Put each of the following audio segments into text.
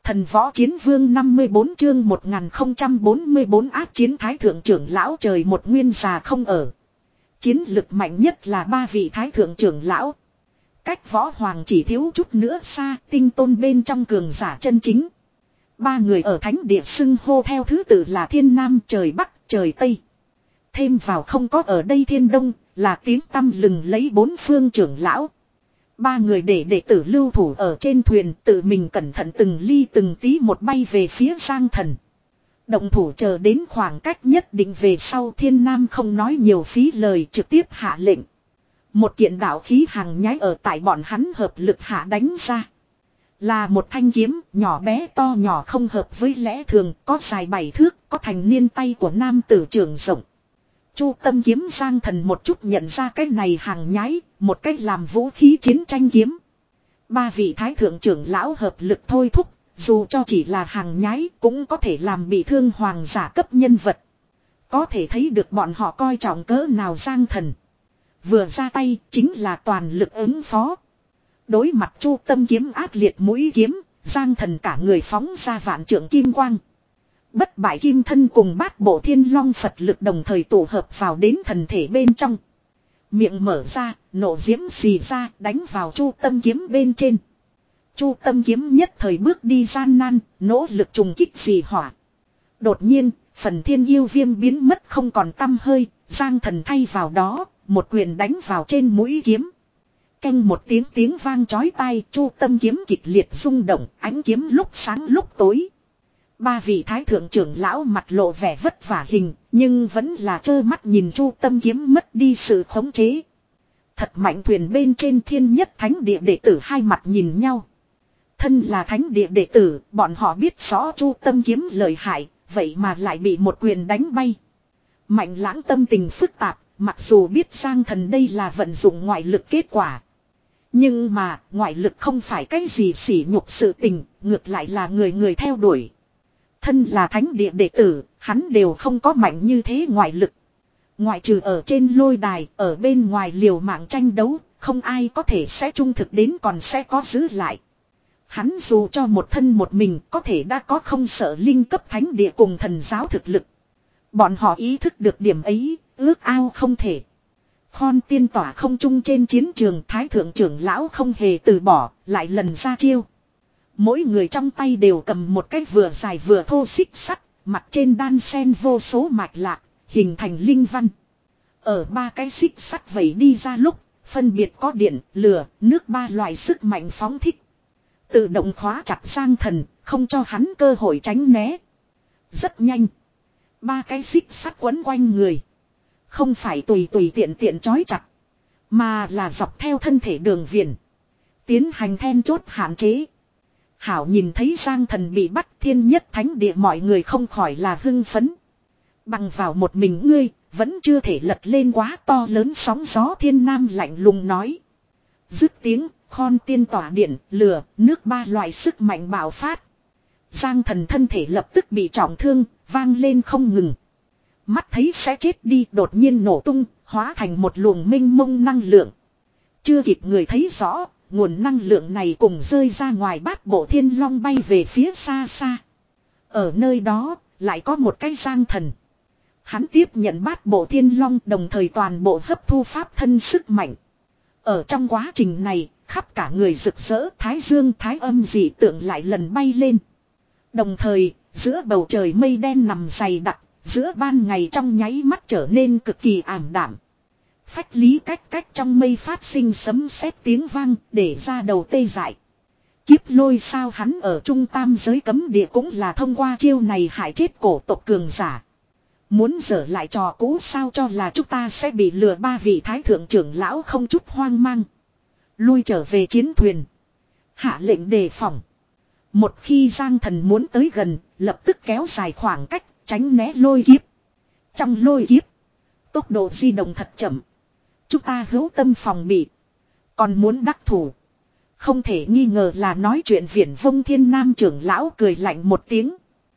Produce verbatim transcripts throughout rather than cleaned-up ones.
Thần võ chiến vương năm mươi bốn chương một nghìn không trăm bốn mươi bốn ác chiến thái thượng trưởng lão trời một nguyên già không ở. Chiến lực mạnh nhất là ba vị thái thượng trưởng lão. Cách võ hoàng chỉ thiếu chút nữa xa, tinh tôn bên trong cường giả chân chính. Ba người ở thánh địa xưng hô theo thứ tự là thiên nam trời bắc trời tây. Thêm vào không có ở đây thiên đông, là tiếng tăm lừng lấy bốn phương trưởng lão. Ba người để đệ tử lưu thủ ở trên thuyền, tự mình cẩn thận từng ly từng tí một bay về phía Giang Thần. Động thủ chờ đến khoảng cách nhất định về sau, thiên nam không nói nhiều phí lời, trực tiếp hạ lệnh. Một kiện đạo khí hàng nhái ở tại bọn hắn hợp lực hạ đánh ra. Là một thanh kiếm, nhỏ bé to nhỏ không hợp với lẽ thường, có dài bảy thước, có thành niên tay của nam tử trường rộng. Chu tâm kiếm Giang Thần một chút nhận ra cái này hàng nhái, một cách làm vũ khí chiến tranh kiếm. Ba vị thái thượng trưởng lão hợp lực thôi thúc, dù cho chỉ là hàng nhái cũng có thể làm bị thương hoàng giả cấp nhân vật. Có thể thấy được bọn họ coi trọng cỡ nào Giang Thần. Vừa ra tay chính là toàn lực ứng phó. Đối mặt chu tâm kiếm ác liệt mũi kiếm, Giang Thần cả người phóng ra vạn trượng kim quang. Bất bại kim thân cùng bát bộ thiên long Phật lực đồng thời tụ hợp vào đến thần thể bên trong. Miệng mở ra, nộ diễm xì ra, đánh vào chu tâm kiếm bên trên. Chu tâm kiếm nhất thời bước đi gian nan, nỗ lực trùng kích xì hỏa. Đột nhiên, phần thiên yêu viêm biến mất không còn tăm hơi, Giang Thần thay vào đó, một quyền đánh vào trên mũi kiếm. Canh một tiếng tiếng vang chói tai, chu tâm kiếm kịch liệt rung động, ánh kiếm lúc sáng lúc tối. Ba vị thái thượng trưởng lão mặt lộ vẻ vất vả hình, nhưng vẫn là trơ mắt nhìn chu tâm kiếm mất đi sự khống chế. Thật mạnh thuyền bên trên thiên nhất thánh địa đệ tử hai mặt nhìn nhau. Thân là thánh địa đệ tử, bọn họ biết rõ chu tâm kiếm lợi hại, vậy mà lại bị một quyền đánh bay. Mạnh lãng tâm tình phức tạp, mặc dù biết Giang Thần đây là vận dụng ngoại lực kết quả. Nhưng mà, ngoại lực không phải cái gì sỉ nhục sự tình, ngược lại là người người theo đuổi. Thân là thánh địa đệ tử, hắn đều không có mạnh như thế ngoại lực. Ngoại trừ ở trên lôi đài, ở bên ngoài liều mạng tranh đấu, không ai có thể sẽ trung thực đến còn sẽ có giữ lại. Hắn dù cho một thân một mình có thể đã có không sợ linh cấp thánh địa cùng thần giáo thực lực. Bọn họ ý thức được điểm ấy, ước ao không thể. Khon tiên tỏa không trung trên chiến trường, thái thượng trưởng lão không hề từ bỏ, lại lần ra chiêu. Mỗi người trong tay đều cầm một cái vừa dài vừa thô xích sắt, mặt trên đan sen vô số mạch lạc, hình thành linh văn. Ở ba cái xích sắt vẩy đi ra lúc, phân biệt có điện, lửa, nước ba loại sức mạnh phóng thích. Tự động khóa chặt Giang Thần, không cho hắn cơ hội tránh né. Rất nhanh. Ba cái xích sắt quấn quanh người. Không phải tùy tùy tiện tiện trói chặt, mà là dọc theo thân thể đường viền. Tiến hành then chốt hạn chế. Hảo nhìn thấy Giang Thần bị bắt, thiên nhất thánh địa mọi người không khỏi là hưng phấn. Bằng vào một mình ngươi, vẫn chưa thể lật lên quá to lớn sóng gió, thiên nam lạnh lùng nói. Dứt tiếng, khon tiên tỏa điện, lửa, nước ba loại sức mạnh bạo phát. Giang Thần thân thể lập tức bị trọng thương, vang lên không ngừng. Mắt thấy sẽ chết đi, đột nhiên nổ tung, hóa thành một luồng mênh mông năng lượng. Chưa kịp người thấy rõ, nguồn năng lượng này cùng rơi ra ngoài bát bộ thiên long bay về phía xa xa. Ở nơi đó, lại có một cái Giang Thần. Hắn tiếp nhận bát bộ thiên long, đồng thời toàn bộ hấp thu pháp thân sức mạnh. Ở trong quá trình này, khắp cả người rực rỡ, thái dương thái âm dị tượng lại lần bay lên. Đồng thời, giữa bầu trời mây đen nằm dày đặc, giữa ban ngày trong nháy mắt trở nên cực kỳ ảm đạm. Phách lý cách cách trong mây phát sinh sấm sét tiếng vang, để ra đầu tê dại. Kiếp lôi sao hắn ở trung tam giới cấm địa cũng là thông qua chiêu này hại chết cổ tộc cường giả. Muốn dở lại trò cũ sao cho là chúng ta sẽ bị lừa. Ba vị thái thượng trưởng lão không chút hoang mang. Lui trở về chiến thuyền. Hạ lệnh đề phòng. Một khi Giang Thần muốn tới gần, lập tức kéo dài khoảng cách, tránh né lôi kiếp. Trong lôi kiếp, tốc độ di động thật chậm. Chúng ta hữu tâm phòng bị. Còn muốn đắc thủ. Không thể nghi ngờ là nói chuyện viển vông. Thiên nam trưởng lão cười lạnh một tiếng.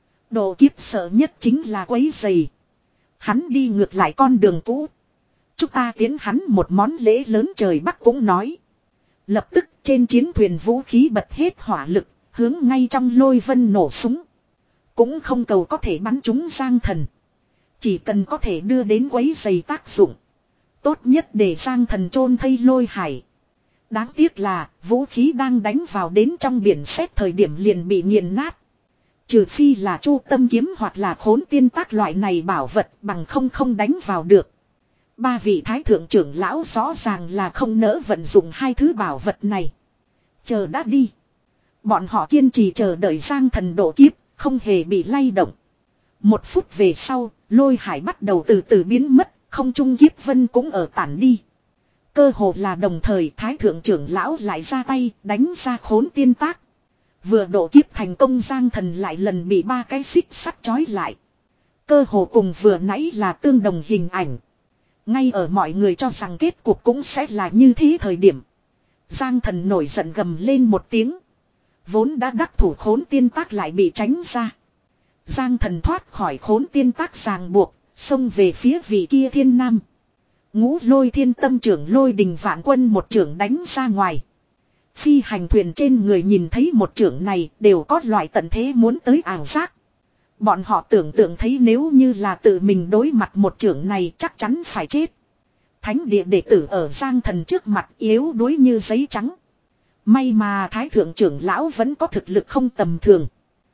Độ kiếp sợ nhất chính là quấy rầy. Hắn đi ngược lại con đường cũ. Chúng ta tiến hắn một món lễ lớn, trời Bắc cũng nói. Lập tức trên chiến thuyền vũ khí bật hết hỏa lực. Hướng ngay trong lôi vân nổ súng. Cũng không cầu có thể bắn trúng Giang Thần. Chỉ cần có thể đưa đến quấy giày tác dụng. Tốt nhất để Giang Thần chôn thây Lôi Hải. Đáng tiếc là vũ khí đang đánh vào đến trong biển sét thời điểm liền bị nghiền nát. Trừ phi là chu tâm kiếm hoặc là khốn tiên tác loại này bảo vật bằng không không đánh vào được. Ba vị thái thượng trưởng lão rõ ràng là không nỡ vận dụng hai thứ bảo vật này. Chờ đã đi. Bọn họ kiên trì chờ đợi Giang Thần độ kiếp, không hề bị lay động. Một phút về sau, Lôi Hải bắt đầu từ từ biến mất, không trung kiếp vân cũng ở tản đi. Cơ hồ là đồng thời thái thượng trưởng lão lại ra tay đánh ra khốn tiên tác. Vừa độ kiếp thành công Giang Thần lại lần bị ba cái xích sắt trói lại. Cơ hồ cùng vừa nãy là tương đồng hình ảnh. Ngay ở mọi người cho rằng kết cục cũng sẽ là như thế thời điểm. Giang Thần nổi giận gầm lên một tiếng. Vốn đã đắc thủ khốn tiên tác lại bị tránh ra. Giang Thần thoát khỏi khốn tiên tác ràng buộc, xông về phía vị kia thiên nam. Ngũ Lôi Thiên Tâm trưởng Lôi Đình Vạn Quân một trưởng đánh ra ngoài. Phi hành thuyền trên người nhìn thấy một trưởng này đều có loại tận thế muốn tới ảo giác. Bọn họ tưởng tượng thấy nếu như là tự mình đối mặt một trưởng này chắc chắn phải chết. Thánh địa đệ tử ở Giang Thần trước mặt yếu đuối như giấy trắng. May mà thái thượng trưởng lão vẫn có thực lực không tầm thường.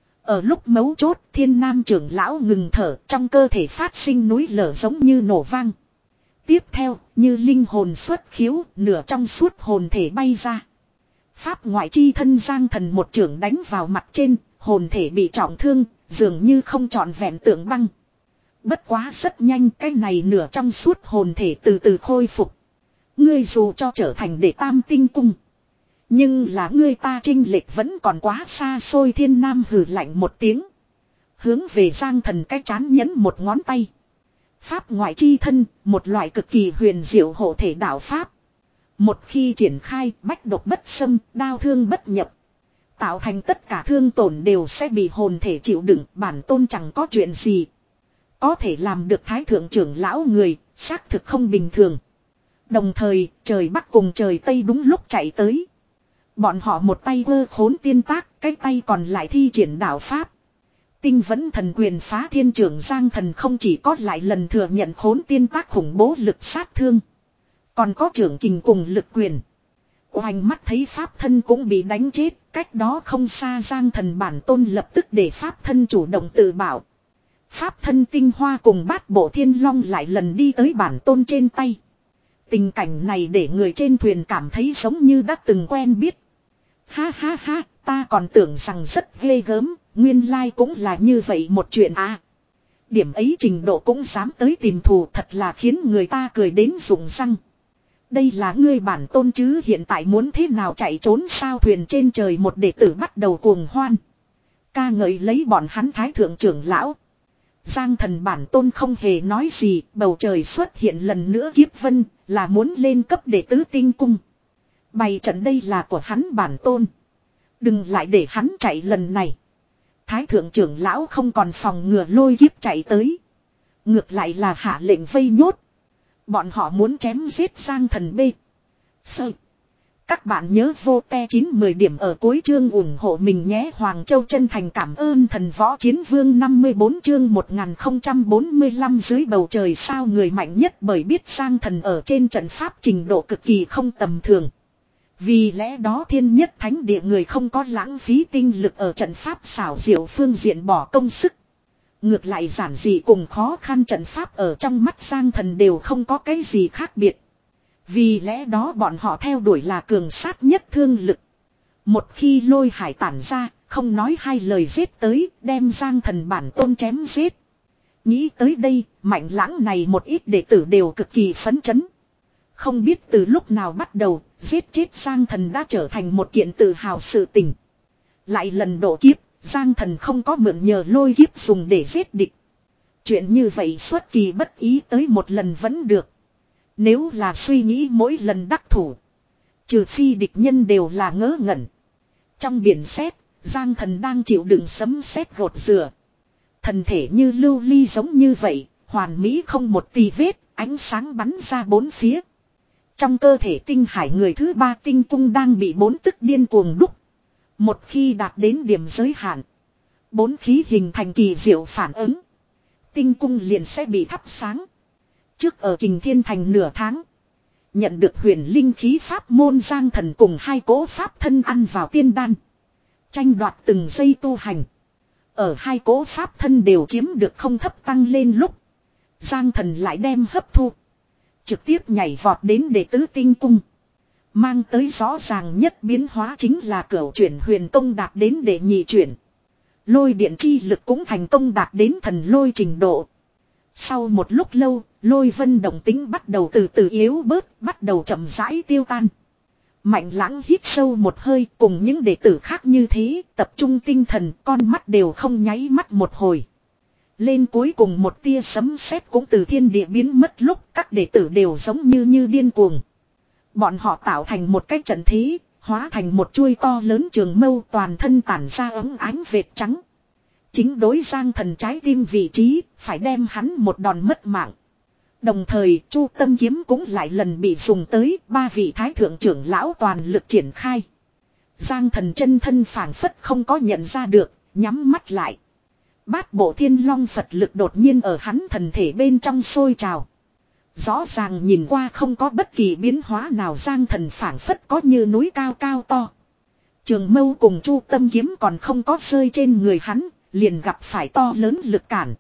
Ở lúc mấu chốt thiên nam trưởng lão ngừng thở trong cơ thể phát sinh núi lở giống như nổ vang. Tiếp theo như linh hồn xuất khiếu nửa trong suốt hồn thể bay ra. Pháp ngoại chi thân Giang Thần một trưởng đánh vào mặt trên, hồn thể bị trọng thương, dường như không trọn vẹn tượng băng. Bất quá rất nhanh cái này nửa trong suốt hồn thể từ từ khôi phục. Ngươi dù cho trở thành đệ tam tinh cung. Nhưng là ngươi ta trinh lệch vẫn còn quá xa xôi thiên nam hừ lạnh một tiếng. Hướng về Giang Thần cái chán nhấn một ngón tay. Pháp ngoại chi thân, một loại cực kỳ huyền diệu hộ thể đạo pháp. Một khi triển khai bách độc bất xâm, đao thương bất nhập. Tạo thành tất cả thương tổn đều sẽ bị hồn thể chịu đựng, bản tôn chẳng có chuyện gì. Có thể làm được thái thượng trưởng lão người, xác thực không bình thường. Đồng thời, trời Bắc cùng trời Tây đúng lúc chạy tới. Bọn họ một tay vơ khốn tiên tác, cái tay còn lại thi triển đạo pháp. Tinh vẫn thần quyền phá thiên trưởng Giang Thần không chỉ có lại lần thừa nhận khốn tiên tác khủng bố lực sát thương. Còn có trưởng kình cùng lực quyền. Oanh mắt thấy pháp thân cũng bị đánh chết, cách đó không xa Giang Thần bản tôn lập tức để pháp thân chủ động tự bảo. Pháp thân tinh hoa cùng bát bộ thiên long lại lần đi tới bản tôn trên tay. Tình cảnh này để người trên thuyền cảm thấy giống như đã từng quen biết. Ha ha ha, ta còn tưởng rằng rất ghê gớm, nguyên lai cũng là như vậy một chuyện à. Điểm ấy trình độ cũng dám tới tìm thù thật là khiến người ta cười đến rụng răng. Đây là ngươi bản tôn chứ hiện tại muốn thế nào chạy trốn sao thuyền trên trời một đệ tử bắt đầu cuồng hoan. Ca ngợi lấy bọn hắn thái thượng trưởng lão. Giang Thần bản tôn không hề nói gì, bầu trời xuất hiện lần nữa kiếp vân, là muốn lên cấp đệ tứ tinh cung. Bày trận đây là của hắn bản tôn. Đừng lại để hắn chạy lần này. Thái thượng trưởng lão không còn phòng ngừa lôi kiếp chạy tới. Ngược lại là hạ lệnh vây nhốt. Bọn họ muốn chém giết Giang Thần B. Sơ. Các bạn nhớ vô te chín mười điểm ở cuối chương ủng hộ mình nhé. Hoàng Châu chân thành cảm ơn thần võ chiến vương năm mươi bốn chương một nghìn không trăm bốn mươi lăm dưới bầu trời sao người mạnh nhất bởi biết Giang Thần ở trên trận pháp trình độ cực kỳ không tầm thường. Vì lẽ đó thiên nhất thánh địa người không có lãng phí tinh lực ở trận pháp xảo diệu phương diện bỏ công sức. Ngược lại giản dị cùng khó khăn trận pháp ở trong mắt Giang Thần đều không có cái gì khác biệt. Vì lẽ đó bọn họ theo đuổi là cường sát nhất thương lực. Một khi lôi hải tản ra, không nói hai lời giết tới, đem Giang Thần bản tôn chém giết. Nghĩ tới đây, mạnh lãng này một ít đệ tử đều cực kỳ phấn chấn. Không biết từ lúc nào bắt đầu, giết chết Giang Thần đã trở thành một kiện tự hào sự tình. Lại lần độ kiếp, Giang Thần không có mượn nhờ lôi kiếp dùng để giết địch. Chuyện như vậy xuất kỳ bất ý tới một lần vẫn được. Nếu là suy nghĩ mỗi lần đắc thủ. Trừ phi địch nhân đều là ngớ ngẩn. Trong biển sét, Giang Thần đang chịu đựng sấm sét gột rửa. Thần thể như lưu ly giống như vậy, hoàn mỹ không một tì vết, ánh sáng bắn ra bốn phía. Trong cơ thể tinh hải người thứ ba tinh cung đang bị bốn tức điên cuồng đúc. Một khi đạt đến điểm giới hạn, bốn khí hình thành kỳ diệu phản ứng, tinh cung liền sẽ bị thắp sáng. Trước ở Kình Thiên Thành nửa tháng, nhận được huyền linh khí pháp môn Giang Thần cùng hai cỗ pháp thân ăn vào tiên đan, tranh đoạt từng giây tu hành. Ở hai cỗ pháp thân đều chiếm được không thấp tăng lên lúc, Giang Thần lại đem hấp thu, trực tiếp nhảy vọt đến đệ tứ tinh cung. Mang tới rõ ràng nhất biến hóa chính là cửu chuyển huyền công đạt đến đệ nhị chuyển. Lôi điện chi lực cũng thành công đạt đến thần lôi trình độ. Sau một lúc lâu, lôi vân động tính bắt đầu từ từ yếu bớt, bắt đầu chậm rãi tiêu tan. Mạnh Lãng hít sâu một hơi, cùng những đệ tử khác như thế, tập trung tinh thần, con mắt đều không nháy mắt một hồi. Lên cuối cùng một tia sấm sét cũng từ thiên địa biến mất lúc các đệ tử đều giống như như điên cuồng. Bọn họ tạo thành một cái trận thế, hóa thành một chuôi to lớn trường mâu, toàn thân tản ra ấm ánh vệt trắng. Chính đối Giang Thần trái tim vị trí, phải đem hắn một đòn mất mạng. Đồng thời Chu Tâm kiếm cũng lại lần bị dùng tới, ba vị thái thượng trưởng lão toàn lực triển khai. Giang Thần chân thân phảng phất không có nhận ra được, nhắm mắt lại. Bát bộ thiên long Phật lực đột nhiên ở hắn thần thể bên trong sôi trào. Rõ ràng nhìn qua không có bất kỳ biến hóa nào, Giang Thần phảng phất có như núi cao cao to. Trường mâu cùng Chu Tâm kiếm còn không có rơi trên người hắn, liền gặp phải to lớn lực cản.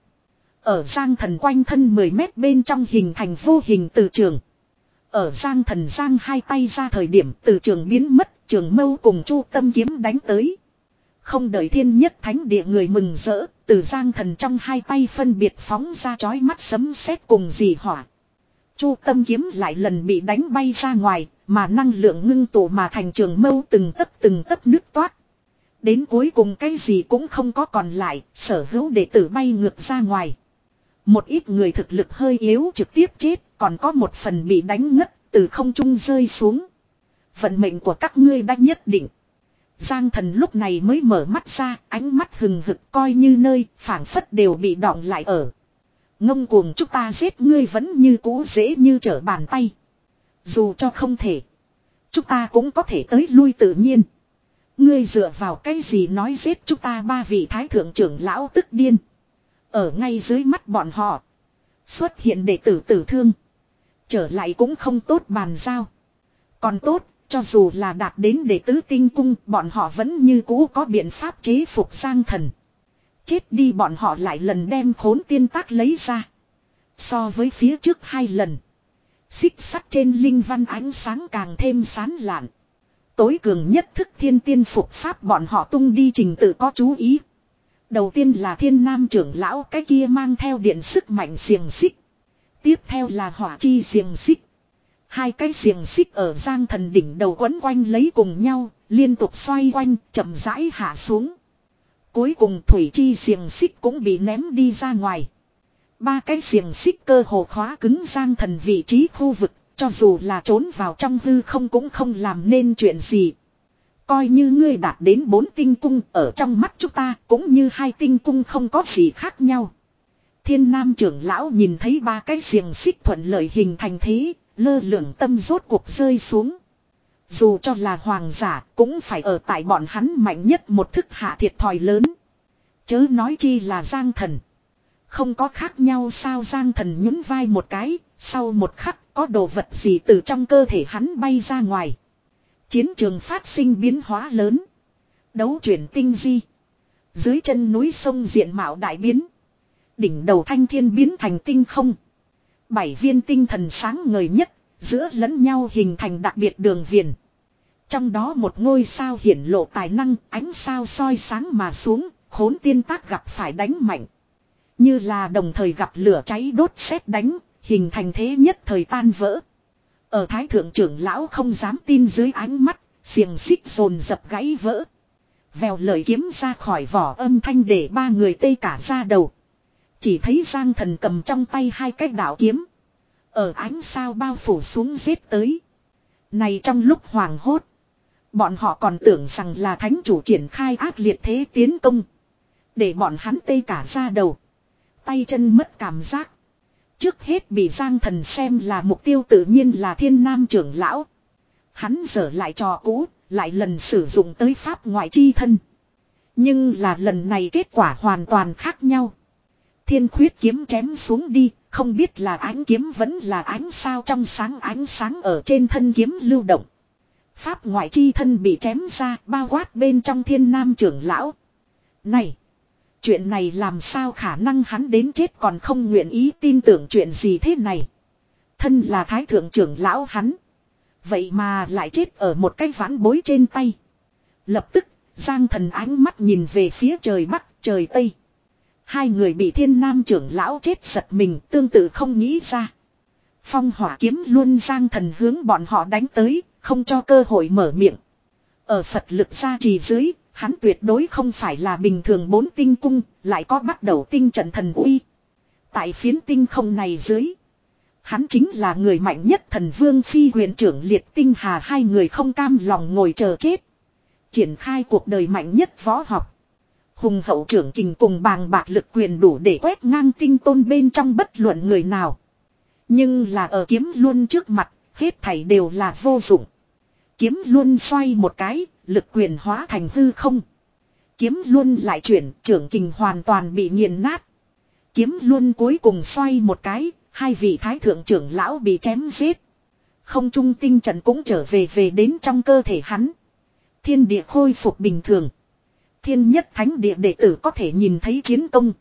Ở Giang Thần quanh thân mười mét bên trong hình thành vô hình từ trường. Ở Giang Thần giang hai tay ra thời điểm từ trường biến mất, trường mâu cùng Chu Tâm kiếm đánh tới. Không đợi thiên nhất thánh địa người mừng rỡ, từ Giang Thần trong hai tay phân biệt phóng ra chói mắt sấm sét cùng dị hỏa. Chu Tâm kiếm lại lần bị đánh bay ra ngoài, mà năng lượng ngưng tụ mà thành trường mâu từng tấc từng tấc nứt toát. Đến cuối cùng cái gì cũng không có còn lại, sở hữu đệ tử bay ngược ra ngoài. Một ít người thực lực hơi yếu trực tiếp chết, còn có một phần bị đánh ngất, từ không trung rơi xuống. Vận mệnh của các ngươi đã nhất định. Giang Thần lúc này mới mở mắt ra, ánh mắt hừng hực coi như nơi, phảng phất đều bị đọng lại ở. Ngông cuồng chúng ta giết ngươi vẫn như cũ dễ như trở bàn tay. Dù cho không thể, chúng ta cũng có thể tới lui tự nhiên. Ngươi dựa vào cái gì nói giết chúng ta? Ba vị thái thượng trưởng lão tức điên. Ở ngay dưới mắt bọn họ, xuất hiện đệ tử tử thương. Trở lại cũng không tốt bàn giao. Còn tốt, cho dù là đạt đến đệ tứ tinh cung, bọn họ vẫn như cũ có biện pháp chế phục Giang Thần. Chết đi bọn họ lại lần đem khốn tiên tác lấy ra. So với phía trước hai lần, xích sắt trên linh văn ánh sáng càng thêm sán lạn. Tối cường nhất thức thiên tiên phục pháp bọn họ tung đi trình tự có chú ý. Đầu tiên là Thiên Nam trưởng lão cái kia mang theo điện sức mạnh xiềng xích. Tiếp theo là hỏa chi xiềng xích. Hai cái xiềng xích ở Giang Thần đỉnh đầu quấn quanh lấy cùng nhau, liên tục xoay quanh, chậm rãi hạ xuống. Cuối cùng thủy chi xiềng xích cũng bị ném đi ra ngoài. Ba cái xiềng xích cơ hồ khóa cứng Giang Thần vị trí khu vực, cho dù là trốn vào trong hư không cũng không làm nên chuyện gì. Coi như ngươi đạt đến bốn tinh cung, ở trong mắt chúng ta cũng như hai tinh cung không có gì khác nhau. Thiên Nam trưởng lão nhìn thấy ba cái xiềng xích thuận lợi hình thành thế, lơ lửng tâm rốt cuộc rơi xuống. Dù cho là hoàng giả cũng phải ở tại bọn hắn mạnh nhất một thức hạ thiệt thòi lớn. Chớ nói chi là Giang Thần. Không có khác nhau sao? Giang Thần nhún vai một cái, sau một khắc có đồ vật gì từ trong cơ thể hắn bay ra ngoài. Chiến trường phát sinh biến hóa lớn. Đấu chuyển tinh di. Dưới chân núi sông diện mạo đại biến. Đỉnh đầu thanh thiên biến thành tinh không. Bảy viên tinh thần sáng ngời nhất, giữa lẫn nhau hình thành đặc biệt đường viền. Trong đó một ngôi sao hiển lộ tài năng, ánh sao soi sáng mà xuống, khốn tiên tác gặp phải đánh mạnh. Như là đồng thời gặp lửa cháy đốt sét đánh, hình thành thế nhất thời tan vỡ. Ở thái thượng trưởng lão không dám tin dưới ánh mắt, xiềng xích dồn dập gãy vỡ. Vèo lời kiếm ra khỏi vỏ, âm thanh để ba người tê cả ra đầu. Chỉ thấy Giang Thần cầm trong tay hai cái đạo kiếm. Ở ánh sao bao phủ xuống giết tới. Này trong lúc hoàng hốt, bọn họ còn tưởng rằng là thánh chủ triển khai ác liệt thế tiến công. Để bọn hắn tê cả ra đầu. Tay chân mất cảm giác. Trước hết bị Giang Thần xem là mục tiêu tự nhiên là Thiên Nam trưởng lão. Hắn dở lại trò cũ, lại lần sử dụng tới pháp ngoại chi thân. Nhưng là lần này kết quả hoàn toàn khác nhau. Thiên khuyết kiếm chém xuống đi, không biết là ánh kiếm vẫn là ánh sao trong sáng, ánh sáng ở trên thân kiếm lưu động. Pháp ngoại chi thân bị chém ra, bao quát bên trong Thiên Nam trưởng lão. Này! Chuyện này làm sao khả năng, hắn đến chết còn không nguyện ý tin tưởng chuyện gì thế này. Thân là thái thượng trưởng lão hắn. Vậy mà lại chết ở một cái vãn bối trên tay. Lập tức, Giang Thần ánh mắt nhìn về phía trời Bắc, trời Tây. Hai người bị Thiên Nam trưởng lão chết giật mình, tương tự không nghĩ ra. Phong hỏa kiếm luôn Giang Thần hướng bọn họ đánh tới, không cho cơ hội mở miệng. Ở Phật lực gia trì dưới, hắn tuyệt đối không phải là bình thường bốn tinh cung, lại có bắt đầu tinh trận thần uy. Tại phiến tinh không này dưới, hắn chính là người mạnh nhất. Thần Vương Phi huyền trưởng Liệt Tinh Hà hai người không cam lòng ngồi chờ chết. Triển khai cuộc đời mạnh nhất võ học. Hùng hậu trưởng kình cùng bàng bạc lực quyền đủ để quét ngang tinh tôn bên trong bất luận người nào. Nhưng là ở kiếm luôn trước mặt, hết thảy đều là vô dụng. Kiếm luôn xoay một cái, lực quyền hóa thành hư không. Kiếm luôn lại chuyển, trưởng kình hoàn toàn bị nghiền nát. Kiếm luôn cuối cùng xoay một cái, hai vị thái thượng trưởng lão bị chém giết. Không trung tinh trận cũng trở về về đến trong cơ thể hắn. Thiên địa khôi phục bình thường. Thiên nhất thánh địa đệ tử có thể nhìn thấy chiến công.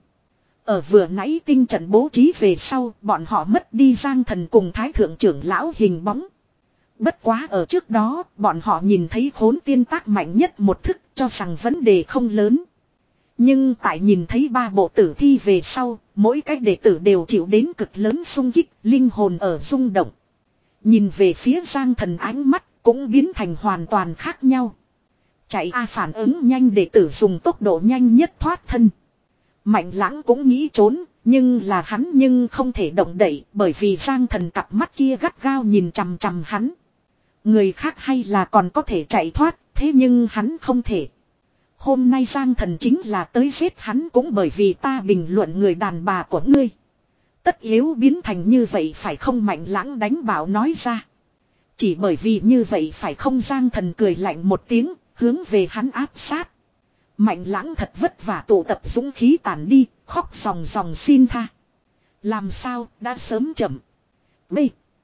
Ở vừa nãy tinh trận bố trí về sau, bọn họ mất đi Giang Thần cùng thái thượng trưởng lão hình bóng. Bất quá ở trước đó, bọn họ nhìn thấy Khốn Tiên tác mạnh nhất một thức, cho rằng vấn đề không lớn. Nhưng tại nhìn thấy ba bộ tử thi về sau, mỗi cái đệ tử đều chịu đến cực lớn xung kích, linh hồn ở rung động. Nhìn về phía Giang Thần ánh mắt cũng biến thành hoàn toàn khác nhau. Chạy A phản ứng nhanh, đệ tử dùng tốc độ nhanh nhất thoát thân. Mạnh Lãng cũng nghĩ trốn, nhưng là hắn nhưng không thể động đậy, bởi vì Giang Thần cặp mắt kia gắt gao nhìn chằm chằm hắn. Người khác hay là còn có thể chạy thoát, thế nhưng hắn không thể. Hôm nay Giang Thần chính là tới giết hắn, cũng bởi vì ta bình luận người đàn bà của ngươi. Tất yếu biến thành như vậy phải không? Mạnh Lãng đánh bảo nói ra. Chỉ bởi vì như vậy phải không? Giang Thần cười lạnh một tiếng, hướng về hắn áp sát. Mạnh Lãng thật vất vả tụ tập dũng khí tản đi, khóc ròng ròng xin tha. Làm sao, đã sớm chậm. B.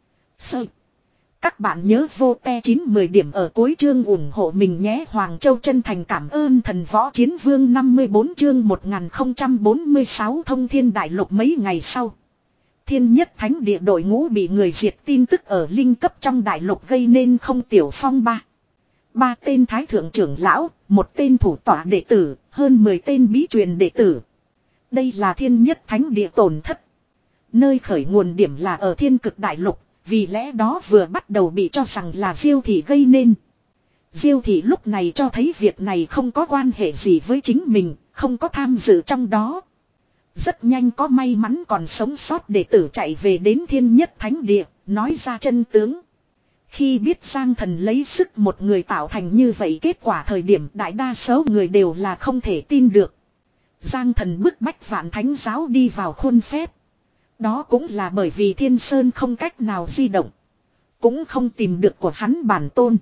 Sơ. Các bạn nhớ vô te chín mười điểm ở cuối chương ủng hộ mình nhé. Hoàng Châu chân thành cảm ơn Thần Võ Chiến Vương. Năm mươi bốn chương một nghìn không trăm bốn mươi sáu Thông Thiên Đại Lục. Mấy ngày sau, Thiên Nhất Thánh Địa đội ngũ bị người diệt tin tức ở linh cấp trong đại lục gây nên không tiểu phong ba. Ba tên thái thượng trưởng lão, một tên thủ tọa đệ tử, hơn mười tên bí truyền đệ tử. Đây là Thiên Nhất Thánh Địa tổn thất. Nơi khởi nguồn điểm là ở Thiên Cực Đại Lục, vì lẽ đó vừa bắt đầu bị cho rằng là Diêu Thị gây nên. Diêu Thị lúc này cho thấy việc này không có quan hệ gì với chính mình, không có tham dự trong đó. Rất nhanh có may mắn còn sống sót đệ tử chạy về đến Thiên Nhất Thánh Địa, nói ra chân tướng. Khi biết Giang Thần lấy sức một người tạo thành như vậy kết quả thời điểm, đại đa số người đều là không thể tin được. Giang Thần bức bách Vạn Thánh Giáo đi vào khuôn phép. Đó cũng là bởi vì Thiên Sơn không cách nào di động. Cũng không tìm được của hắn bản tôn.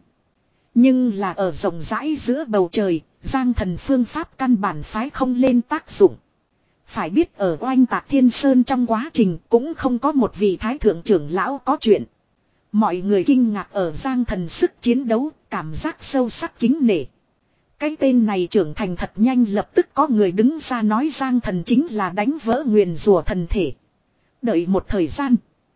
Nhưng là ở rộng rãi giữa bầu trời, Giang Thần phương pháp căn bản phái không lên tác dụng. Phải biết ở oanh tạc Thiên Sơn trong quá trình cũng không có một vị thái thượng trưởng lão có chuyện. Mọi người kinh ngạc ở Giang Thần sức chiến đấu, cảm giác sâu sắc kính nể. Cái tên này trưởng thành thật nhanh, lập tức có người đứng ra nói Giang Thần chính là đánh vỡ nguyền rủa thần thể. Đợi một thời gian,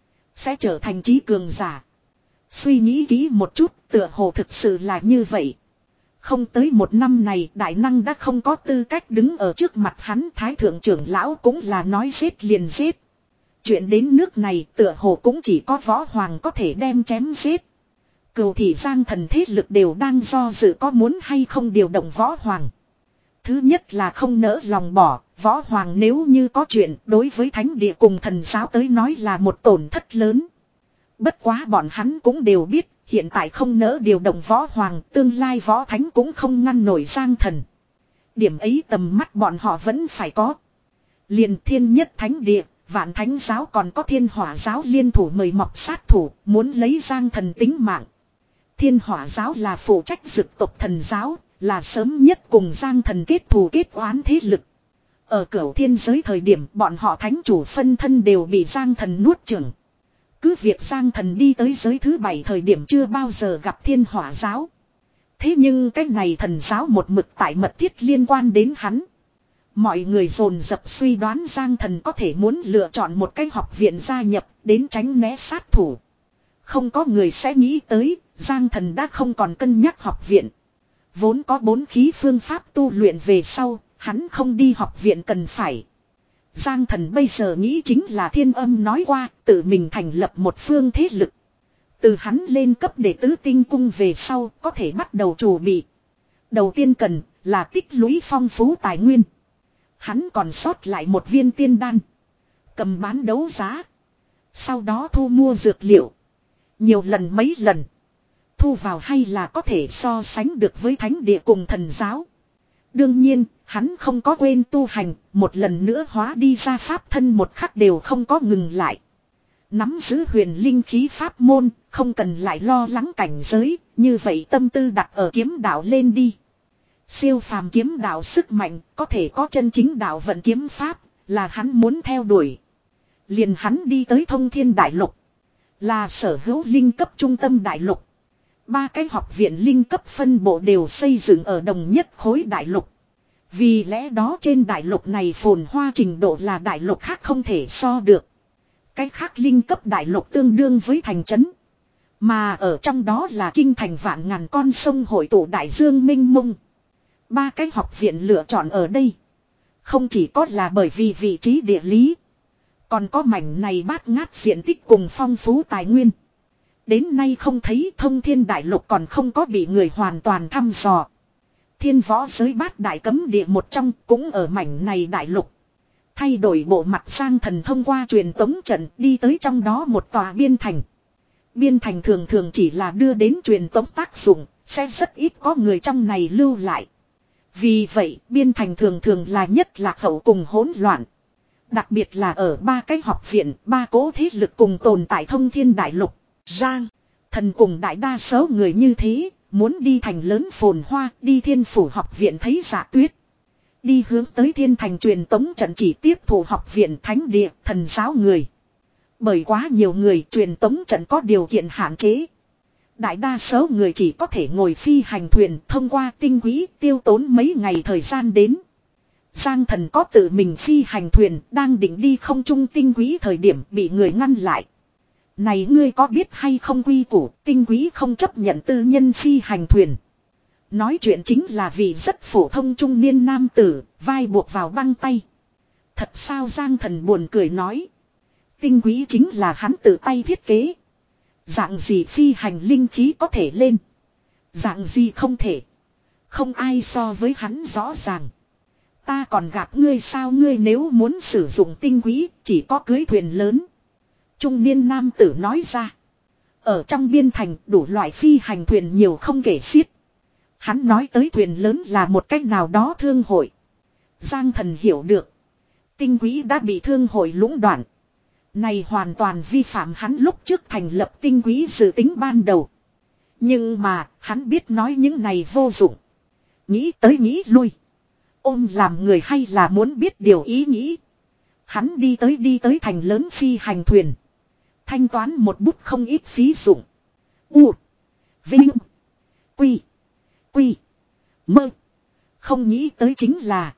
sẽ trở thành trí cường giả. Suy nghĩ kỹ một chút, tựa hồ thực sự là như vậy. Không tới một năm này, đại năng đã không có tư cách đứng ở trước mặt hắn. Thái thượng trưởng lão cũng là nói giết liền giết. Chuyện đến nước này, tựa hồ cũng chỉ có võ hoàng có thể đem chém giết. Cửu thị Giang Thần thế lực đều đang do dự có muốn hay không điều động võ hoàng. Thứ nhất là không nỡ lòng bỏ, võ hoàng nếu như có chuyện đối với thánh địa cùng thần giáo tới nói là một tổn thất lớn. Bất quá bọn hắn cũng đều biết, hiện tại không nỡ điều động võ hoàng, tương lai võ thánh cũng không ngăn nổi Giang Thần. Điểm ấy tầm mắt bọn họ vẫn phải có. Liền Thiên Nhất Thánh Địa, Vạn Thánh Giáo còn có Thiên Hỏa Giáo liên thủ mời mọc sát thủ, muốn lấy Giang Thần tính mạng. Thiên hỏa giáo là phụ trách dực tộc thần giáo, là sớm nhất cùng Giang Thần kết thù kết oán thế lực. Ở cửu thiên giới thời điểm bọn họ thánh chủ phân thân đều bị Giang Thần nuốt chửng. Cứ việc Giang Thần đi tới giới thứ bảy thời điểm chưa bao giờ gặp thiên hỏa giáo. Thế nhưng cái này thần giáo một mực tại mật thiết liên quan đến hắn. Mọi người dồn dập suy đoán Giang Thần có thể muốn lựa chọn một cái học viện gia nhập đến tránh né sát thủ. Không có người sẽ nghĩ tới, Giang Thần đã không còn cân nhắc học viện. Vốn có bốn khí phương pháp tu luyện về sau, hắn không đi học viện cần phải. Giang Thần bây giờ nghĩ chính là Thiên Âm nói qua, tự mình thành lập một phương thế lực. Từ hắn lên cấp để tứ tinh cung về sau, có thể bắt đầu chuẩn bị. Đầu tiên cần là tích lũy phong phú tài nguyên. Hắn còn sót lại một viên tiên đan. Cầm bán đấu giá. Sau đó thu mua dược liệu. Nhiều lần mấy lần. Thu vào hay là có thể so sánh được với thánh địa cùng thần giáo. Đương nhiên, hắn không có quên tu hành. Một lần nữa hóa đi ra pháp thân một khắc đều không có ngừng lại. Nắm giữ huyền linh khí pháp môn. Không cần lại lo lắng cảnh giới. Như vậy tâm tư đặt ở kiếm đạo lên đi. Siêu phàm kiếm đạo sức mạnh, có thể có chân chính đạo vận kiếm pháp, là hắn muốn theo đuổi. Liền hắn đi tới Thông Thiên Đại Lục, là sở hữu linh cấp trung tâm đại lục. Ba cái học viện linh cấp phân bộ đều xây dựng ở đồng nhất khối đại lục. Vì lẽ đó trên đại lục này phồn hoa trình độ là đại lục khác không thể so được. Cái khác linh cấp đại lục tương đương với thành trấn. Mà ở trong đó là kinh thành vạn ngàn con sông hội tụ đại dương mênh mông. Ba cái học viện lựa chọn ở đây. Không chỉ có là bởi vì vị trí địa lý. Còn có mảnh này bát ngát diện tích cùng phong phú tài nguyên. Đến nay không thấy Thông Thiên Đại Lục còn không có bị người hoàn toàn thăm dò. Thiên võ giới bát đại cấm địa một trong cũng ở mảnh này đại lục. Thay đổi bộ mặt Giang Thần thông qua truyền tống trận đi tới trong đó một tòa biên thành. Biên thành thường thường chỉ là đưa đến truyền tống tác dụng, sẽ rất ít có người trong này lưu lại. Vì vậy, biên thành thường thường là nhất lạc hậu cùng hỗn loạn. Đặc biệt là ở ba cái học viện, ba cố thế lực cùng tồn tại Thông Thiên Đại Lục. Giang Thần cùng đại đa số người như thế, muốn đi thành lớn phồn hoa, đi Thiên Phủ học viện thấy Dạ Tuyết. Đi hướng tới Thiên Thành truyền tống trận chỉ tiếp thủ học viện thánh địa, thần giáo người. Bởi quá nhiều người truyền tống trận có điều kiện hạn chế. Đại đa số người chỉ có thể ngồi phi hành thuyền thông qua tinh quỹ tiêu tốn mấy ngày thời gian đến. Giang Thần có tự mình phi hành thuyền đang định đi không trung tinh quỹ thời điểm bị người ngăn lại. Này ngươi có biết hay không quy củ tinh quỹ không chấp nhận tư nhân phi hành thuyền. Nói chuyện chính là vì rất phổ thông trung niên nam tử, vai buộc vào băng tay. Thật sao Giang Thần buồn cười nói. Tinh quỹ chính là hắn tự tay thiết kế. Dạng gì phi hành linh khí có thể lên. Dạng gì không thể. Không ai so với hắn rõ ràng. Ta còn gặp ngươi sao ngươi nếu muốn sử dụng tinh quỹ chỉ có cưới thuyền lớn. Trung niên nam tử nói ra. Ở trong biên thành đủ loại phi hành thuyền nhiều không kể xiết. Hắn nói tới thuyền lớn là một cách nào đó thương hội. Giang Thần hiểu được. Tinh quỹ đã bị thương hội lũng đoạn. Này hoàn toàn vi phạm hắn lúc trước thành lập tinh quỹ dự tính ban đầu. Nhưng mà, hắn biết nói những này vô dụng. Nghĩ tới nghĩ lui. Ôm làm người hay là muốn biết điều ý nghĩ. Hắn đi tới đi tới thành lớn phi hành thuyền. Thanh toán một bút không ít phí dụng. U. Vinh. Quy. Quy. Mơ. Không nghĩ tới chính là.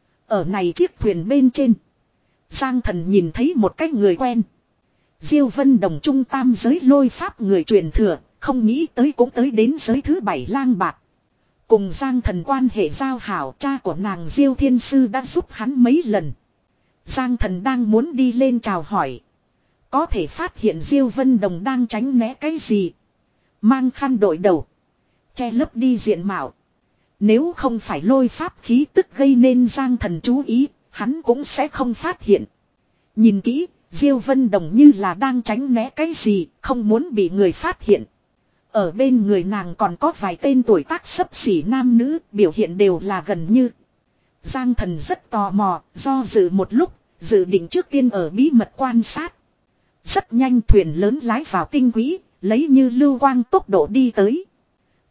Ở này chiếc thuyền bên trên. Giang Thần nhìn thấy một cái người quen. Diêu Vân Đồng trung tam giới lôi pháp người truyền thừa. Không nghĩ tới cũng tới đến giới thứ bảy lang bạc. Cùng Giang Thần quan hệ giao hảo, cha của nàng Diêu Thiên Sư đã giúp hắn mấy lần. Giang Thần đang muốn đi lên chào hỏi. Có thể phát hiện Diêu Vân Đồng đang tránh né cái gì. Mang khăn đội đầu. Che lấp đi diện mạo. Nếu không phải lôi pháp khí tức gây nên Giang Thần chú ý, hắn cũng sẽ không phát hiện. Nhìn kỹ, Diêu Vân Đồng như là đang tránh né cái gì, không muốn bị người phát hiện. Ở bên người nàng còn có vài tên tuổi tác xấp xỉ nam nữ, biểu hiện đều là gần như. Giang Thần rất tò mò, do dự một lúc, dự định trước tiên ở bí mật quan sát. Rất nhanh thuyền lớn lái vào tinh quỹ, lấy như lưu quang tốc độ đi tới.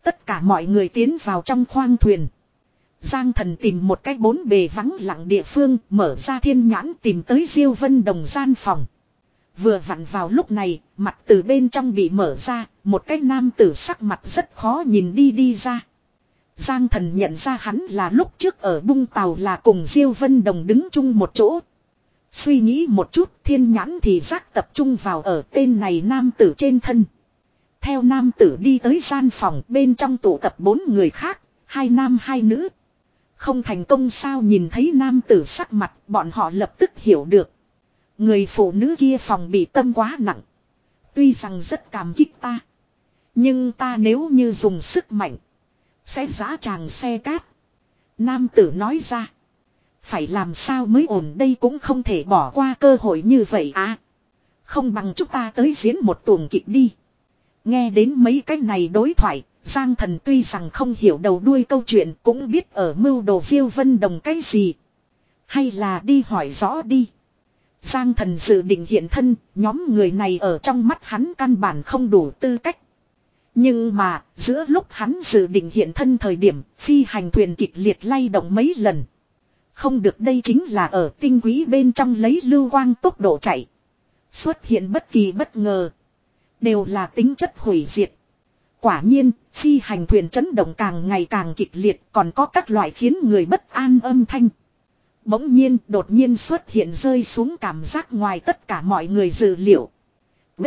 Tất cả mọi người tiến vào trong khoang thuyền. Giang Thần tìm một cái bốn bề vắng lặng địa phương, mở ra thiên nhãn tìm tới Diêu Vân Đồng gian phòng. Vừa vặn vào lúc này, mặt từ bên trong bị mở ra, một cái nam tử sắc mặt rất khó nhìn đi đi ra. Giang Thần nhận ra hắn là lúc trước ở bung tàu là cùng Diêu Vân Đồng đứng chung một chỗ. Suy nghĩ một chút, thiên nhãn thì giác tập trung vào ở tên này nam tử trên thân. Theo nam tử đi tới gian phòng, bên trong tụ tập bốn người khác, hai nam hai nữ. Không thành công sao? Nhìn thấy nam tử sắc mặt, bọn họ lập tức hiểu được. Người phụ nữ kia phòng bị tâm quá nặng. Tuy rằng rất cảm kích ta, nhưng ta nếu như dùng sức mạnh sẽ giã tràng xe cát. Nam tử nói ra. Phải làm sao mới ổn, đây cũng không thể bỏ qua cơ hội như vậy à. Không bằng chúng ta tới diễn một tuồng kịch đi. Nghe đến mấy cái này đối thoại, Giang Thần tuy rằng không hiểu đầu đuôi câu chuyện, cũng biết ở mưu đồ Diêu Vân Đồng cái gì. Hay là đi hỏi rõ đi. Giang Thần dự định hiện thân, nhóm người này ở trong mắt hắn căn bản không đủ tư cách. Nhưng mà, giữa lúc hắn dự định hiện thân thời điểm, phi hành thuyền kịch liệt lay động mấy lần. Không được, đây chính là ở tinh quý bên trong lấy lưu quang tốc độ chạy. Xuất hiện bất kỳ bất ngờ, đều là tính chất hủy diệt. Quả nhiên, phi hành thuyền chấn động càng ngày càng kịch liệt, còn có các loại khiến người bất an âm thanh. Bỗng nhiên, đột nhiên xuất hiện rơi xuống cảm giác ngoài tất cả mọi người dự liệu. B.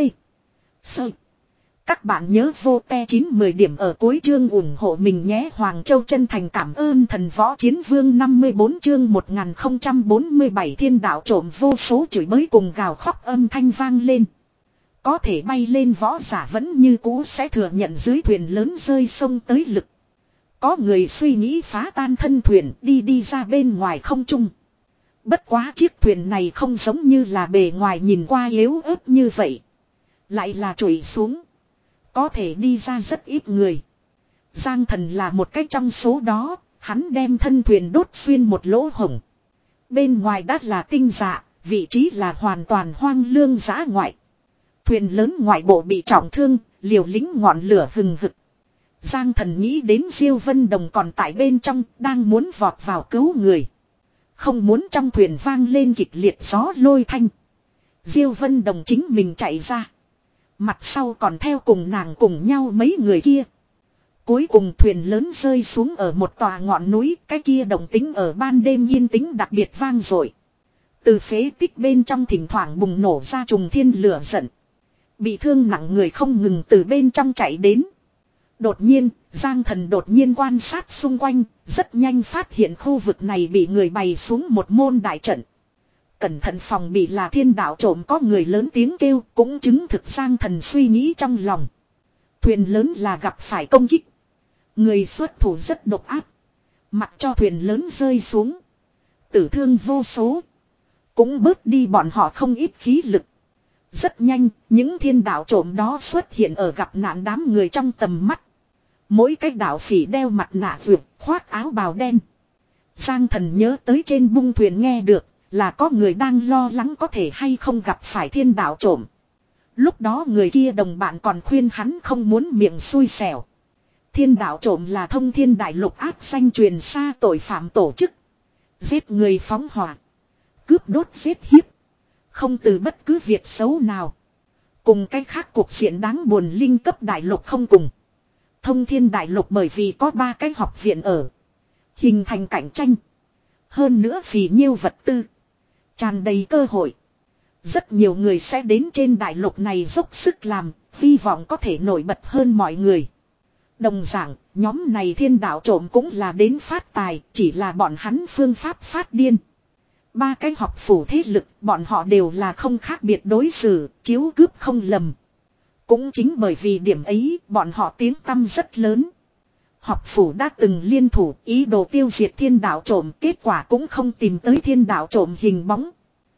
Sơ. Các bạn nhớ vô te chín mười điểm ở cuối chương ủng hộ mình nhé. Hoàng Châu chân thành cảm ơn thần võ chiến vương năm mươi bốn chương một nghìn không trăm bốn mươi bảy thiên đạo trộm vô số chửi bới cùng gào khóc âm thanh vang lên. Có thể bay lên võ giả vẫn như cũ sẽ thừa nhận dưới thuyền lớn rơi sông tới lực. Có người suy nghĩ phá tan thân thuyền đi đi ra bên ngoài không trung. Bất quá chiếc thuyền này không giống như là bề ngoài nhìn qua yếu ớt như vậy. Lại là trụi xuống. Có thể đi ra rất ít người. Giang Thần là một cách trong số đó, hắn đem thân thuyền đốt xuyên một lỗ hổng. Bên ngoài đất là tinh dạ, vị trí là hoàn toàn hoang lương dã ngoại. Thuyền lớn ngoại bộ bị trọng thương, liều lĩnh ngọn lửa hừng hực. Giang Thần nghĩ đến Diêu Vân Đồng còn tại bên trong, đang muốn vọt vào cứu người. Không muốn trong thuyền vang lên kịch liệt gió lôi thanh. Diêu Vân Đồng chính mình chạy ra. Mặt sau còn theo cùng nàng cùng nhau mấy người kia. Cuối cùng thuyền lớn rơi xuống ở một tòa ngọn núi, cái kia động tính ở ban đêm yên tĩnh đặc biệt vang dội. Từ phế tích bên trong thỉnh thoảng bùng nổ ra trùng thiên lửa giận. Bị thương nặng người không ngừng từ bên trong chạy đến. Đột nhiên, Giang Thần đột nhiên quan sát xung quanh, rất nhanh phát hiện khu vực này bị người bày xuống một môn đại trận. Cẩn thận phòng bị là thiên đạo trộm, có người lớn tiếng kêu, cũng chứng thực Giang Thần suy nghĩ trong lòng. Thuyền lớn là gặp phải công kích. Người xuất thủ rất độc ác. Mặc cho thuyền lớn rơi xuống. Tử thương vô số. Cũng bớt đi bọn họ không ít khí lực. Rất nhanh, những thiên đạo trộm đó xuất hiện ở gặp nạn đám người trong tầm mắt. Mỗi cái đạo phỉ đeo mặt nạ vượt, khoác áo bào đen. Giang Thần nhớ tới trên bung thuyền nghe được là có người đang lo lắng có thể hay không gặp phải thiên đạo trộm. Lúc đó người kia đồng bạn còn khuyên hắn không muốn miệng xui xẻo. Thiên đạo trộm là thông thiên đại lục ác danh truyền xa tội phạm tổ chức. Giết người phóng hỏa, cướp đốt giết hiếp. Không từ bất cứ việc xấu nào. Cùng cách khác cuộc diện đáng buồn linh cấp đại lục không cùng. Thông thiên đại lục bởi vì có ba cái học viện ở. Hình thành cạnh tranh. Hơn nữa vì nhiêu vật tư. Tràn đầy cơ hội. Rất nhiều người sẽ đến trên đại lục này dốc sức làm. Hy vọng có thể nổi bật hơn mọi người. Đồng dạng, nhóm này thiên đạo trộm cũng là đến phát tài. Chỉ là bọn hắn phương pháp phát điên. Ba cái học phủ thế lực, bọn họ đều là không khác biệt đối xử, chiếu cướp không lầm. Cũng chính bởi vì điểm ấy, bọn họ tiếng tăm rất lớn. Học phủ đã từng liên thủ ý đồ tiêu diệt thiên đạo trộm, kết quả cũng không tìm tới thiên đạo trộm hình bóng.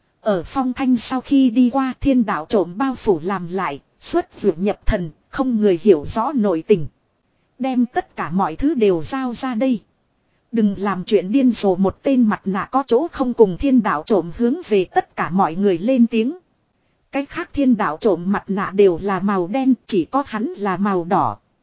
Ở phong thanh sau khi đi qua, thiên đạo trộm bao phủ làm lại, xuất vượt nhập thần, không người hiểu rõ nội tình. Đem tất cả mọi thứ đều giao ra đây. Đừng làm chuyện điên rồ, một tên mặt nạ có chỗ không cùng thiên đạo trộm hướng về tất cả mọi người lên tiếng. Cái khác thiên đạo trộm mặt nạ đều là màu đen, chỉ có hắn là màu đỏ.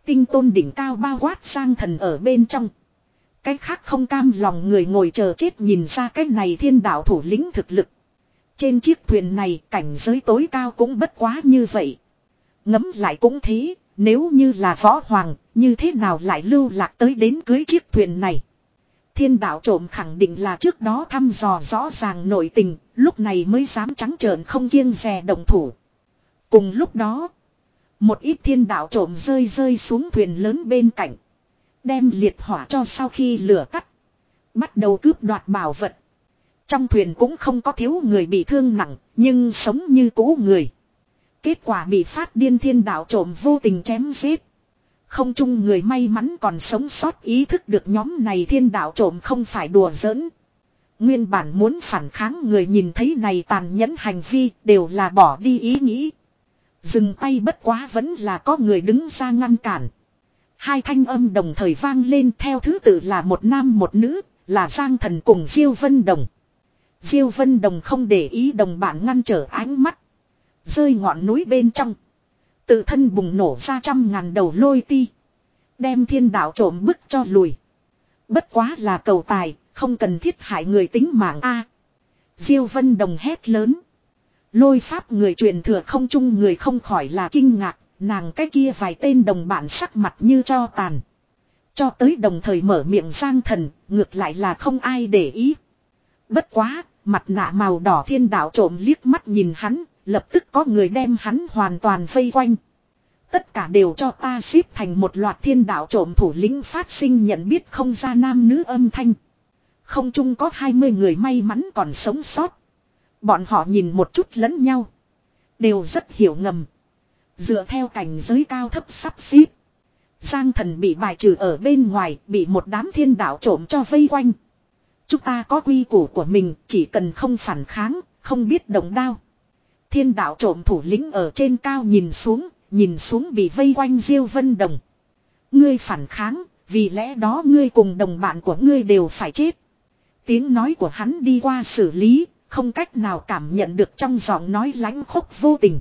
Tinh tôn đỉnh cao bao quát Giang Thần ở bên trong. Cái khác không cam lòng người ngồi chờ chết nhìn ra cái này thiên đạo thủ lĩnh thực lực. Trên chiếc thuyền này cảnh giới tối cao cũng bất quá như vậy. Ngấm lại cũng thế, nếu như là võ hoàng, như thế nào lại lưu lạc tới đến cưới chiếc thuyền này. Thiên đạo trộm khẳng định là trước đó thăm dò rõ ràng nội tình, lúc này mới dám trắng trợn không kiêng dè động thủ. Cùng lúc đó, một ít thiên đạo trộm rơi rơi xuống thuyền lớn bên cạnh. Đem liệt hỏa cho sau khi lửa tắt. Bắt đầu cướp đoạt bảo vật. Trong thuyền cũng không có thiếu người bị thương nặng, nhưng sống như cũ người. Kết quả bị phát điên thiên đạo trộm vô tình chém giết. Không chung người may mắn còn sống sót ý thức được nhóm này thiên đạo trộm không phải đùa giỡn. Nguyên bản muốn phản kháng người nhìn thấy này tàn nhẫn hành vi đều là bỏ đi ý nghĩ. Dừng tay bất quá vẫn là có người đứng ra ngăn cản. Hai thanh âm đồng thời vang lên theo thứ tự là một nam một nữ, là Giang Thần cùng Diêu Vân Đồng. Diêu Vân Đồng không để ý đồng bạn ngăn trở ánh mắt. Rơi ngọn núi bên trong. Tự thân bùng nổ ra trăm ngàn đầu lôi ti. Đem thiên đạo trộm bức cho lùi. Bất quá là cầu tài, không cần thiết hại người tính mạng a. Diêu Vân Đồng hét lớn. Lôi pháp người truyền thừa không chung người không khỏi là kinh ngạc. Nàng cái kia vài tên đồng bạn sắc mặt như cho tàn. Cho tới đồng thời mở miệng Giang Thần, ngược lại là không ai để ý. Bất quá, mặt nạ màu đỏ thiên đạo trộm liếc mắt nhìn hắn, lập tức có người đem hắn hoàn toàn vây quanh. Tất cả đều cho ta xếp thành một loạt thiên đạo trộm thủ lĩnh phát sinh nhận biết không ra nam nữ âm thanh. Không chung có hai mươi người may mắn còn sống sót. Bọn họ nhìn một chút lẫn nhau. Đều rất hiểu ngầm. Dựa theo cảnh giới cao thấp sắp xếp. Giang Thần bị bài trừ ở bên ngoài, bị một đám thiên đạo trộm cho vây quanh. Chúng ta có quy củ của mình, chỉ cần không phản kháng, không biết động đao. Thiên đạo trộm thủ lĩnh ở trên cao nhìn xuống, nhìn xuống bị vây quanh Diêu Vân Đồng. Ngươi phản kháng, vì lẽ đó ngươi cùng đồng bạn của ngươi đều phải chết. Tiếng nói của hắn đi qua xử lý, không cách nào cảm nhận được trong giọng nói lãnh khốc vô tình.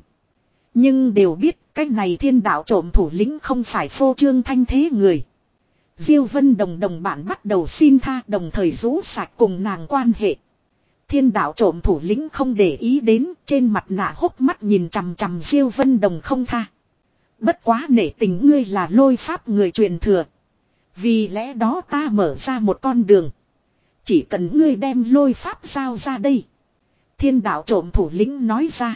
Nhưng đều biết cái này thiên đạo trộm thủ lĩnh không phải phô trương thanh thế người. Diêu Vân Đồng đồng bạn bắt đầu xin tha đồng thời rũ sạch cùng nàng quan hệ. Thiên đạo trộm thủ lĩnh không để ý đến trên mặt nạ hốc mắt nhìn chằm chằm Diêu Vân Đồng không tha. Bất quá nể tình ngươi là lôi pháp người truyền thừa. Vì lẽ đó ta mở ra một con đường. Chỉ cần ngươi đem lôi pháp giao ra đây. Thiên đạo trộm thủ lĩnh nói ra.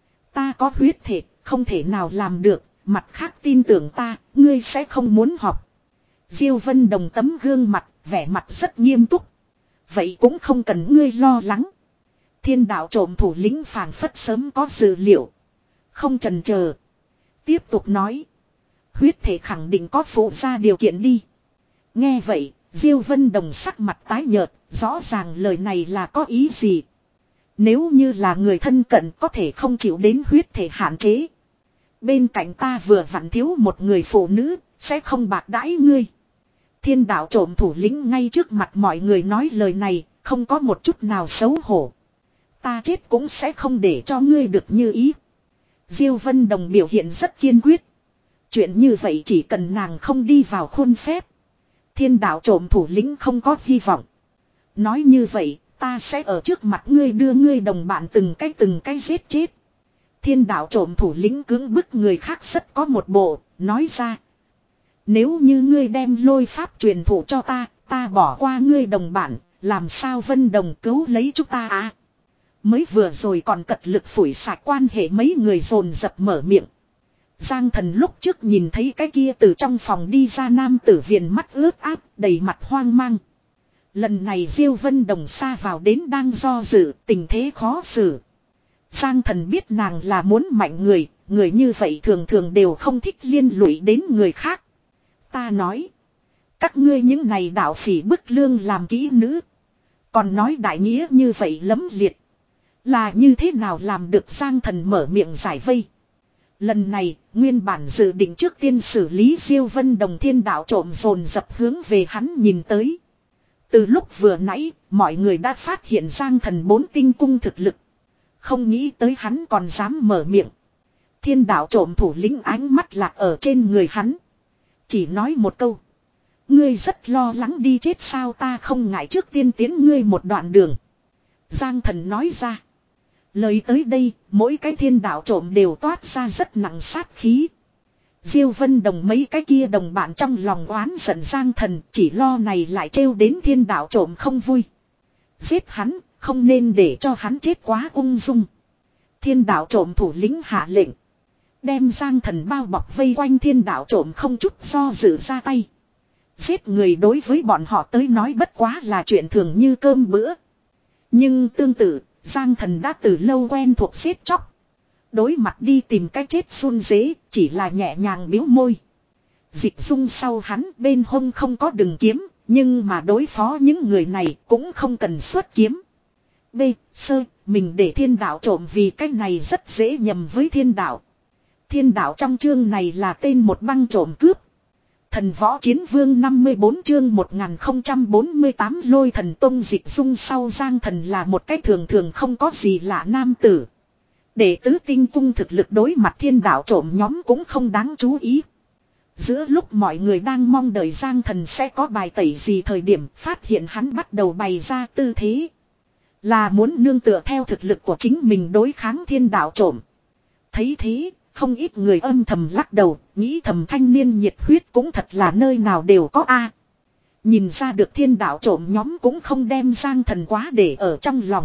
Ta có huyết thể, không thể nào làm được, mặt khác tin tưởng ta, ngươi sẽ không muốn học. Diêu Vân Đồng tấm gương mặt, vẻ mặt rất nghiêm túc. Vậy cũng không cần ngươi lo lắng. Thiên đạo trộm thủ lĩnh phảng phất sớm có dự liệu. Không chần chờ. Tiếp tục nói. Huyết thể khẳng định có phụ ra điều kiện đi. Nghe vậy, Diêu Vân Đồng sắc mặt tái nhợt, rõ ràng lời này là có ý gì. Nếu như là người thân cận có thể không chịu đến huyết thể hạn chế. Bên cạnh ta vừa vặn thiếu một người phụ nữ, sẽ không bạc đãi ngươi. Thiên đạo trộm thủ lĩnh ngay trước mặt mọi người nói lời này, không có một chút nào xấu hổ. Ta chết cũng sẽ không để cho ngươi được như ý. Diêu Vân Đồng biểu hiện rất kiên quyết. Chuyện như vậy chỉ cần nàng không đi vào khuôn phép. Thiên đạo trộm thủ lĩnh không có hy vọng. Nói như vậy, ta sẽ ở trước mặt ngươi đưa ngươi đồng bạn từng cái từng cái giết chết. Thiên đạo trộm thủ lĩnh cưỡng bức người khác rất có một bộ, nói ra. Nếu như ngươi đem lôi pháp truyền thụ cho ta, ta bỏ qua ngươi đồng bạn, làm sao Vân Đồng cứu lấy chúng ta à? Mới vừa rồi còn cật lực phủi sạch quan hệ mấy người dồn dập mở miệng. Giang Thần lúc trước nhìn thấy cái kia từ trong phòng đi ra nam tử viền mắt ướt át, đầy mặt hoang mang. Lần này Diêu Vân Đồng xa vào đến đang do dự, tình thế khó xử. Giang Thần biết nàng là muốn mạnh người, người như vậy thường thường đều không thích liên lụy đến người khác. Ta nói, các ngươi những này đạo phỉ bức lương làm kỹ nữ. Còn nói đại nghĩa như vậy lấm liệt. Là như thế nào làm được Giang Thần mở miệng giải vây. Lần này, nguyên bản dự định trước tiên xử lý Diêu Vân Đồng thiên đạo trộm dồn dập hướng về hắn nhìn tới. Từ lúc vừa nãy, mọi người đã phát hiện Giang Thần bốn tinh cung thực lực. Không nghĩ tới hắn còn dám mở miệng. Thiên đạo trộm thủ lĩnh ánh mắt lạc ở trên người hắn. Chỉ nói một câu. Ngươi rất lo lắng đi chết sao, ta không ngại trước tiên tiến ngươi một đoạn đường. Giang Thần nói ra. Lời tới đây, mỗi cái thiên đạo trộm đều toát ra rất nặng sát khí. Diêu Vân Đồng mấy cái kia đồng bạn trong lòng oán giận Giang Thần, chỉ lo này lại trêu đến thiên đạo trộm không vui. Giết hắn, không nên để cho hắn chết quá ung dung. Thiên đạo trộm thủ lĩnh hạ lệnh. Đem Giang Thần bao bọc vây quanh, thiên đạo trộm không chút do dự ra tay. Giết người đối với bọn họ tới nói bất quá là chuyện thường như cơm bữa. Nhưng tương tự, Giang Thần đã từ lâu quen thuộc giết chóc. Đối mặt đi tìm cách chết run rế, chỉ là nhẹ nhàng biếu môi. Dịch dung sau hắn bên hông không có đường kiếm, nhưng mà đối phó những người này cũng không cần xuất kiếm. B. Sơ, mình để thiên đạo trộm vì cái này rất dễ nhầm với thiên đạo. Thiên đạo trong chương này là tên một băng trộm cướp. Thần võ chiến vương năm mươi bốn chương một nghìn không trăm bốn mươi tám lôi thần tông dịch dung sau Giang Thần là một cái thường thường không có gì lạ nam tử. Để tứ tinh cung thực lực đối mặt thiên đạo trộm nhóm cũng không đáng chú ý. Giữa lúc mọi người đang mong đợi Giang Thần sẽ có bài tẩy gì thời điểm, phát hiện hắn bắt đầu bày ra tư thế. Là muốn nương tựa theo thực lực của chính mình đối kháng thiên đạo trộm. Thấy thế, không ít người âm thầm lắc đầu, nghĩ thầm thanh niên nhiệt huyết cũng thật là nơi nào đều có a. Nhìn ra được thiên đạo trộm nhóm cũng không đem Giang Thần quá để ở trong lòng.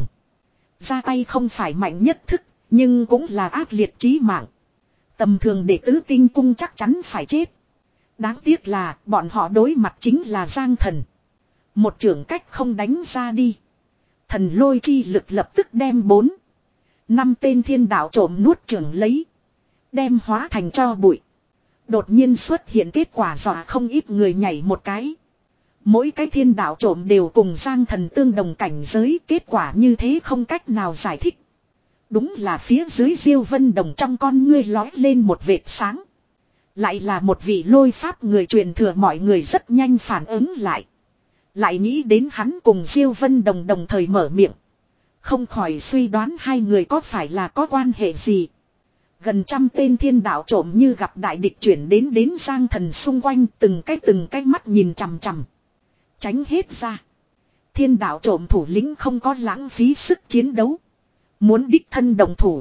Ra tay không phải mạnh nhất thức, nhưng cũng là ác liệt chí mạng. Tầm thường đệ tứ tinh cung chắc chắn phải chết. Đáng tiếc là bọn họ đối mặt chính là Giang Thần. Một trưởng cách không đánh ra đi. Thần lôi chi lực lập tức đem bốn năm tên thiên đạo trộm nuốt chửng lấy. Đem hóa thành cho bụi. Đột nhiên xuất hiện kết quả dọa không ít người nhảy một cái. Mỗi cái thiên đạo trộm đều cùng Giang Thần tương đồng cảnh giới, kết quả như thế không cách nào giải thích. Đúng là phía dưới Diêu Vân Đồng trong con ngươi lói lên một vệt sáng. Lại là một vị lôi pháp người truyền thừa, mọi người rất nhanh phản ứng lại. Lại nghĩ đến hắn cùng Diêu Vân Đồng đồng thời mở miệng. Không khỏi suy đoán hai người có phải là có quan hệ gì. Gần trăm tên thiên đạo trộm như gặp đại địch chuyển đến đến Giang Thần xung quanh, từng cái từng cái mắt nhìn chằm chằm. Tránh hết ra. Thiên đạo trộm thủ lĩnh không có lãng phí sức chiến đấu. Muốn đích thân đồng thủ.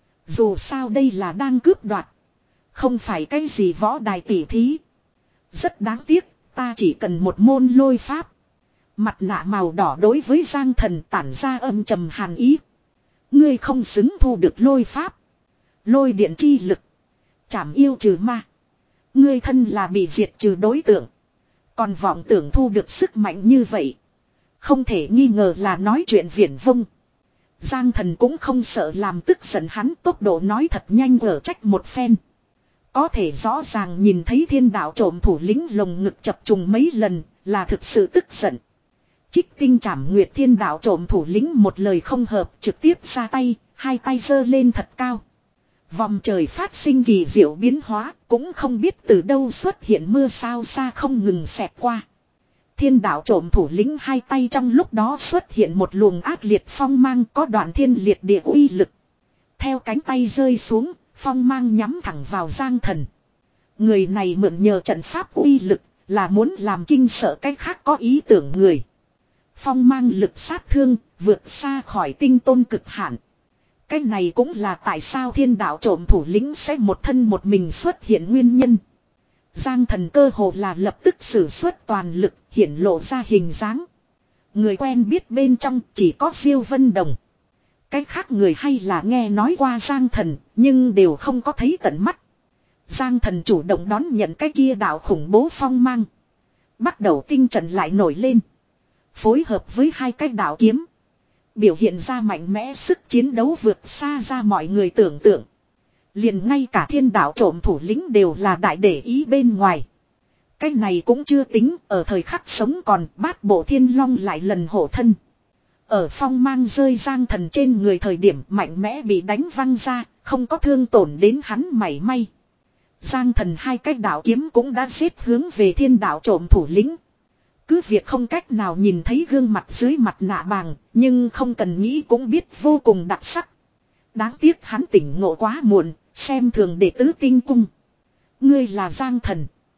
Dù sao đây là đang cướp đoạt. Không phải cái gì võ đài tỉ thí. Rất đáng tiếc, ta chỉ cần một môn lôi pháp. Mặt nạ màu đỏ đối với Giang Thần tản ra âm trầm hàn ý. Ngươi không xứng thu được lôi pháp. Lôi điện chi lực. Chảm yêu trừ ma. Ngươi thân là bị diệt trừ đối tượng. Còn vọng tưởng thu được sức mạnh như vậy. Không thể nghi ngờ là nói chuyện viển vông. Giang Thần cũng không sợ làm tức giận hắn, tốc độ nói thật nhanh ở trách một phen. Có thể rõ ràng nhìn thấy thiên đạo trộm thủ lĩnh lồng ngực chập trùng mấy lần, là thực sự tức giận. Trích tinh trảm nguyệt thiên đạo trộm thủ lĩnh một lời không hợp trực tiếp ra tay, hai tay giơ lên thật cao. Vòng trời phát sinh kỳ diệu biến hóa, cũng không biết từ đâu xuất hiện mưa sao xa không ngừng xẹt qua. Thiên đạo trộm thủ lĩnh hai tay trong lúc đó xuất hiện một luồng ác liệt phong mang, có đoạn thiên liệt địa uy lực. Theo cánh tay rơi xuống, phong mang nhắm thẳng vào Giang Thần. Người này mượn nhờ trận pháp uy lực, là muốn làm kinh sợ cách khác có ý tưởng người. Phong mang lực sát thương, vượt xa khỏi tinh tôn cực hạn. Cái này cũng là tại sao thiên đạo trộm thủ lĩnh sẽ một thân một mình xuất hiện nguyên nhân. Giang Thần cơ hồ là lập tức sử xuất toàn lực, hiển lộ ra hình dáng. Người quen biết bên trong chỉ có Diêu Vân Đồng. Cái khác người hay là nghe nói qua Giang Thần, nhưng đều không có thấy tận mắt. Giang Thần chủ động đón nhận cái kia đạo khủng bố phong mang. Bắt đầu tinh trận lại nổi lên. Phối hợp với hai cái đạo kiếm. Biểu hiện ra mạnh mẽ sức chiến đấu vượt xa ra mọi người tưởng tượng. Liền ngay cả thiên đạo trộm thủ lĩnh đều là đại để ý bên ngoài. Cái này cũng chưa tính, ở thời khắc sống còn bát bộ thiên long lại lần hộ thân. Ở phong mang rơi Giang Thần trên người thời điểm mạnh mẽ bị đánh văng ra, không có thương tổn đến hắn mảy may. Giang Thần hai cái đạo kiếm cũng đã giết hướng về thiên đạo trộm thủ lĩnh. Cứ việc không cách nào nhìn thấy gương mặt dưới mặt nạ bàng, nhưng không cần nghĩ cũng biết vô cùng đặc sắc. Đáng tiếc hắn tỉnh ngộ quá muộn, xem thường đệ tứ tinh cung. Ngươi là Giang Thần.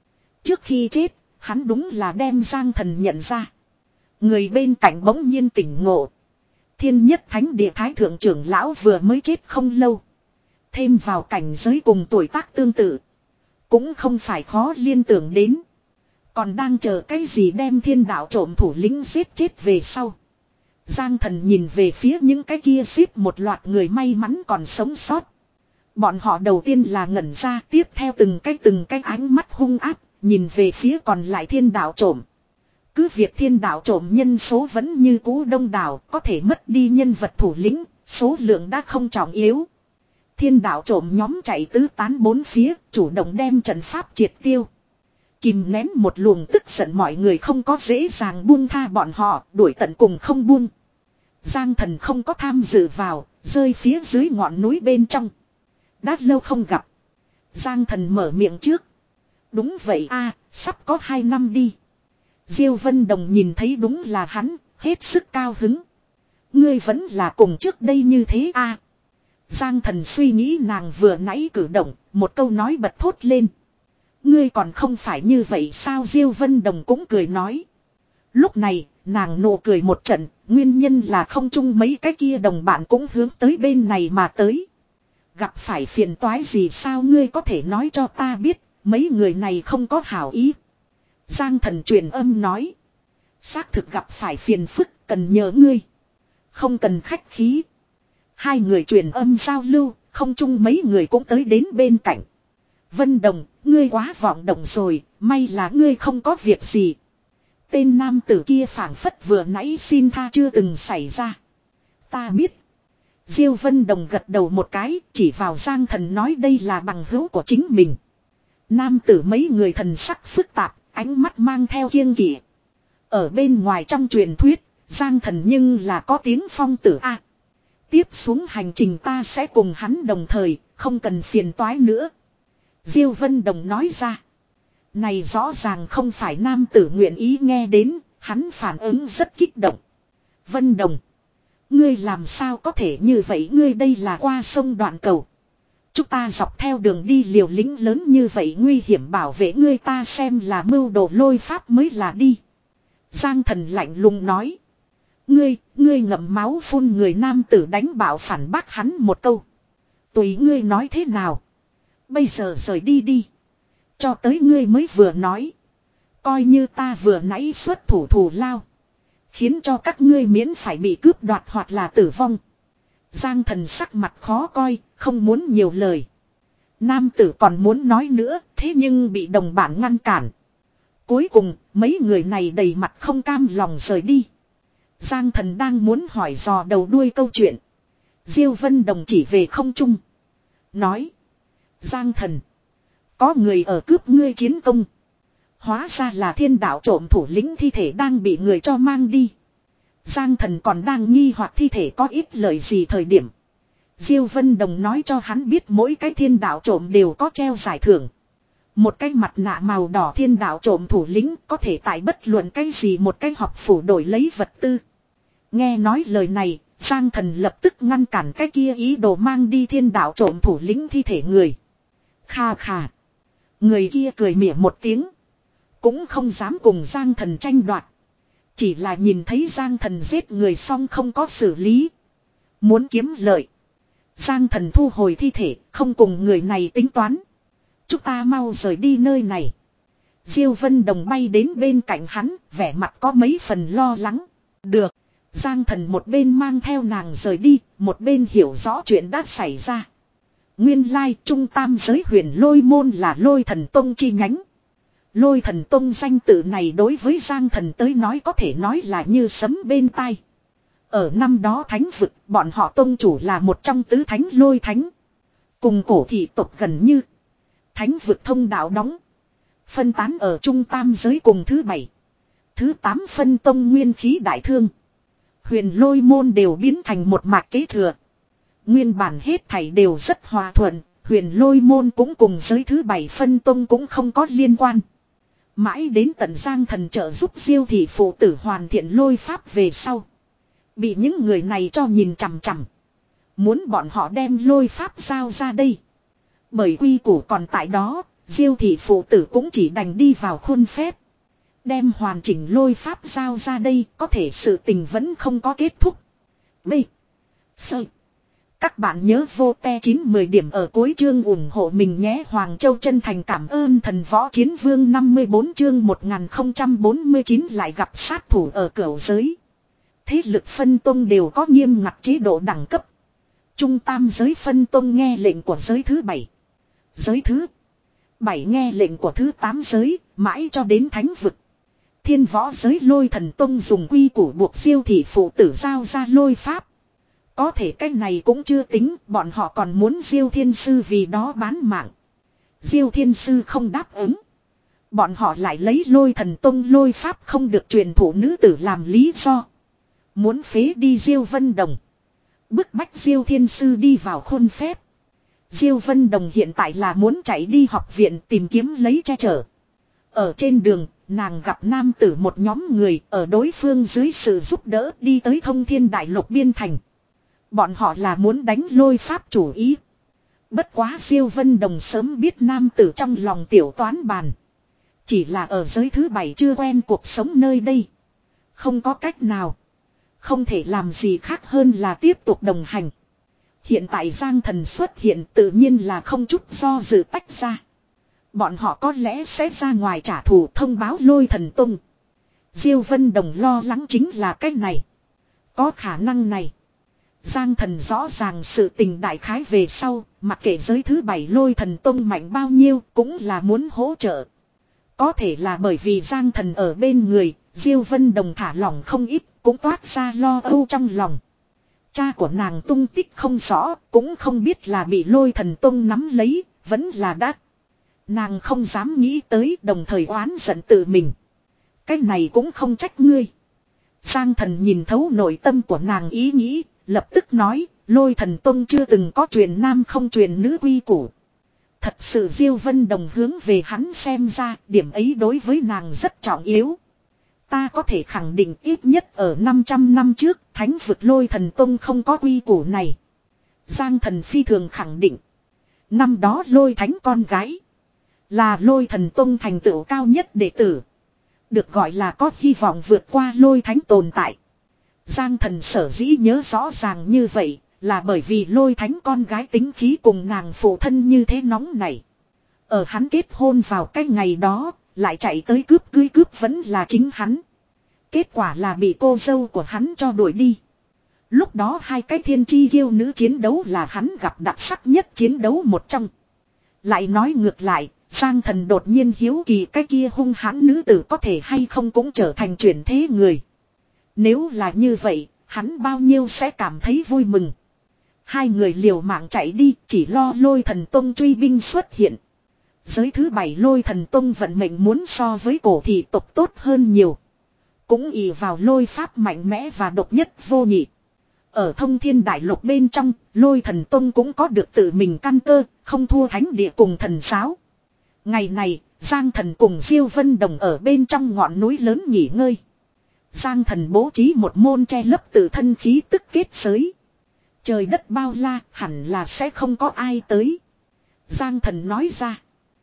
Trước khi chết, hắn đúng là đem Giang Thần nhận ra. Người bên cạnh bỗng nhiên tỉnh ngộ. Thiên nhất thánh địa thái thượng trưởng lão vừa mới chết không lâu. Thêm vào cảnh giới cùng tuổi tác tương tự. Cũng không phải khó liên tưởng đến. Còn đang chờ cái gì đem thiên đạo trộm thủ lĩnh giết chết về sau. Giang Thần nhìn về phía những cái kia xếp một loạt người may mắn còn sống sót. Bọn họ đầu tiên là ngẩn ra, tiếp theo từng cái từng cái ánh mắt hung ác, nhìn về phía còn lại thiên đạo trộm. Cứ việc thiên đạo trộm nhân số vẫn như cũ đông đảo, có thể mất đi nhân vật thủ lĩnh, số lượng đã không trọng yếu. Thiên đạo trộm nhóm chạy tứ tán bốn phía, chủ động đem trận pháp triệt tiêu. Kìm nén một luồng tức giận mọi người không có dễ dàng buông tha bọn họ, đuổi tận cùng không buông. Giang Thần không có tham dự vào, rơi phía dưới ngọn núi bên trong. Đã lâu không gặp. Giang Thần mở miệng trước. Đúng vậy a, sắp có hai năm đi. Diêu Vân Đồng nhìn thấy đúng là hắn, hết sức cao hứng. Ngươi vẫn là cùng trước đây như thế a. Giang Thần suy nghĩ nàng vừa nãy cử động, một câu nói bật thốt lên. Ngươi còn không phải như vậy sao? Diêu Vân Đồng cũng cười nói. Lúc này, nàng nụ cười một trận, nguyên nhân là không chung mấy cái kia đồng bạn cũng hướng tới bên này mà tới. Gặp phải phiền toái gì sao? Ngươi có thể nói cho ta biết, mấy người này không có hảo ý. Giang Thần truyền âm nói. Xác thực gặp phải phiền phức, cần nhờ ngươi. Không cần khách khí. Hai người truyền âm giao lưu, không chung mấy người cũng tới đến bên cạnh. Vân Đồng, ngươi quá vọng động rồi, may là ngươi không có việc gì. Tên nam tử kia phảng phất vừa nãy xin tha chưa từng xảy ra. Ta biết. Diêu Vân Đồng gật đầu một cái, chỉ vào Giang Thần nói đây là bằng hữu của chính mình. Nam tử mấy người thần sắc phức tạp, ánh mắt mang theo kiêng kỵ. Ở bên ngoài trong truyền thuyết, Giang Thần nhưng là có tiếng phong tử a. Tiếp xuống hành trình ta sẽ cùng hắn đồng thời, không cần phiền toái nữa. Diêu Vân Đồng nói ra. Này rõ ràng không phải nam tử nguyện ý nghe đến, hắn phản ứng rất kích động. Vân Đồng, ngươi làm sao có thể như vậy? Ngươi đây là qua sông đoạn cầu. Chúng ta dọc theo đường đi liều lĩnh lớn như vậy, nguy hiểm bảo vệ ngươi, ta xem là mưu đồ lôi pháp mới là đi. Giang Thần lạnh lùng nói. Ngươi, ngươi ngậm máu phun người. Nam tử đánh bảo phản bác hắn một câu. Tùy ngươi nói thế nào. Bây giờ rời đi đi. Cho tới ngươi mới vừa nói. Coi như ta vừa nãy xuất thủ thủ lao. Khiến cho các ngươi miễn phải bị cướp đoạt hoặc là tử vong. Giang Thần sắc mặt khó coi, không muốn nhiều lời. Nam tử còn muốn nói nữa, thế nhưng bị đồng bạn ngăn cản. Cuối cùng, mấy người này đầy mặt không cam lòng rời đi. Giang Thần đang muốn hỏi dò đầu đuôi câu chuyện. Diêu Vân Đồng chỉ về không trung. Nói. Giang Thần. Có người ở cướp ngươi chiến công. Hóa ra là thiên đạo trộm thủ lĩnh thi thể đang bị người cho mang đi. Giang Thần còn đang nghi hoặc thi thể có ít lời gì thời điểm. Diêu Vân Đồng nói cho hắn biết mỗi cái thiên đạo trộm đều có treo giải thưởng. Một cái mặt nạ màu đỏ thiên đạo trộm thủ lĩnh có thể tại bất luận cái gì một cái học phủ đổi lấy vật tư. Nghe nói lời này, Giang Thần lập tức ngăn cản cái kia ý đồ mang đi thiên đạo trộm thủ lĩnh thi thể người. Kha kha. Người kia cười mỉa một tiếng. Cũng không dám cùng Giang Thần tranh đoạt. Chỉ là nhìn thấy Giang Thần giết người xong không có xử lý. Muốn kiếm lợi. Giang Thần thu hồi thi thể, không cùng người này tính toán. Chúng ta mau rời đi nơi này. Diêu Vân Đồng bay đến bên cạnh hắn, vẻ mặt có mấy phần lo lắng. Được. Giang Thần một bên mang theo nàng rời đi, một bên hiểu rõ chuyện đã xảy ra. Nguyên lai trung tam giới huyền lôi môn là Lôi Thần Tông chi nhánh. Lôi Thần Tông danh tự này đối với Giang Thần tới nói có thể nói là như sấm bên tai. Ở năm đó thánh vực, bọn họ tông chủ là một trong tứ thánh lôi thánh. Cùng cổ thị tộc gần như. Thánh vực thông đạo đóng. Phân tán ở trung tam giới cùng thứ bảy. Thứ tám phân tông nguyên khí đại thương. Huyền lôi môn đều biến thành một mạch kế thừa. Nguyên bản hết thảy đều rất hòa thuận. Huyền lôi môn cũng cùng giới thứ bảy phân tông cũng không có liên quan. Mãi đến tận Giang Thần trợ giúp Diêu thị phụ tử hoàn thiện lôi pháp về sau. Bị những người này cho nhìn chằm chằm. Muốn bọn họ đem lôi pháp giao ra đây. Bởi quy củ còn tại đó, Diêu thị phụ tử cũng chỉ đành đi vào khuôn phép. Đem hoàn chỉnh lôi pháp giao ra đây, có thể sự tình vẫn không có kết thúc. B. Sơ. Các bạn nhớ vô te chín mười điểm ở cuối chương ủng hộ mình nhé. Hoàng Châu chân thành cảm ơn thần võ chiến vương năm mươi bốn chương một nghìn không trăm bốn mươi chín lại gặp sát thủ ở cửu giới. Thế lực phân tông đều có nghiêm ngặt chế độ đẳng cấp. Trung tam giới phân tông nghe lệnh của giới thứ bảy. Giới thứ bảy nghe lệnh của thứ tám giới, mãi cho đến thánh vực. Thiên võ giới lôi thần tông dùng quy củ buộc Diêu thị phụ tử giao ra lôi pháp. Có thể cái này cũng chưa tính, bọn họ còn muốn Diêu thiên sư vì đó bán mạng. Diêu thiên sư không đáp ứng. Bọn họ lại lấy lôi thần tông lôi pháp không được truyền thụ nữ tử làm lý do. Muốn phế đi Diêu Vân Đồng. Bức bách Diêu thiên sư đi vào khuôn phép. Diêu Vân Đồng hiện tại là muốn chạy đi học viện tìm kiếm lấy che chở. Ở trên đường, nàng gặp nam tử một nhóm người ở đối phương dưới sự giúp đỡ đi tới Thông Thiên Đại Lục biên thành. Bọn họ là muốn đánh lôi pháp chủ ý. Bất quá Diêu Vân Đồng sớm biết nam tử trong lòng tiểu toán bàn. Chỉ là ở giới thứ bảy chưa quen cuộc sống nơi đây. Không có cách nào. Không thể làm gì khác hơn là tiếp tục đồng hành. Hiện tại Giang Thần xuất hiện tự nhiên là không chút do dự tách ra. Bọn họ có lẽ sẽ ra ngoài trả thù thông báo lôi thần tung. Diêu Vân Đồng lo lắng chính là cái này. Có khả năng này. Giang Thần rõ ràng sự tình đại khái về sau, mặc kệ giới thứ bảy lôi thần tông mạnh bao nhiêu cũng là muốn hỗ trợ. Có thể là bởi vì Giang Thần ở bên người, Diêu Vân Đồng thả lỏng không ít, cũng toát ra lo âu trong lòng. Cha của nàng tung tích không rõ, cũng không biết là bị lôi thần tông nắm lấy, vẫn là đắt. Nàng không dám nghĩ tới, đồng thời oán giận tự mình. Cái này cũng không trách ngươi. Giang Thần nhìn thấu nội tâm của nàng ý nghĩ, lập tức nói, lôi thần tông chưa từng có truyền nam không truyền nữ quy củ. Thật sự Diêu Vân Đồng hướng về hắn xem ra, điểm ấy đối với nàng rất trọng yếu. Ta có thể khẳng định ít nhất ở năm trăm năm trước, thánh vực lôi thần tông không có quy củ này. Giang Thần phi thường khẳng định. Năm đó lôi thánh con gái. Là lôi thần tông thành tựu cao nhất đệ tử. Được gọi là có hy vọng vượt qua lôi thánh tồn tại. Giang Thần sở dĩ nhớ rõ ràng như vậy. Là bởi vì lôi thánh con gái tính khí cùng nàng phụ thân như thế nóng này. Ở hắn kết hôn vào cái ngày đó. Lại chạy tới cướp cưới cướp vẫn là chính hắn. Kết quả là bị cô dâu của hắn cho đuổi đi. Lúc đó hai cái thiên chi kiêu nữ chiến đấu là hắn gặp đặc sắc nhất chiến đấu một trong. Lại nói ngược lại, Giang Thần đột nhiên hiếu kỳ cái kia hung hãn nữ tử có thể hay không cũng trở thành chuyển thế người. Nếu là như vậy, hắn bao nhiêu sẽ cảm thấy vui mừng. Hai người liều mạng chạy đi, chỉ lo lôi thần tông truy binh xuất hiện. Giới thứ bảy lôi thần tông vận mệnh muốn so với cổ thị tộc tốt hơn nhiều. Cũng ỷ vào lôi pháp mạnh mẽ và độc nhất vô nhị. Ở Thông Thiên Đại Lục bên trong, lôi thần tông cũng có được tự mình căn cơ, không thua thánh địa cùng thần sáo. Ngày này, Giang Thần cùng Diêu Vân Đồng ở bên trong ngọn núi lớn nghỉ ngơi. Giang Thần bố trí một môn che lấp tự thân khí tức kết giới. Trời đất bao la, hẳn là sẽ không có ai tới. Giang Thần nói ra.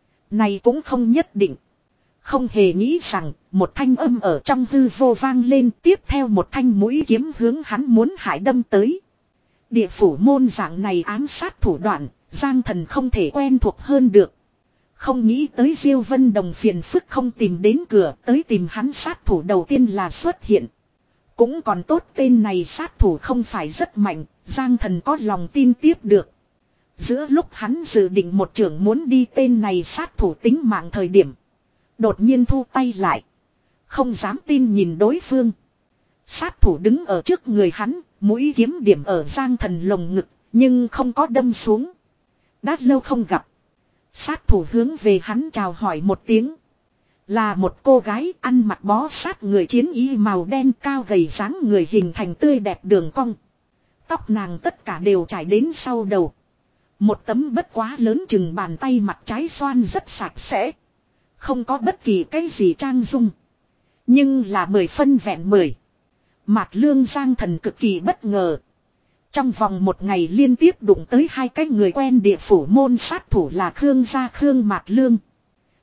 Này cũng không nhất định. Không hề nghĩ rằng một thanh âm ở trong hư vô vang lên, tiếp theo một thanh mũi kiếm hướng hắn muốn hại đâm tới. Địa phủ môn dạng này ám sát thủ đoạn, Giang Thần không thể quen thuộc hơn được. Không nghĩ tới Diêu Vân Đồng phiền phức không tìm đến cửa, tới tìm hắn sát thủ đầu tiên là xuất hiện. Cũng còn tốt tên này sát thủ không phải rất mạnh, Giang Thần có lòng tin tiếp được. Giữa lúc hắn dự định một trưởng muốn đi tên này sát thủ tính mạng thời điểm. Đột nhiên thu tay lại. Không dám tin nhìn đối phương. Sát thủ đứng ở trước người hắn, mũi kiếm điểm ở Giang Thần lồng ngực, nhưng không có đâm xuống. Đã lâu không gặp. Sát thủ hướng về hắn chào hỏi một tiếng. Là một cô gái ăn mặc bó sát người chiến y màu đen cao gầy dáng người hình thành tươi đẹp đường cong. Tóc nàng tất cả đều trải đến sau đầu. Một tấm bất quá lớn chừng bàn tay mặt trái xoan rất sạch sẽ. Không có bất kỳ cái gì trang dung. Nhưng là mười phân vẹn mười. Mạt Lương Giang Thần cực kỳ bất ngờ. Trong vòng một ngày liên tiếp đụng tới hai cái người quen địa phủ môn sát thủ là Khương gia Khương Mạt Lương.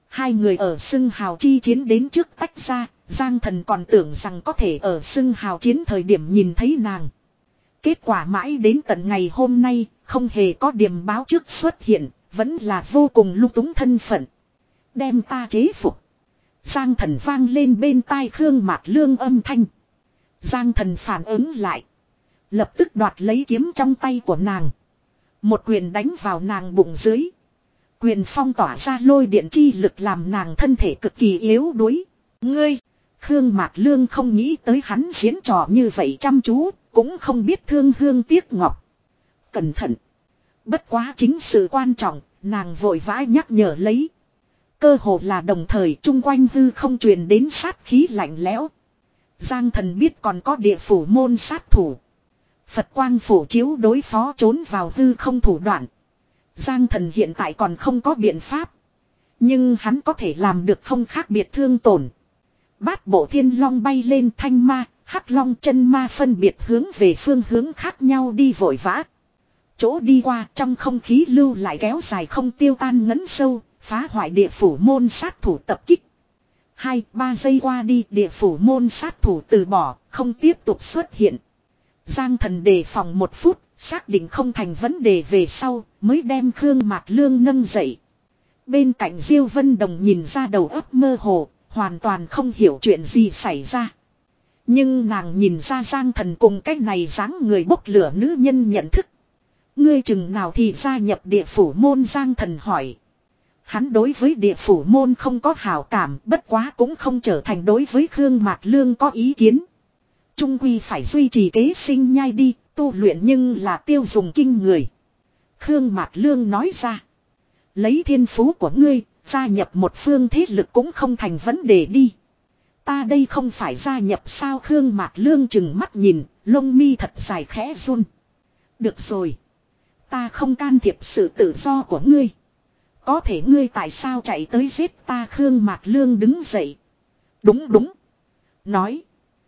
Hai người ở xưng hào chi chiến đến trước tách ra, Giang Thần còn tưởng rằng có thể ở xưng hào chiến thời điểm nhìn thấy nàng. Kết quả mãi đến tận ngày hôm nay, không hề có điểm báo trước xuất hiện, vẫn là vô cùng lung túng thân phận. Đem ta chế phục. Giang Thần vang lên bên tai Khương Mạt Lương âm thanh. Giang Thần phản ứng lại. Lập tức đoạt lấy kiếm trong tay của nàng. Một quyền đánh vào nàng bụng dưới. Quyền phong tỏa ra lôi điện chi lực làm nàng thân thể cực kỳ yếu đuối. Ngươi! Khương Mạt Lương không nghĩ tới hắn diễn trò như vậy chăm chú, cũng không biết thương hương tiếc ngọc. Cẩn thận! Bất quá chính sự quan trọng, nàng vội vã nhắc nhở lấy. Cơ hồ là đồng thời chung quanh hư không truyền đến sát khí lạnh lẽo. Giang Thần biết còn có địa phủ môn sát thủ. Phật quang phổ chiếu đối phó trốn vào hư không thủ đoạn. Giang Thần hiện tại còn không có biện pháp. Nhưng hắn có thể làm được không khác biệt thương tổn. Bát bộ thiên long bay lên thanh ma, hắc long chân ma phân biệt hướng về phương hướng khác nhau đi vội vã. Chỗ đi qua trong không khí lưu lại kéo dài không tiêu tan ngấn sâu, phá hoại địa phủ môn sát thủ tập kích. Hai, ba giây qua đi địa phủ môn sát thủ từ bỏ, không tiếp tục xuất hiện. Giang Thần đề phòng một phút, xác định không thành vấn đề về sau, mới đem Khương Mạt Lương nâng dậy. Bên cạnh Diêu Vân Đồng nhìn ra đầu óc mơ hồ, hoàn toàn không hiểu chuyện gì xảy ra. Nhưng nàng nhìn ra Giang Thần cùng cái này dáng người bốc lửa nữ nhân nhận thức. Ngươi chừng nào thì gia nhập địa phủ môn, Giang Thần hỏi. Hắn đối với địa phủ môn không có hảo cảm, bất quá cũng không trở thành đối với Khương Mạt Lương có ý kiến. Trung quy phải duy trì kế sinh nhai đi, tu luyện nhưng là tiêu dùng kinh người. Khương Mạt Lương nói ra. Lấy thiên phú của ngươi, gia nhập một phương thế lực cũng không thành vấn đề đi. Ta đây không phải gia nhập sao? Khương Mạt Lương chừng mắt nhìn, lông mi thật dài khẽ run. Được rồi. Ta không can thiệp sự tự do của ngươi. Có thể ngươi tại sao chạy tới giết ta? Khương Mạt Lương đứng dậy. Đúng đúng. Nói.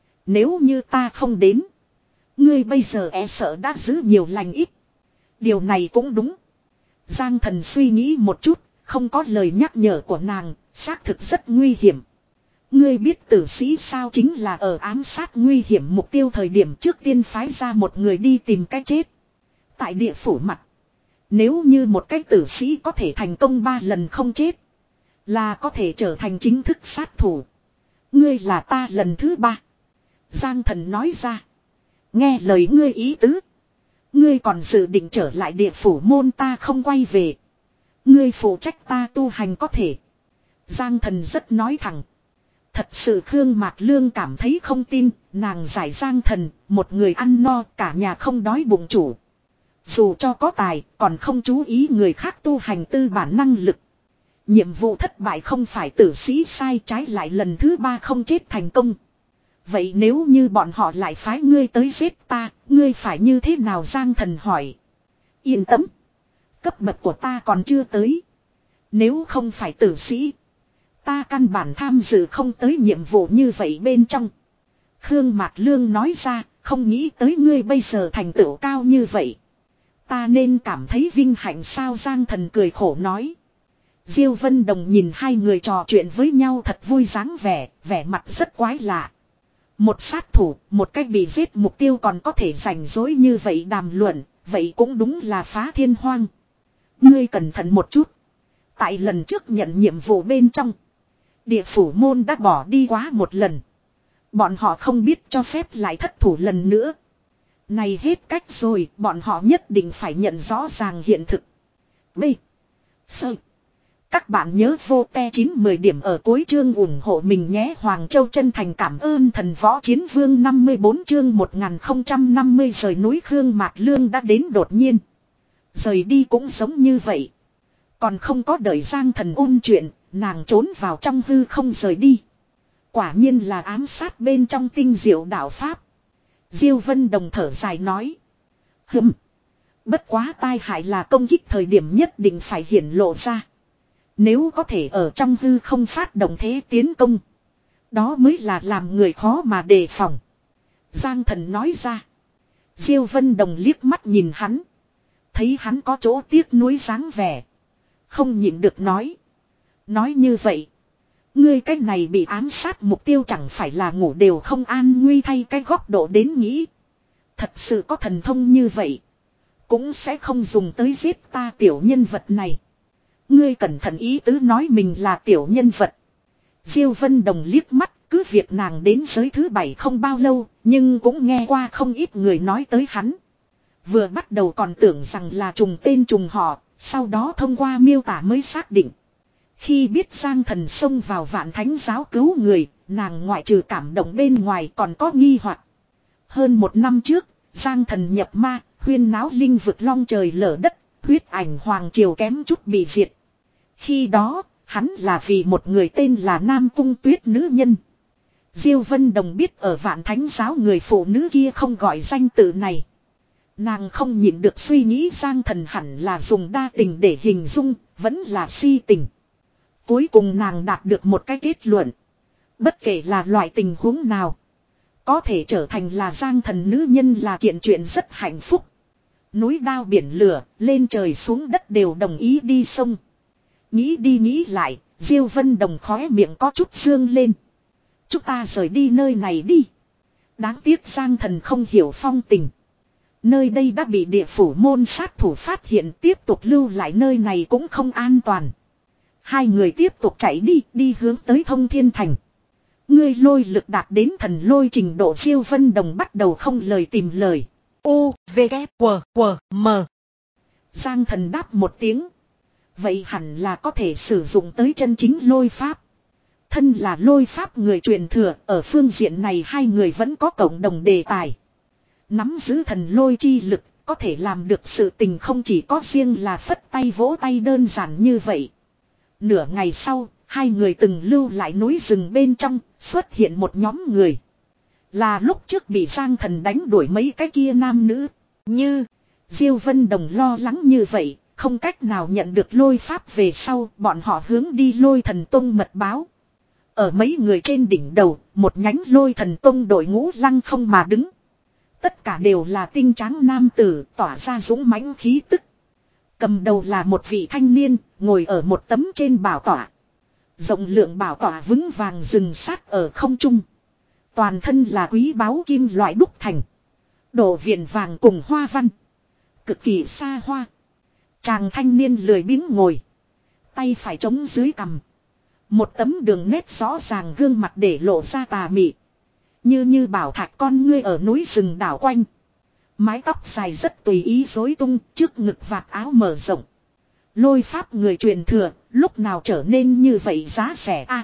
Nếu như ta không đến. Ngươi bây giờ e sợ đã giữ nhiều lành ít. Điều này cũng đúng. Giang Thần suy nghĩ một chút. Không có lời nhắc nhở của nàng. Xác thực rất nguy hiểm. Ngươi biết tử sĩ sao? Chính là ở ám sát nguy hiểm mục tiêu thời điểm trước tiên phái ra một người đi tìm cái chết. Tại địa phủ mặt. Nếu như một cái tử sĩ có thể thành công ba lần không chết. Là có thể trở thành chính thức sát thủ. Ngươi là ta lần thứ ba. Giang Thần nói ra. Nghe lời ngươi ý tứ. Ngươi còn dự định trở lại địa phủ môn, ta không quay về. Ngươi phụ trách ta tu hành có thể. Giang Thần rất nói thẳng. Thật sự Khương Mạt Lương cảm thấy không tin. Nàng giải Giang Thần, một người ăn no cả nhà không đói bụng chủ. Dù cho có tài, còn không chú ý người khác tu hành tư bản năng lực. Nhiệm vụ thất bại không phải tử sĩ sai, trái lại lần thứ ba không chết thành công. Vậy nếu như bọn họ lại phái ngươi tới giết ta, ngươi phải như thế nào? Giang Thần hỏi. Yên tâm. Cấp bậc của ta còn chưa tới. Nếu không phải tử sĩ, ta căn bản tham dự không tới nhiệm vụ như vậy bên trong. Khương Mạt Lương nói ra, không nghĩ tới ngươi bây giờ thành tựu cao như vậy. Ta nên cảm thấy vinh hạnh sao? Giang Thần cười khổ nói. Diêu Vân Đồng nhìn hai người trò chuyện với nhau thật vui dáng vẻ, vẻ mặt rất quái lạ. Một sát thủ, một cách bị giết mục tiêu còn có thể rảnh rỗi như vậy đàm luận, vậy cũng đúng là phá thiên hoang. Ngươi cẩn thận một chút. Tại lần trước nhận nhiệm vụ bên trong, địa phủ môn đã bỏ đi quá một lần. Bọn họ không biết cho phép lại thất thủ lần nữa. Này hết cách rồi, bọn họ nhất định phải nhận rõ ràng hiện thực. B. Sơ. Các bạn nhớ vô te chín mười điểm ở cuối chương ủng hộ mình nhé. Hoàng Châu chân thành cảm ơn thần võ chiến vương. Năm mươi bốn chương một nghìn không trăm năm mươi rời núi. Khương Mạt Lương đã đến đột nhiên. Rời đi cũng giống như vậy. Còn không có đợi Giang Thần ôn chuyện, nàng trốn vào trong hư không rời đi. Quả nhiên là ám sát bên trong tinh diệu đạo pháp. Diêu Vân Đồng thở dài nói. Hừm. Bất quá tai hại là công kích thời điểm nhất định phải hiển lộ ra. Nếu có thể ở trong hư không phát động thế tiến công. Đó mới là làm người khó mà đề phòng. Giang Thần nói ra. Diêu Vân Đồng liếc mắt nhìn hắn. Thấy hắn có chỗ tiếc nuối dáng vẻ. Không nhịn được nói. Nói như vậy. Ngươi cái này bị ám sát mục tiêu chẳng phải là ngủ đều không an nguy thay cái góc độ đến nghĩ. Thật sự có thần thông như vậy. Cũng sẽ không dùng tới giết ta tiểu nhân vật này. Ngươi cẩn thận ý tứ nói mình là tiểu nhân vật. Diêu Vân Đồng liếc mắt, cứ việc nàng đến giới thứ bảy không bao lâu, nhưng cũng nghe qua không ít người nói tới hắn. Vừa bắt đầu còn tưởng rằng là trùng tên trùng họ, sau đó thông qua miêu tả mới xác định. Khi biết Giang Thần xông vào Vạn Thánh giáo cứu người, nàng ngoại trừ cảm động bên ngoài còn có nghi hoặc. Hơn một năm trước, Giang Thần nhập ma, huyên náo linh vực long trời lở đất, huyết ảnh hoàng triều kém chút bị diệt. Khi đó, hắn là vì một người tên là Nam Cung Tuyết nữ nhân. Diêu Vân Đồng biết ở Vạn Thánh giáo người phụ nữ kia không gọi danh tự này. Nàng không nhịn được suy nghĩ Giang Thần hẳn là dùng đa tình để hình dung, vẫn là si tình. Cuối cùng nàng đạt được một cái kết luận. Bất kể là loại tình huống nào, có thể trở thành là Giang Thần nữ nhân là kiện chuyện rất hạnh phúc. Núi đao biển lửa, lên trời xuống đất đều đồng ý đi sông. Nghĩ đi nghĩ lại, Diêu Vân Đồng khóe miệng có chút dương lên. Chúng ta rời đi nơi này đi. Đáng tiếc Giang Thần không hiểu phong tình. Nơi đây đã bị địa phủ môn sát thủ phát hiện, tiếp tục lưu lại nơi này cũng không an toàn. Hai người tiếp tục chạy đi, đi hướng tới Thông Thiên Thành. Ngươi lôi lực đạt đến thần lôi trình độ. Diêu Vân Đồng bắt đầu không lời tìm lời. U, V, K, W, W, M. Giang Thần đáp một tiếng. Vậy hẳn là có thể sử dụng tới chân chính lôi pháp. Thân là lôi pháp người truyền thừa, ở phương diện này hai người vẫn có cộng đồng đề tài. Nắm giữ thần lôi chi lực, có thể làm được sự tình không chỉ có riêng là phất tay vỗ tay đơn giản như vậy. Nửa ngày sau, hai người từng lưu lại núi rừng bên trong, xuất hiện một nhóm người. Là lúc trước bị Giang Thần đánh đuổi mấy cái kia nam nữ. Như, Diêu Vân Đồng lo lắng như vậy, không cách nào nhận được lôi pháp về sau, bọn họ hướng đi Lôi Thần Tông mật báo. Ở mấy người trên đỉnh đầu, một nhánh Lôi Thần Tông đội ngũ lăng không mà đứng. Tất cả đều là tinh tráng nam tử, tỏa ra dũng mãnh khí tức. Cầm đầu là một vị thanh niên, ngồi ở một tấm trên bảo tọa. Rộng lượng bảo tọa vững vàng dừng sát ở không trung. Toàn thân là quý báu kim loại đúc thành. Đổ viền vàng cùng hoa văn. Cực kỳ xa hoa. Chàng thanh niên lười biếng ngồi. Tay phải chống dưới cằm. Một tấm đường nét rõ ràng gương mặt để lộ ra tà mị. Như như bảo thạch con ngươi ở núi rừng đảo quanh. Mái tóc dài rất tùy ý rối tung, trước ngực vạt áo mở rộng. Lôi pháp người truyền thừa, lúc nào trở nên như vậy giá rẻ a?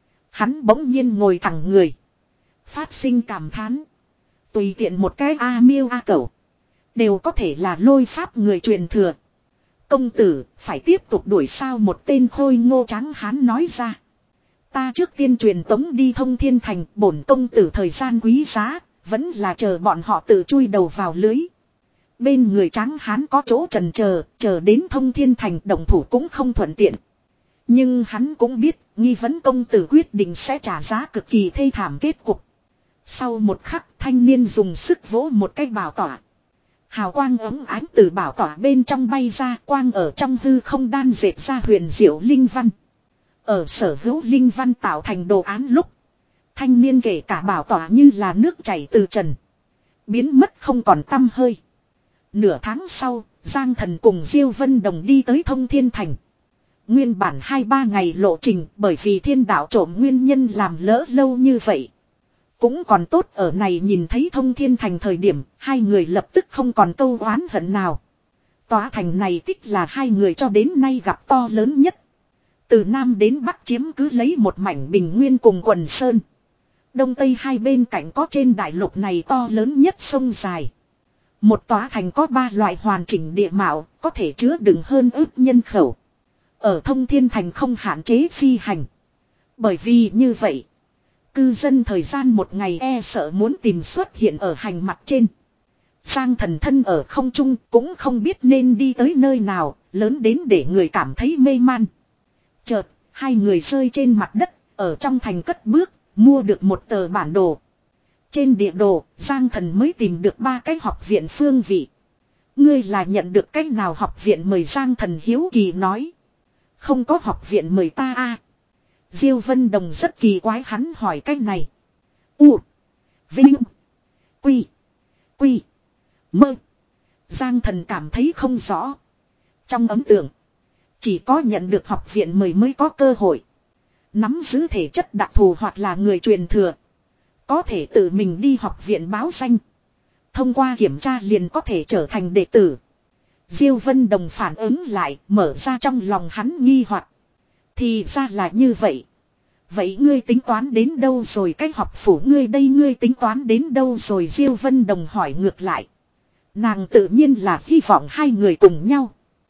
Hắn bỗng nhiên ngồi thẳng người. Phát sinh cảm thán. Tùy tiện một cái A miêu A cẩu. Đều có thể là lôi pháp người truyền thừa. Công tử, phải tiếp tục đuổi sao? Một tên khôi ngô trắng hán nói ra. Ta trước tiên truyền tống đi Thông Thiên Thành, bổn công tử thời gian quý giá, vẫn là chờ bọn họ tự chui đầu vào lưới. Bên người trắng hán có chỗ chần chờ, chờ đến Thông Thiên Thành động thủ cũng không thuận tiện. Nhưng hắn cũng biết, nghi vấn công tử quyết định sẽ trả giá cực kỳ thê thảm kết cục. Sau một khắc, thanh niên dùng sức vỗ một cái bảo tỏa. Hào quang ấm ánh từ bảo tỏa bên trong bay ra, quang ở trong hư không đan dệt ra huyền diệu linh văn. Ở sở hữu linh văn tạo thành đồ án lúc, thanh niên kể cả bảo tỏa như là nước chảy từ trần, biến mất không còn tăm hơi. Nửa tháng sau, Giang Thần cùng Diêu Vân Đồng đi tới Thông Thiên Thành. Nguyên bản hai ba ngày lộ trình, bởi vì thiên đạo trộm nguyên nhân làm lỡ lâu như vậy. Cũng còn tốt ở này nhìn thấy Thông Thiên Thành thời điểm, hai người lập tức không còn câu oán hận nào. Tòa thành này tích là hai người cho đến nay gặp to lớn nhất. Từ Nam đến Bắc chiếm cứ lấy một mảnh bình nguyên cùng quần sơn. Đông Tây hai bên cạnh có trên đại lục này to lớn nhất sông dài. Một tòa thành có ba loại hoàn chỉnh địa mạo, có thể chứa đựng hơn ước nhân khẩu. Ở Thông Thiên Thành không hạn chế phi hành. Bởi vì như vậy, cư dân thời gian một ngày e sợ muốn tìm xuất hiện ở hành mặt trên. Giang Thần thân ở không trung cũng không biết nên đi tới nơi nào, lớn đến để người cảm thấy mê man. Chợt, hai người rơi trên mặt đất, ở trong thành cất bước, mua được một tờ bản đồ. Trên địa đồ, Giang Thần mới tìm được ba cái học viện phương vị. Ngươi là nhận được cách nào học viện mời? Giang Thần hiếu kỳ nói. Không có học viện mời ta a. Diêu Vân Đồng rất kỳ quái hắn hỏi cái này. U. Vinh. Quy. Quy. Mơ. Giang Thần cảm thấy không rõ. Trong ấn tượng. Chỉ có nhận được học viện mời mới có cơ hội. Nắm giữ thể chất đặc thù hoặc là người truyền thừa. Có thể tự mình đi học viện báo danh. Thông qua kiểm tra liền có thể trở thành đệ tử. Diêu Vân Đồng phản ứng lại, mở ra trong lòng hắn nghi hoặc. Thì ra là như vậy. Vậy ngươi tính toán đến đâu rồi, cái học phủ ngươi đây ngươi tính toán đến đâu rồi? Diêu Vân Đồng hỏi ngược lại. Nàng tự nhiên là hy vọng hai người cùng nhau.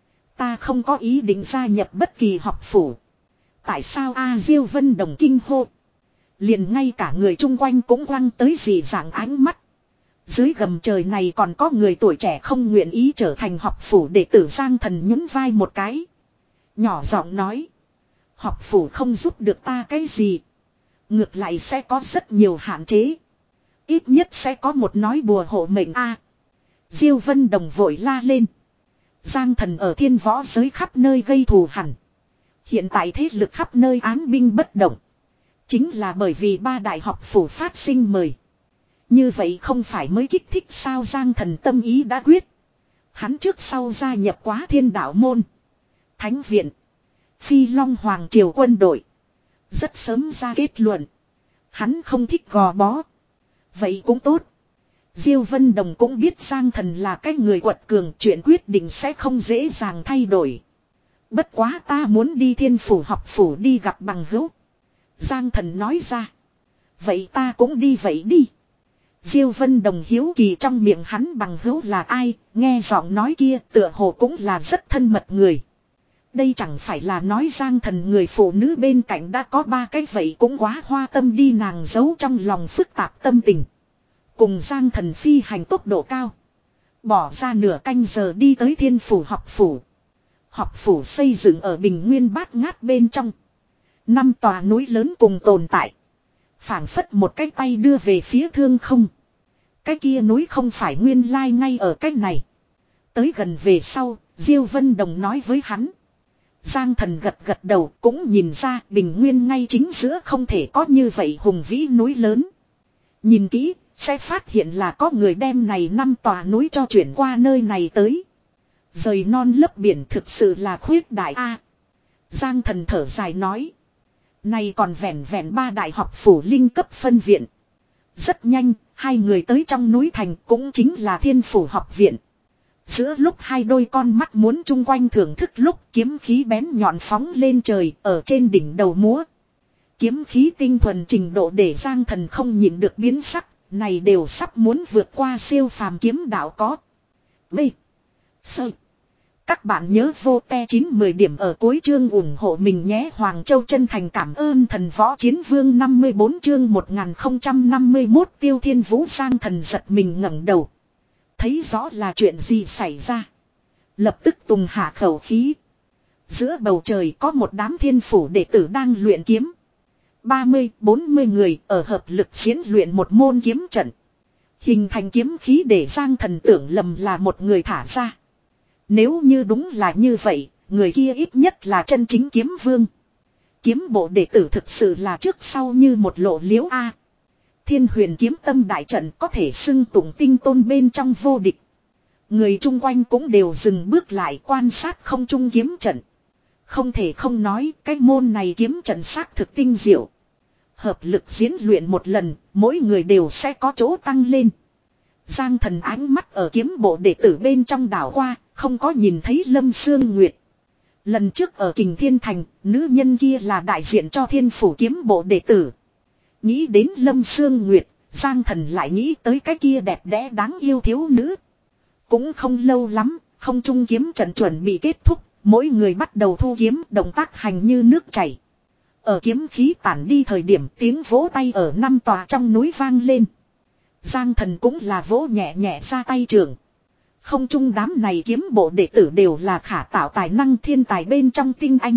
Ta không có ý định gia nhập bất kỳ học phủ. Tại sao a? Diêu Vân Đồng kinh hô. Liền ngay cả người chung quanh cũng quăng tới dị dạng ánh mắt. Dưới gầm trời này còn có người tuổi trẻ không nguyện ý trở thành học phủ đệ tử. Giang Thần nhún vai một cái. Nhỏ giọng nói. Học phủ không giúp được ta cái gì. Ngược lại sẽ có rất nhiều hạn chế. Ít nhất sẽ có một nói bùa hộ mệnh a. Diêu Vân Đồng vội la lên. Giang Thần ở thiên võ giới khắp nơi gây thù hằn. Hiện tại thế lực khắp nơi án binh bất động. Chính là bởi vì ba đại học phủ phát sinh mời. Như vậy không phải mới kích thích sao? Giang Thần tâm ý đã quyết. Hắn trước sau gia nhập quá Thiên Đạo môn, Thánh viện, Phi Long Hoàng triều quân đội. Rất sớm ra kết luận. Hắn không thích gò bó. Vậy cũng tốt. Diêu Vân Đồng cũng biết Giang Thần là cái người quật cường, chuyện quyết định sẽ không dễ dàng thay đổi. Bất quá ta muốn đi Thiên Phủ học phủ đi gặp bằng hữu. Giang Thần nói ra. Vậy ta cũng đi vậy đi. Diêu Vân Đồng hiếu kỳ trong miệng hắn bằng hữu là ai, nghe giọng nói kia tựa hồ cũng là rất thân mật người. Đây chẳng phải là nói Giang Thần người phụ nữ bên cạnh đã có ba cái, vậy cũng quá hoa tâm đi. Nàng giấu trong lòng phức tạp tâm tình. Cùng Giang Thần phi hành tốc độ cao. Bỏ ra nửa canh giờ đi tới Thiên Phủ học phủ. Học phủ xây dựng ở bình nguyên bát ngát bên trong. Năm tòa núi lớn cùng tồn tại. Phảng phất một cái tay đưa về phía thương không. Cái kia núi không phải nguyên lai ngay ở cái này. Tới gần về sau, Diêu Vân Đồng nói với hắn. Giang Thần gật gật đầu, cũng nhìn ra bình nguyên ngay chính giữa không thể có như vậy hùng vĩ núi lớn. Nhìn kỹ, sẽ phát hiện là có người đem này năm tòa núi cho chuyển qua nơi này tới. Rời non lấp biển thực sự là khuyết đại a. Giang Thần thở dài nói. Này còn vẹn vẹn ba đại học phủ linh cấp phân viện. Rất nhanh, hai người tới trong núi thành, cũng chính là Thiên Phủ học viện. Giữa lúc hai đôi con mắt muốn chung quanh thưởng thức lúc, kiếm khí bén nhọn phóng lên trời, ở trên đỉnh đầu múa. Kiếm khí tinh thuần trình độ để Giang Thần không nhìn được biến sắc, này đều sắp muốn vượt qua siêu phàm kiếm đạo có. B. Sơ. Các bạn nhớ vô te chín mười điểm ở cuối chương ủng hộ mình nhé. Hoàng Châu chân thành cảm ơn Thần Võ Chiến Vương. Năm mươi bốn chương một nghìn không trăm năm mươi mốt Tiêu Thiên Vũ. Giang Thần giật mình ngẩng đầu. Thấy rõ là chuyện gì xảy ra. Lập tức tùng hạ khẩu khí. Giữa bầu trời có một đám thiên phủ đệ tử đang luyện kiếm. ba mươi bốn mươi người ở hợp lực diễn luyện một môn kiếm trận. Hình thành kiếm khí để Giang Thần tưởng lầm là một người thả ra. Nếu như đúng là như vậy, người kia ít nhất là chân chính kiếm vương. Kiếm bộ đệ tử thực sự là trước sau như một lộ liễu A. Thiên Huyền kiếm tâm đại trận có thể xưng tụng tinh tôn bên trong vô địch. Người chung quanh cũng đều dừng bước lại quan sát không trung kiếm trận. Không thể không nói cái môn này kiếm trận xác thực tinh diệu. Hợp lực diễn luyện một lần, mỗi người đều sẽ có chỗ tăng lên. Giang Thần ánh mắt ở kiếm bộ đệ tử bên trong đảo qua, không có nhìn thấy Lâm Sương Nguyệt. Lần trước ở Kình Thiên Thành, nữ nhân kia là đại diện cho Thiên Phủ kiếm bộ đệ tử. Nghĩ đến Lâm Sương Nguyệt, Giang Thần lại nghĩ tới cái kia đẹp đẽ đáng yêu thiếu nữ. Cũng không lâu lắm, không trung kiếm trận chuẩn bị kết thúc, mỗi người bắt đầu thu kiếm, động tác hành như nước chảy. Ở kiếm khí tản đi thời điểm, tiếng vỗ tay ở năm tòa trong núi vang lên. Giang Thần cũng là vỗ nhẹ nhẹ ra tay trường. Không trung đám này kiếm bộ đệ tử đều là khả tạo tài năng thiên tài bên trong tinh anh.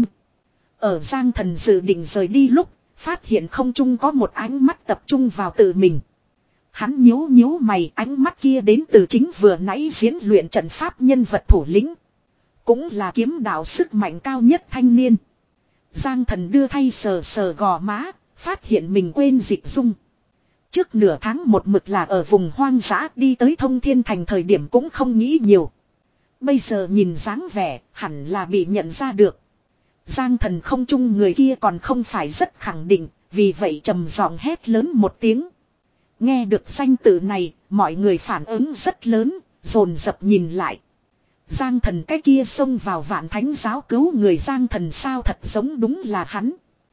Ở Giang Thần dự định rời đi lúc, phát hiện không trung có một ánh mắt tập trung vào tự mình. Hắn nhíu nhíu mày, ánh mắt kia đến từ chính vừa nãy diễn luyện trận pháp nhân vật thủ lĩnh. Cũng là kiếm đạo sức mạnh cao nhất thanh niên. Giang Thần đưa thay sờ sờ gò má, phát hiện mình quên dịch dung. Trước nửa tháng một mực là ở vùng hoang dã, đi tới Thông Thiên Thành thời điểm cũng không nghĩ nhiều. Bây giờ nhìn dáng vẻ, hẳn là bị nhận ra được. Giang Thần không chung người kia còn không phải rất khẳng định, vì vậy trầm giọng hét lớn một tiếng. Nghe được danh tự này, mọi người phản ứng rất lớn, dồn dập nhìn lại. Giang Thần cái kia xông vào Vạn Thánh giáo cứu người Giang Thần sao thật giống đúng là hắn.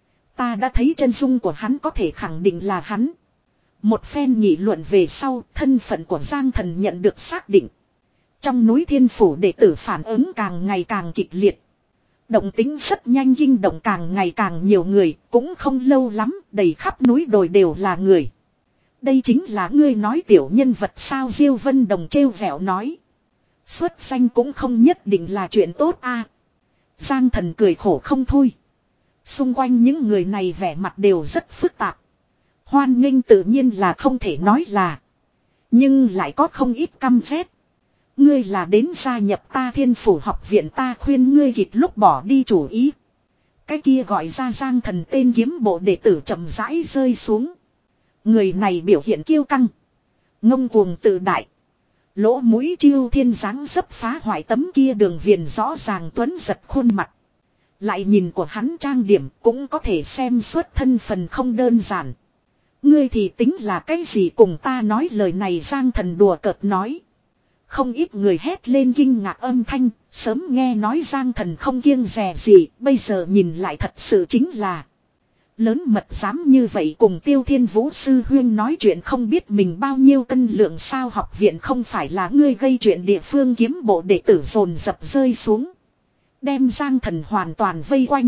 Ta đã thấy chân dung của hắn, có thể khẳng định là hắn. Một phen nghị luận về sau, thân phận của Giang Thần nhận được xác định. Trong núi Thiên Phủ đệ tử phản ứng càng ngày càng kịch liệt. Động tính rất nhanh, kinh động càng ngày càng nhiều người, cũng không lâu lắm, đầy khắp núi đồi đều là người. Đây chính là ngươi nói tiểu nhân vật sao, Diêu Vân Đồng trêu vẻo nói. Xuất danh cũng không nhất định là chuyện tốt a. Giang Thần cười khổ không thôi. Xung quanh những người này vẻ mặt đều rất phức tạp. Hoan nghênh tự nhiên là không thể nói là. Nhưng lại có không ít căm ghét. Ngươi là đến gia nhập ta Thiên Phủ học viện, ta khuyên ngươi kịp lúc bỏ đi chủ ý. Cái kia gọi ra Giang Thần tên kiếm bộ đệ tử chậm rãi rơi xuống. Người này biểu hiện kiêu căng, ngông cuồng tự đại. Lỗ mũi Chiêu Thiên dáng dấp phá hoại tấm kia đường viền rõ ràng tuấn giật khuôn mặt. Lại nhìn của hắn trang điểm cũng có thể xem xuất thân phần không đơn giản. Ngươi thì tính là cái gì cùng ta nói lời này, Giang Thần đùa cợt nói. Không ít người hét lên kinh ngạc âm thanh, sớm nghe nói Giang Thần không kiêng dè gì, bây giờ nhìn lại thật sự chính là. Lớn mật dám như vậy cùng Tiêu Thiên Vũ sư huyên nói chuyện, không biết mình bao nhiêu cân lượng sao, học viện không phải là ngươi gây chuyện, địa phương kiếm bộ đệ tử dồn dập rơi xuống. Đem Giang Thần hoàn toàn vây quanh.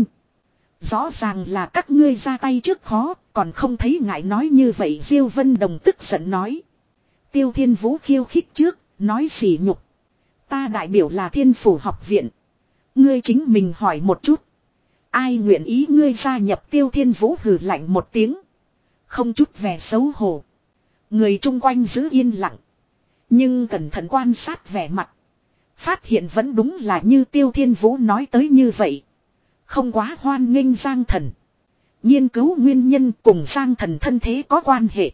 Rõ ràng là các ngươi ra tay trước khó, còn không thấy ngại nói như vậy, Diêu Vân Đồng tức giận nói. Tiêu Thiên Vũ khiêu khích trước, nói sỉ nhục. Ta đại biểu là Thiên Phủ học viện. Ngươi chính mình hỏi một chút. Ai nguyện ý ngươi gia nhập, Tiêu Thiên Vũ hừ lạnh một tiếng. Không chút vẻ xấu hổ. Người chung quanh giữ yên lặng. Nhưng cẩn thận quan sát vẻ mặt. Phát hiện vẫn đúng là như Tiêu Thiên Vũ nói tới như vậy. Không quá hoan nghênh Giang Thần. Nghiên cứu nguyên nhân cùng Giang Thần thân thế có quan hệ.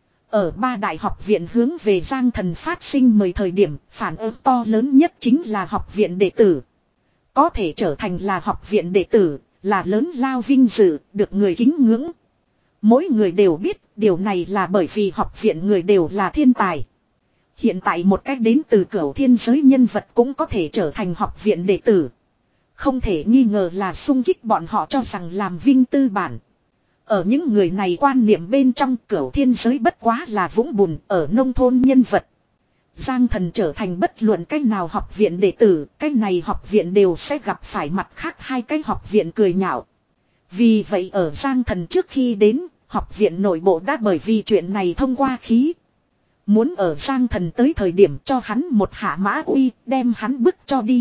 Ở ba đại học viện hướng về Giang Thần phát sinh mời thời điểm, phản ứng to lớn nhất chính là học viện đệ tử. Có thể trở thành là học viện đệ tử, là lớn lao vinh dự, được người kính ngưỡng. Mỗi người đều biết, điều này là bởi vì học viện người đều là thiên tài. Hiện tại một cách đến từ cửu thiên giới nhân vật cũng có thể trở thành học viện đệ tử. Không thể nghi ngờ là xung kích bọn họ cho rằng làm vinh tư bản. Ở những người này quan niệm bên trong, cửu thiên giới bất quá là vũng bùn ở nông thôn nhân vật. Giang Thần trở thành bất luận cách nào học viện đệ tử, cách này học viện đều sẽ gặp phải mặt khác hai cái học viện cười nhạo. Vì vậy ở Giang Thần trước khi đến, học viện nội bộ đã bởi vì chuyện này thông qua khí. Muốn ở Giang Thần tới thời điểm cho hắn một hạ mã uy, đem hắn bức cho đi.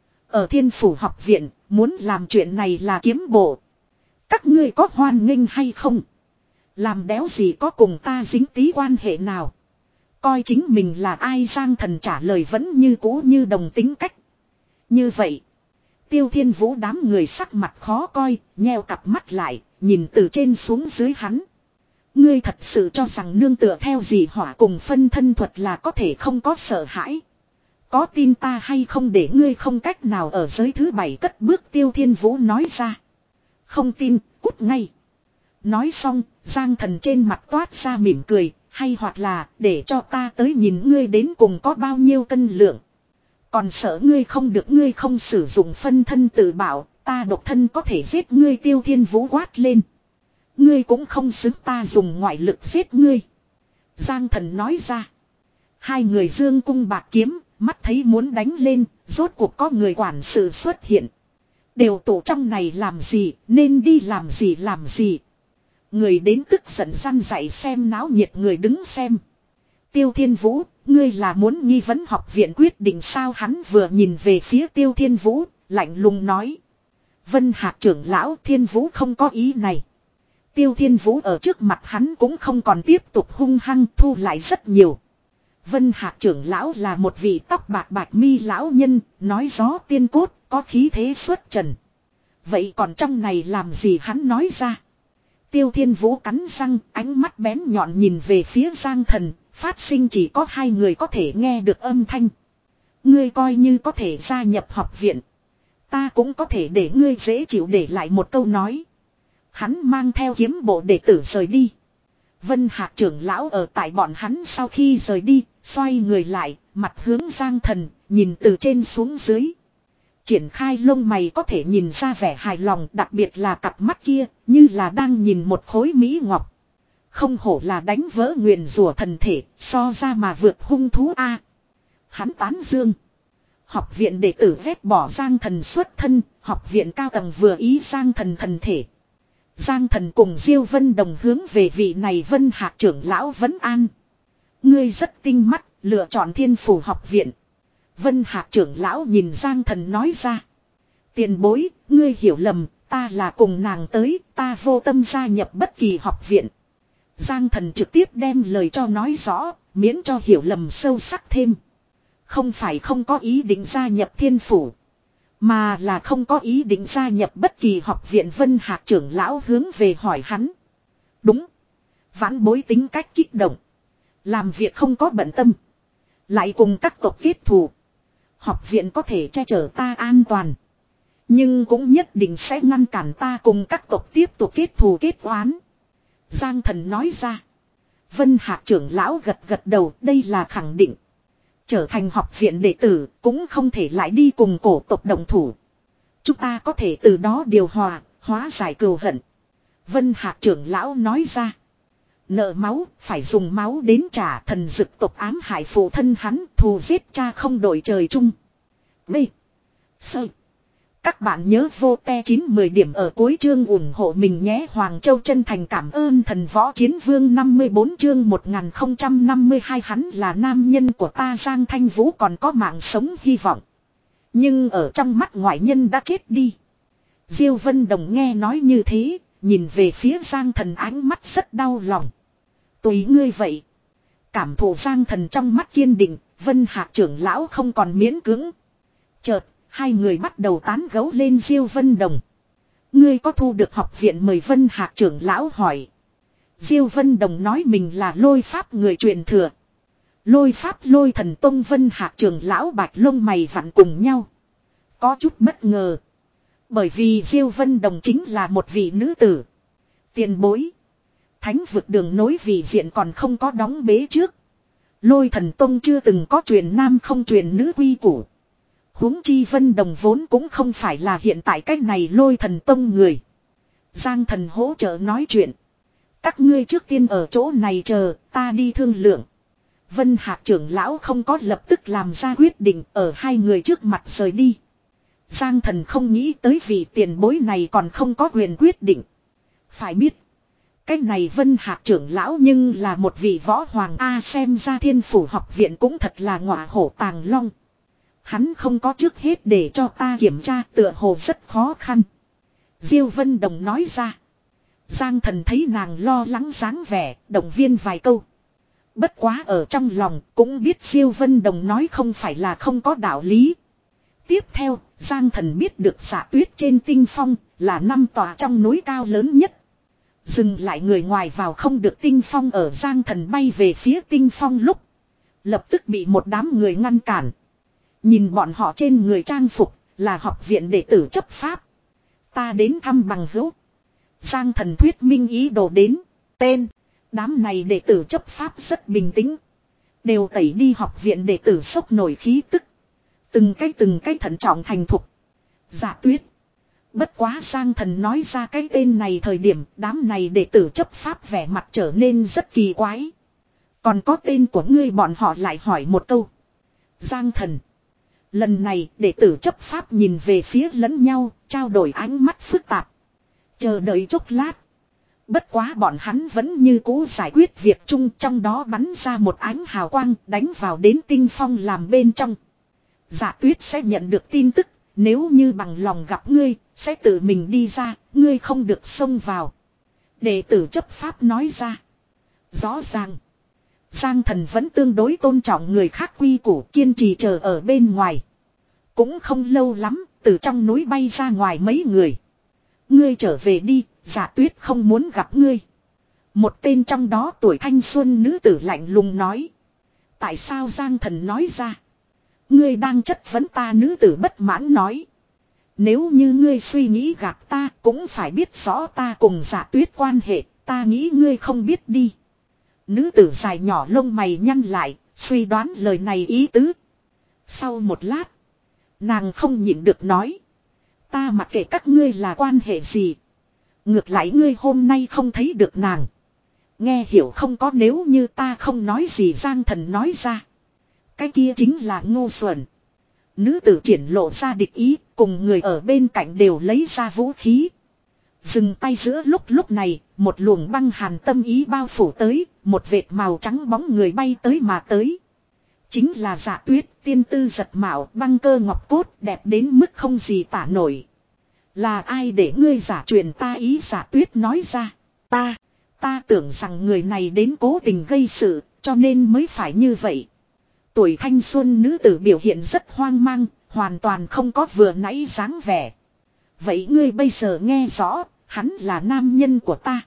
Ở Thiên Phủ học viện, muốn làm chuyện này là kiếm bộ. Các ngươi có hoan nghênh hay không? Làm đéo gì có cùng ta dính tí quan hệ nào? Coi chính mình là ai? Giang Thần trả lời vẫn như cũ như đồng tính cách. Như vậy, Tiêu Thiên Vũ đám người sắc mặt khó coi, nheo cặp mắt lại, nhìn từ trên xuống dưới hắn. Ngươi thật sự cho rằng nương tựa theo gì hỏa cùng phân thân thuật là có thể không có sợ hãi? Có tin ta hay không để ngươi không cách nào ở giới thứ bảy cất bước, Tiêu Thiên Vũ nói ra. Không tin, cút ngay. Nói xong, Giang Thần trên mặt toát ra mỉm cười, hay hoặc là để cho ta tới nhìn ngươi đến cùng có bao nhiêu cân lượng. Còn sợ ngươi không được, ngươi không sử dụng phân thân tự bảo, ta độc thân có thể giết ngươi, Tiêu Thiên Vũ quát lên. Ngươi cũng không xứng ta dùng ngoại lực giết ngươi. Giang Thần nói ra. Hai người dương cung bạc kiếm, mắt thấy muốn đánh lên, rốt cuộc có người quản sự xuất hiện. Đều tụ trong này làm gì, nên đi làm gì làm gì. Người đến tức giận răn dạy xem náo nhiệt người đứng xem. Tiêu Thiên Vũ, ngươi là muốn nghi vấn học viện quyết định sao? Hắn vừa nhìn về phía Tiêu Thiên Vũ, lạnh lùng nói. Vân Hạc trưởng lão, Thiên Vũ không có ý này. Tiêu Thiên Vũ ở trước mặt hắn cũng không còn tiếp tục hung hăng, thu lại rất nhiều. Vân Hạc trưởng lão là một vị tóc bạc bạch mi lão nhân, nói gió tiên cốt, có khí thế xuất trần. Vậy còn trong này làm gì hắn nói ra. Tiêu Thiên Vũ cắn răng, ánh mắt bén nhọn nhìn về phía Giang Thần, phát sinh chỉ có hai người có thể nghe được âm thanh. Ngươi coi như có thể gia nhập học viện. Ta cũng có thể để ngươi dễ chịu để lại một câu nói. Hắn mang theo kiếm bộ đệ tử rời đi. Vân Hạc trưởng lão ở tại bọn hắn sau khi rời đi, xoay người lại, mặt hướng Giang Thần, nhìn từ trên xuống dưới. Triển khai lông mày có thể nhìn ra vẻ hài lòng, đặc biệt là cặp mắt kia, như là đang nhìn một khối mỹ ngọc. Không hổ là đánh vỡ nguyền rủa thần thể, so ra mà vượt hung thú a. Hắn tán dương. Học viện đệ tử ghét bỏ Giang Thần xuất thân, học viện cao tầng vừa ý Giang Thần thần thể. Giang Thần cùng Diêu Vân Đồng hướng về vị này Vân Hạc trưởng lão vấn an. Ngươi rất tinh mắt, lựa chọn Thiên Phủ học viện. Vân Hạc trưởng lão nhìn Giang Thần nói ra. Tiền bối, ngươi hiểu lầm, ta là cùng nàng tới, ta vô tâm gia nhập bất kỳ học viện. Giang Thần trực tiếp đem lời cho nói rõ, miễn cho hiểu lầm sâu sắc thêm. Không phải không có ý định gia nhập Thiên Phủ, mà là không có ý định gia nhập bất kỳ học viện. Vân Hạc trưởng lão hướng về hỏi hắn. Đúng. Vãn bối tính cách kích động, làm việc không có bận tâm, lại cùng các tộc kết thù. Học viện có thể che chở ta an toàn, nhưng cũng nhất định sẽ ngăn cản ta cùng các tộc tiếp tục kết thù kết oán. Giang Thần nói ra. Vân Hạc trưởng lão gật gật đầu, đây là khẳng định. Trở thành học viện đệ tử cũng không thể lại đi cùng cổ tộc đồng thủ. Chúng ta có thể từ đó điều hòa, hóa giải cừu hận. Vân Hạc trưởng lão nói ra. Nợ máu, phải dùng máu đến trả. Thần dực tộc ám hại phụ thân hắn, thù giết cha không đổi trời chung. B. Sơ. Các bạn nhớ vô te chín mười điểm ở cuối chương ủng hộ mình nhé. Hoàng Châu chân thành cảm ơn thần võ chiến vương. Năm mươi bốn chương một nghìn không trăm năm mươi hai. Hắn là nam nhân của ta. Giang Thanh Vũ còn có mạng sống hy vọng, nhưng ở trong mắt ngoại nhân đã chết đi. Diêu Vân Đồng nghe nói như thế, nhìn về phía Giang Thần ánh mắt rất đau lòng. Tùy ngươi vậy. Cảm thụ Giang Thần trong mắt kiên định, Vân Hạc trưởng lão không còn miễn cưỡng. Chợt hai người bắt đầu tán gẫu lên. Diêu Vân Đồng, ngươi có thu được học viện mời? Vân Hạc trưởng lão hỏi. Diêu Vân Đồng nói mình là lôi pháp người truyền thừa. Lôi pháp Lôi Thần Tông. Vân Hạc trưởng lão bạch lông mày vặn cùng nhau, có chút bất ngờ. Bởi vì Diêu Vân Đồng chính là một vị nữ tử. Tiền bối, thánh vực đường nối vị diện còn không có đóng bế trước, Lôi Thần Tông chưa từng có truyền nam không truyền nữ quy củ. Huống chi Vân Đồng vốn cũng không phải là hiện tại cách này Lôi Thần Tông người. Giang Thần hỗ trợ nói chuyện. Các ngươi trước tiên ở chỗ này chờ, ta đi thương lượng. Vân Hạc trưởng lão không có lập tức làm ra quyết định, ở hai người trước mặt rời đi. Giang Thần không nghĩ tới vị tiền bối này còn không có quyền quyết định. Phải biết, cái này Vân Hạc trưởng lão nhưng là một vị võ hoàng A. Xem ra Thiên Phủ học viện cũng thật là ngọa hổ tàng long. Hắn không có trước hết để cho ta kiểm tra, tựa hồ rất khó khăn. Diêu Vân Đồng nói ra. Giang Thần thấy nàng lo lắng dáng vẻ, động viên vài câu. Bất quá ở trong lòng cũng biết Diêu Vân Đồng nói không phải là không có đạo lý. Tiếp theo, Giang Thần biết được Dạ Tuyết trên Tinh Phong là năm tòa trong núi cao lớn nhất. Dừng lại người ngoài vào không được. Tinh Phong ở Giang Thần bay về phía Tinh Phong lúc, lập tức bị một đám người ngăn cản. Nhìn bọn họ trên người trang phục là học viện đệ tử chấp pháp. Ta đến thăm bằng hữu. Giang Thần thuyết minh ý đồ đến. Tên, đám này đệ tử chấp pháp rất bình tĩnh, đều tẩy đi học viện đệ tử sốc nổi khí tức. Từng cái từng cái thận trọng thành thục. Dạ Tuyết. Bất quá Giang Thần nói ra cái tên này thời điểm, đám này đệ tử chấp pháp vẻ mặt trở nên rất kỳ quái. Còn có tên của ngươi? Bọn họ lại hỏi một câu. Giang Thần. Lần này đệ tử chấp pháp nhìn về phía lẫn nhau, trao đổi ánh mắt phức tạp. Chờ đợi chốc lát. Bất quá bọn hắn vẫn như cũ giải quyết việc chung, trong đó bắn ra một ánh hào quang đánh vào đến Tinh Phong làm bên trong. Dạ Tuyết sẽ nhận được tin tức, nếu như bằng lòng gặp ngươi, sẽ tự mình đi ra, ngươi không được xông vào. Đệ tử chấp pháp nói ra. Rõ ràng. Giang Thần vẫn tương đối tôn trọng người khác quy củ, kiên trì chờ ở bên ngoài. Cũng không lâu lắm, từ trong núi bay ra ngoài mấy người. Ngươi trở về đi, Dạ Tuyết không muốn gặp ngươi. Một tên trong đó tuổi thanh xuân nữ tử lạnh lùng nói. Tại sao Giang Thần nói ra? Ngươi đang chất vấn ta, nữ tử bất mãn nói. Nếu như ngươi suy nghĩ gạt ta cũng phải biết rõ ta cùng Dạ Tuyết quan hệ, ta nghĩ ngươi không biết đi. Nữ tử dài nhỏ lông mày nhăn lại, suy đoán lời này ý tứ. Sau một lát, nàng không nhịn được nói. Ta mặc kệ các ngươi là quan hệ gì. Ngược lại ngươi hôm nay không thấy được nàng. Nghe hiểu không có, nếu như ta không nói gì Giang Thần nói ra. Cái kia chính là ngu xuẩn. Nữ tử triển lộ ra địch ý, cùng người ở bên cạnh đều lấy ra vũ khí. Dừng tay giữa lúc lúc này, một luồng băng hàn tâm ý bao phủ tới, một vệt màu trắng bóng người bay tới mà tới. Chính là Dạ Tuyết, tiên tư giật mạo, băng cơ ngọc cốt, đẹp đến mức không gì tả nổi. Là ai để ngươi giả truyền ta ý? Dạ Tuyết nói ra. Ta, ta tưởng rằng người này đến cố tình gây sự, cho nên mới phải như vậy. Tuổi thanh xuân nữ tử biểu hiện rất hoang mang, hoàn toàn không có vừa nãy dáng vẻ. Vậy ngươi bây giờ nghe rõ, hắn là nam nhân của ta.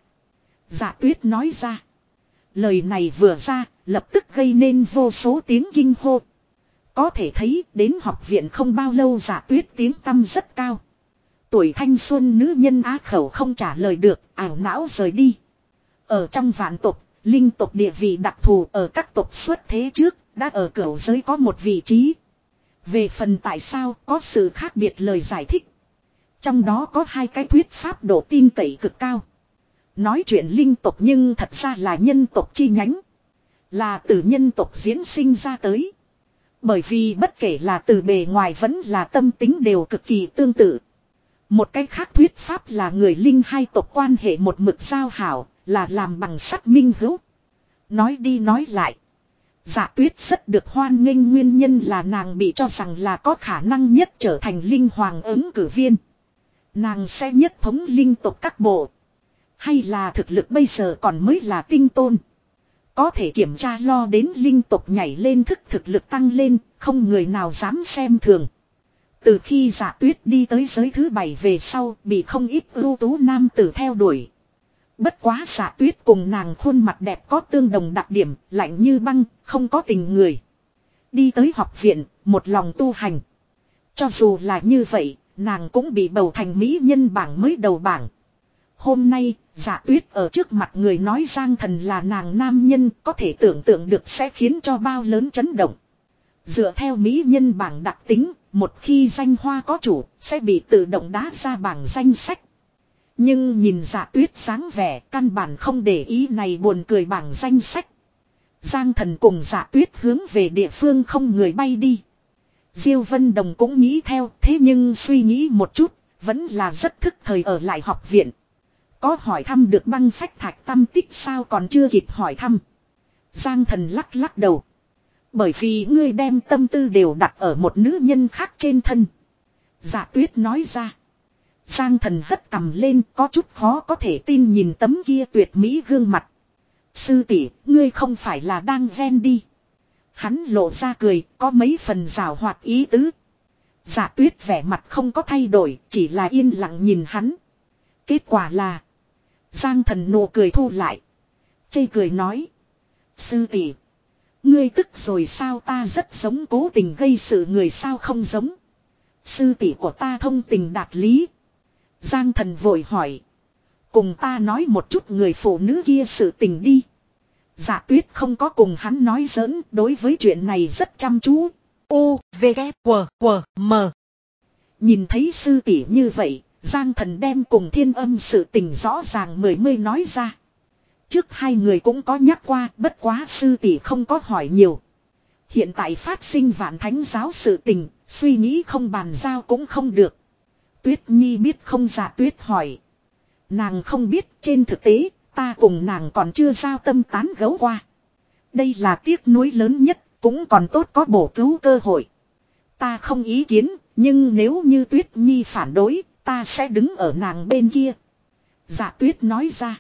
Dạ Tuyết nói ra. Lời này vừa ra, lập tức gây nên vô số tiếng kinh hô. Có thể thấy đến học viện không bao lâu Dạ Tuyết tiếng tăm rất cao. Tuổi thanh xuân nữ nhân á khẩu không trả lời được, ảo não rời đi. Ở trong vạn tộc, linh tộc địa vị đặc thù ở các tộc xuất thế trước, đã ở cửu giới có một vị trí. Về phần tại sao có sự khác biệt lời giải thích. Trong đó có hai cái thuyết pháp độ tin cậy cực cao. Nói chuyện linh tộc nhưng thật ra là nhân tộc chi nhánh. Là từ nhân tộc diễn sinh ra tới. Bởi vì bất kể là từ bề ngoài vẫn là tâm tính đều cực kỳ tương tự. Một cái khác thuyết pháp là người linh hai tộc quan hệ một mực giao hảo, là làm bằng sắt minh hữu. Nói đi nói lại. Dạ Tuyết rất được hoan nghênh, nguyên nhân là nàng bị cho rằng là có khả năng nhất trở thành linh hoàng ứng cử viên. Nàng sẽ nhất thống linh tộc các bộ. Hay là thực lực bây giờ còn mới là tinh tôn. Có thể kiểm tra lo đến linh tộc nhảy lên thức thực lực tăng lên, không người nào dám xem thường. Từ khi Dạ Tuyết đi tới giới thứ bảy về sau, bị không ít ưu tú nam tử theo đuổi. Bất quá Dạ Tuyết cùng nàng khuôn mặt đẹp có tương đồng đặc điểm, lạnh như băng, không có tình người. Đi tới học viện, một lòng tu hành. Cho dù là như vậy, nàng cũng bị bầu thành mỹ nhân bảng mới đầu bảng. Hôm nay, Dạ Tuyết ở trước mặt người nói Giang Thần là nàng nam nhân, có thể tưởng tượng được sẽ khiến cho bao lớn chấn động. Dựa theo mỹ nhân bảng đặc tính, một khi danh hoa có chủ, sẽ bị tự động đá ra bảng danh sách. Nhưng nhìn Dạ Tuyết dáng vẻ, căn bản không để ý này buồn cười bảng danh sách. Giang Thần cùng Dạ Tuyết hướng về địa phương không người bay đi. Diêu Vân Đồng cũng nghĩ theo, thế nhưng suy nghĩ một chút, vẫn là rất thức thời ở lại học viện. Có hỏi thăm được băng phách thạch tâm tích sao? Còn chưa kịp hỏi thăm. Giang Thần lắc lắc đầu. Bởi vì ngươi đem tâm tư đều đặt ở một nữ nhân khác trên thân. Dạ Tuyết nói ra. Giang Thần hất cằm lên, có chút khó có thể tin nhìn tấm kia tuyệt mỹ gương mặt. Sư tỷ, ngươi không phải là đang ghen đi. Hắn lộ ra cười, có mấy phần giảo hoạt ý tứ. Dạ Tuyết vẻ mặt không có thay đổi, chỉ là yên lặng nhìn hắn. Kết quả là Giang Thần nụ cười thu lại. Chê cười nói. Sư tỷ, ngươi tức rồi sao? Ta rất giống cố tình gây sự người sao? Không giống. Sư tỷ của ta thông tình đạt lý. Giang Thần vội hỏi. Cùng ta nói một chút người phụ nữ kia sự tình đi. Dạ Tuyết không có cùng hắn nói giỡn, đối với chuyện này rất chăm chú. U, V, K, W, W, M. Nhìn thấy sư tỷ như vậy, Giang Thần đem cùng Thiên Âm sự tình rõ ràng mười mươi nói ra. Trước hai người cũng có nhắc qua, bất quá sư tỷ không có hỏi nhiều. Hiện tại phát sinh Vạn Thánh giáo sự tình, suy nghĩ không bàn giao cũng không được. Tuyết Nhi biết không? Dạ Tuyết hỏi. Nàng không biết, trên thực tế, ta cùng nàng còn chưa giao tâm tán gẫu qua. Đây là tiếc nuối lớn nhất, cũng còn tốt có bổ cứu cơ hội. Ta không ý kiến, nhưng nếu như Tuyết Nhi phản đối, ta sẽ đứng ở nàng bên kia. Dạ Tuyết nói ra.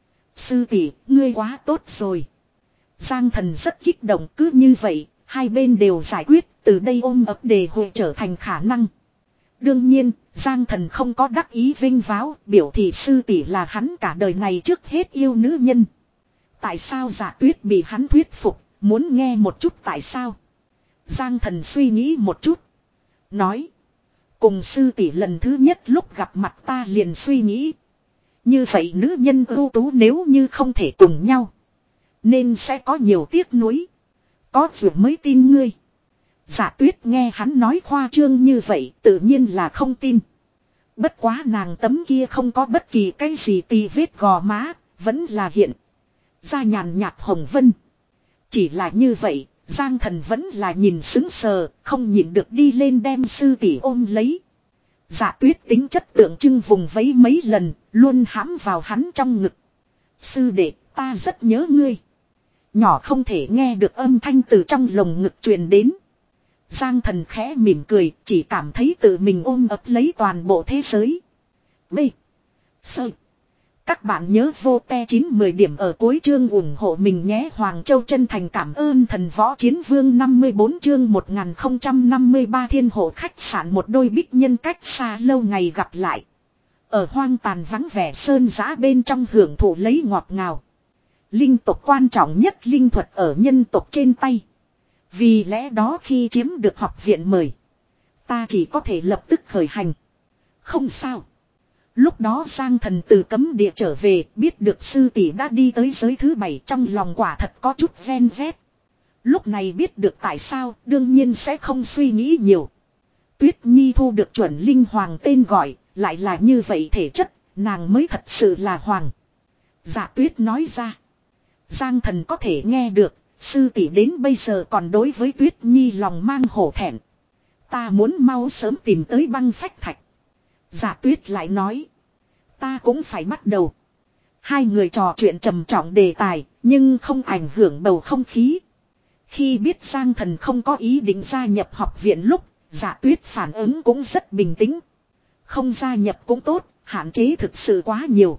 Sư tỷ, ngươi quá tốt rồi. Giang Thần rất kích động, cứ như vậy, hai bên đều giải quyết, từ đây ôm ấp đề hội trở thành khả năng. Đương nhiên, Giang Thần không có đắc ý vinh váo, biểu thị sư tỷ là hắn cả đời này trước hết yêu nữ nhân. Tại sao Dạ Tuyết bị hắn thuyết phục, muốn nghe một chút tại sao? Giang Thần suy nghĩ một chút. Nói. Cùng sư tỷ lần thứ nhất lúc gặp mặt ta liền suy nghĩ. Như vậy nữ nhân ưu tú nếu như không thể cùng nhau. Nên sẽ có nhiều tiếc nuối. Có vừa mới tin ngươi. Dạ Tuyết nghe hắn nói khoa trương như vậy tự nhiên là không tin. Bất quá nàng tấm kia không có bất kỳ cái gì tì vết gò má. Vẫn là hiện. Da nhàn nhạt hồng vân. Chỉ là như vậy. Giang Thần vẫn là nhìn sững sờ. Không nhịn được đi lên đem sư tỷ ôm lấy. Dạ Tuyết tính chất tượng trưng vùng vẫy mấy lần. Luôn hãm vào hắn trong ngực. Sư đệ ta rất nhớ ngươi. Nhỏ không thể nghe được âm thanh từ trong lồng ngực truyền đến. Giang Thần khẽ mỉm cười, chỉ cảm thấy tự mình ôm ấp lấy toàn bộ thế giới. B. Sơ. Các bạn nhớ vô te chín mười điểm ở cuối chương ủng hộ mình nhé. Hoàng Châu chân thành cảm ơn Thần Võ Chiến Vương năm mươi bốn chương một nghìn không trăm năm mươi ba Thiên Hộ khách sạn một đôi bích nhân cách xa lâu ngày gặp lại. Ở hoang tàn vắng vẻ sơn giã bên trong hưởng thụ lấy ngọt ngào. Linh tộc quan trọng nhất linh thuật ở nhân tộc trên tay. Vì lẽ đó khi chiếm được học viện mời. Ta chỉ có thể lập tức khởi hành. Không sao. Lúc đó Giang Thần từ cấm địa trở về. Biết được sư tỷ đã đi tới giới thứ bảy. Trong lòng quả thật có chút ven vét. Lúc này biết được tại sao. Đương nhiên sẽ không suy nghĩ nhiều. Tuyết Nhi thu được chuẩn linh hoàng tên gọi. Lại là như vậy thể chất. Nàng mới thật sự là hoàng. Dạ Tuyết nói ra. Giang Thần có thể nghe được. Sư tỷ đến bây giờ còn đối với Tuyết Nhi lòng mang hổ thẹn. Ta muốn mau sớm tìm tới băng phách thạch. Dạ Tuyết lại nói. Ta cũng phải bắt đầu. Hai người trò chuyện trầm trọng đề tài. Nhưng không ảnh hưởng bầu không khí. Khi biết Giang Thần không có ý định gia nhập học viện lúc. Dạ Tuyết phản ứng cũng rất bình tĩnh. Không gia nhập cũng tốt. Hạn chế thực sự quá nhiều.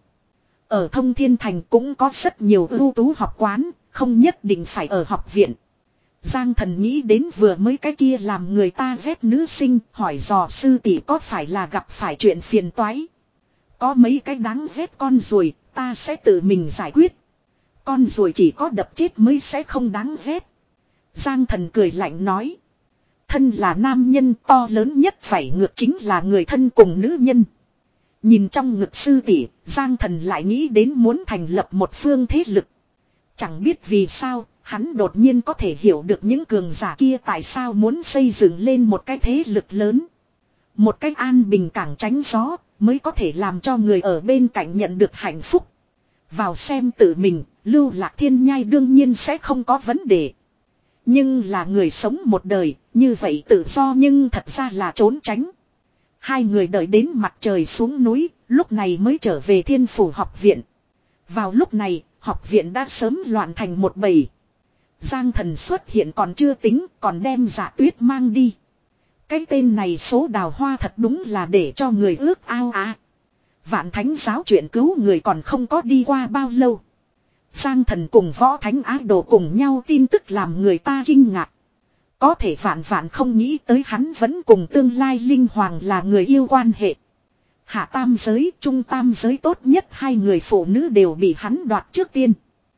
Ở Thông Thiên Thành cũng có rất nhiều ưu tú học quán. Không nhất định phải ở học viện. Giang Thần nghĩ đến vừa mới cái kia làm người ta ghét nữ sinh. Hỏi dò sư tỷ có phải là gặp phải chuyện phiền toái. Có mấy cái đáng ghét con ruồi. Ta sẽ tự mình giải quyết. Con ruồi chỉ có đập chết mới sẽ không đáng ghét. Giang Thần cười lạnh nói. Thân là nam nhân to lớn nhất phải ngược chính là người thân cùng nữ nhân. Nhìn trong ngực sư tỷ, Giang Thần lại nghĩ đến muốn thành lập một phương thế lực. Chẳng biết vì sao, hắn đột nhiên có thể hiểu được những cường giả kia tại sao muốn xây dựng lên một cái thế lực lớn. Một cách an bình cảng tránh gió, mới có thể làm cho người ở bên cạnh nhận được hạnh phúc. Vào xem tự mình, Lưu Lạc Thiên Nhai đương nhiên sẽ không có vấn đề. Nhưng là người sống một đời, như vậy tự do nhưng thật ra là trốn tránh. Hai người đợi đến mặt trời xuống núi, lúc này mới trở về Thiên Phủ học viện. Vào lúc này, học viện đã sớm loạn thành một bầy. Giang Thần xuất hiện còn chưa tính, còn đem Dạ Tuyết mang đi. Cái tên này số đào hoa thật đúng là để cho người ước ao à. Vạn Thánh giáo chuyện cứu người còn không có đi qua bao lâu. Giang Thần cùng Võ Thánh Ái Đồ cùng nhau tin tức làm người ta kinh ngạc. Có thể vạn vạn không nghĩ tới hắn vẫn cùng tương lai Linh Hoàng là người yêu quan hệ. Hạ tam giới, trung tam giới tốt nhất hai người phụ nữ đều bị hắn đoạt trước tiên.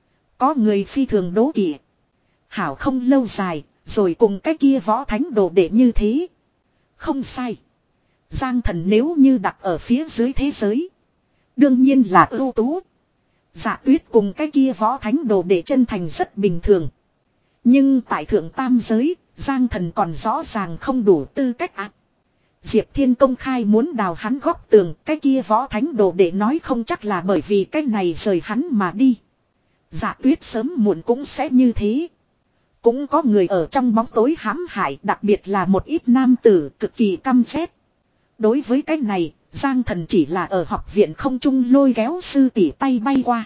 Có người phi thường đố kỵ. Hảo không lâu dài, rồi cùng cái kia Võ Thánh Đồ đệ như thế. Không sai. Giang Thần nếu như đặt ở phía dưới thế giới. Đương nhiên là ưu tú. Dạ Tuyết cùng cái kia Võ Thánh Đồ đệ chân thành rất bình thường. Nhưng tại thượng tam giới, Giang Thần còn rõ ràng không đủ tư cách ác. Diệp Thiên công khai muốn đào hắn góc tường, cái kia Võ Thánh Đồ đệ nói không chắc là bởi vì cái này rời hắn mà đi. Dạ Tuyết sớm muộn cũng sẽ như thế. Cũng có người ở trong bóng tối hãm hại, đặc biệt là một ít nam tử cực kỳ căm ghét. Đối với cái này, Giang Thần chỉ là ở học viện không trung lôi kéo sư tỷ tay bay qua.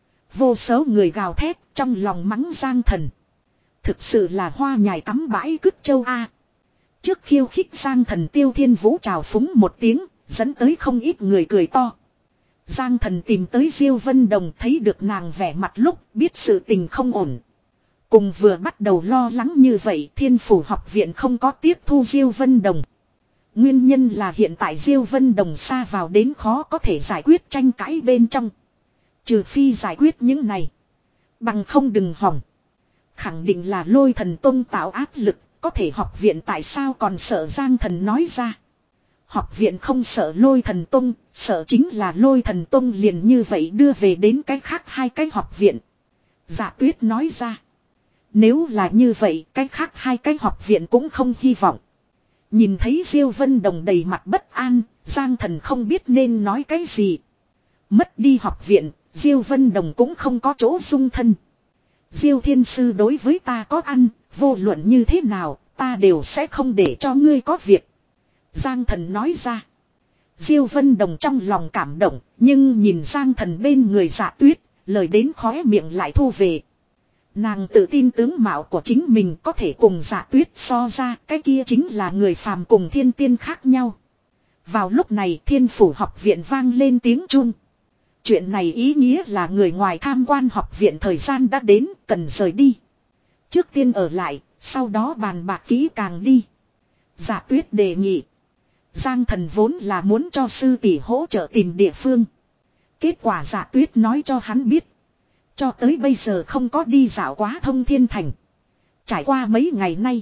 Vô số người gào thét trong lòng mắng Giang Thần. Thực sự là hoa nhài cắm bãi cứt châu A. Trước khiêu khích Giang Thần Tiêu Thiên Vũ trào phúng một tiếng, dẫn tới không ít người cười to. Giang Thần tìm tới Diêu Vân Đồng, thấy được nàng vẻ mặt lúc biết sự tình không ổn. Cùng vừa bắt đầu lo lắng như vậy, Thiên Phủ học viện không có tiếp thu Diêu Vân Đồng. Nguyên nhân là hiện tại Diêu Vân Đồng xa vào đến khó có thể giải quyết tranh cãi bên trong. Trừ phi giải quyết những này. Bằng không đừng hỏng. Khẳng định là Lôi Thần Tông tạo áp lực. Có thể học viện tại sao còn sợ Giang Thần nói ra. Học viện không sợ Lôi Thần Tông. Sợ chính là Lôi Thần Tông liền như vậy đưa về đến cái khác hai cái học viện. Dạ Tuyết nói ra. Nếu là như vậy cái khác hai cái học viện cũng không hy vọng. Nhìn thấy Diêu Vân Đồng đầy mặt bất an. Giang Thần không biết nên nói cái gì. Mất đi học viện. Diêu Vân Đồng cũng không có chỗ dung thân. Diêu Thiên Sư đối với ta có ăn. Vô luận như thế nào ta đều sẽ không để cho ngươi có việc. Giang Thần nói ra. Diêu Vân Đồng trong lòng cảm động. Nhưng nhìn Giang Thần bên người Dạ Tuyết. Lời đến khóe miệng lại thu về. Nàng tự tin tướng mạo của chính mình có thể cùng Dạ Tuyết so ra. Cái kia chính là người phàm cùng thiên tiên khác nhau. Vào lúc này Thiên Phủ học viện vang lên tiếng chuông. Chuyện này ý nghĩa là người ngoài tham quan học viện thời gian đã đến, cần rời đi. Trước tiên ở lại, sau đó bàn bạc kỹ càng đi. Dạ Tuyết đề nghị. Giang Thần vốn là muốn cho sư tỷ hỗ trợ tìm địa phương. Kết quả Dạ Tuyết nói cho hắn biết. Cho tới bây giờ không có đi dạo quá Thông Thiên Thành. Trải qua mấy ngày nay.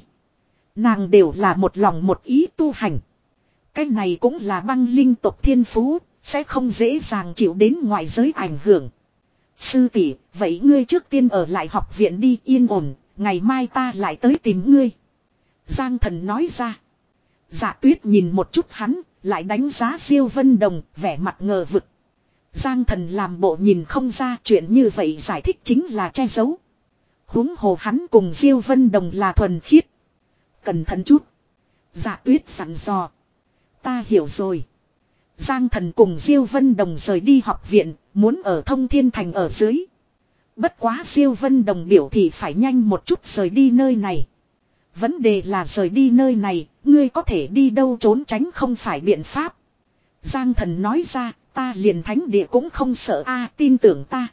Nàng đều là một lòng một ý tu hành. Cái này cũng là băng linh tộc thiên phú. Sẽ không dễ dàng chịu đến ngoại giới ảnh hưởng. Sư tỷ, vậy ngươi trước tiên ở lại học viện đi yên ổn. Ngày mai ta lại tới tìm ngươi. Giang Thần nói ra. Dạ Tuyết nhìn một chút hắn. Lại đánh giá Diêu Vân Đồng. Vẻ mặt ngờ vực. Giang Thần làm bộ nhìn không ra. Chuyện như vậy giải thích chính là che giấu. Huống hồ hắn cùng Diêu Vân Đồng là thuần khiết. Cẩn thận chút. Dạ Tuyết sẵn dò. Ta hiểu rồi. Giang Thần cùng Diêu Vân Đồng rời đi học viện, muốn ở Thông Thiên Thành ở dưới. Bất quá Diêu Vân Đồng biểu thị phải nhanh một chút rời đi nơi này. Vấn đề là rời đi nơi này, ngươi có thể đi đâu trốn tránh không phải biện pháp. Giang Thần nói ra, ta liền thánh địa cũng không sợ a, tin tưởng ta.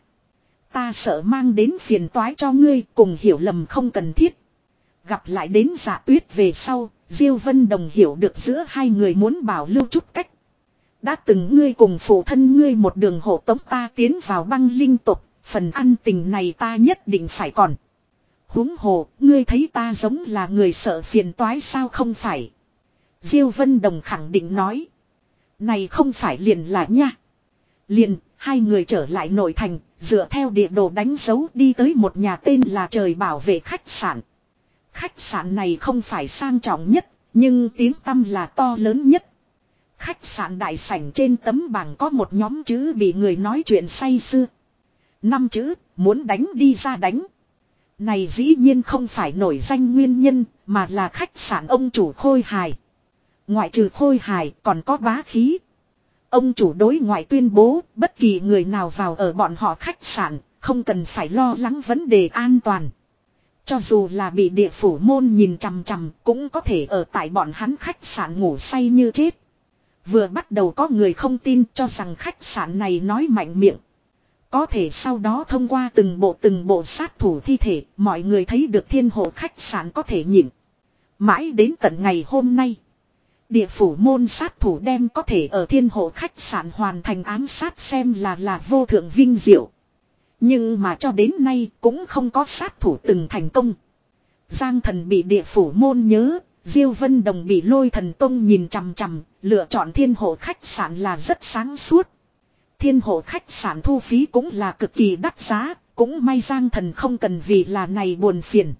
Ta sợ mang đến phiền toái cho ngươi, cùng hiểu lầm không cần thiết. Gặp lại đến Dạ Tuyết về sau, Diêu Vân Đồng hiểu được giữa hai người muốn bảo lưu chút cách. Đã từng ngươi cùng phụ thân ngươi một đường hộ tống ta tiến vào băng linh tộc, phần ăn tình này ta nhất định phải còn. Huống hồ, ngươi thấy ta giống là người sợ phiền toái sao không phải. Diêu Vân Đồng khẳng định nói. Này không phải liền là nha. Liền, hai người trở lại nội thành, dựa theo địa đồ đánh dấu đi tới một nhà tên là Trời Bảo Vệ khách sạn. Khách sạn này không phải sang trọng nhất, nhưng tiếng tăm là to lớn nhất. Khách sạn đại sảnh trên tấm bảng có một nhóm chữ bị người nói chuyện say sưa. Năm chữ, muốn đánh đi ra đánh. Này dĩ nhiên không phải nổi danh nguyên nhân, mà là khách sạn ông chủ Khôi Hài. Ngoại trừ Khôi Hài còn có bá khí. Ông chủ đối ngoại tuyên bố, bất kỳ người nào vào ở bọn họ khách sạn, không cần phải lo lắng vấn đề an toàn. Cho dù là bị địa phủ môn nhìn chằm chằm, cũng có thể ở tại bọn hắn khách sạn ngủ say như chết. Vừa bắt đầu có người không tin cho rằng khách sạn này nói mạnh miệng. Có thể sau đó thông qua từng bộ từng bộ sát thủ thi thể, mọi người thấy được thiên hộ khách sạn có thể nhịn. Mãi đến tận ngày hôm nay, địa phủ môn sát thủ đem có thể ở thiên hộ khách sạn hoàn thành ám sát xem là là vô thượng vinh diệu. Nhưng mà cho đến nay cũng không có sát thủ từng thành công. Giang Thần bị địa phủ môn nhớ, Diêu Vân Đồng bị Lôi Thần Tông nhìn chằm chằm, lựa chọn thiên hộ khách sạn là rất sáng suốt. Thiên hộ khách sạn thu phí cũng là cực kỳ đắt giá, cũng may Giang Thần không cần vì là này buồn phiền.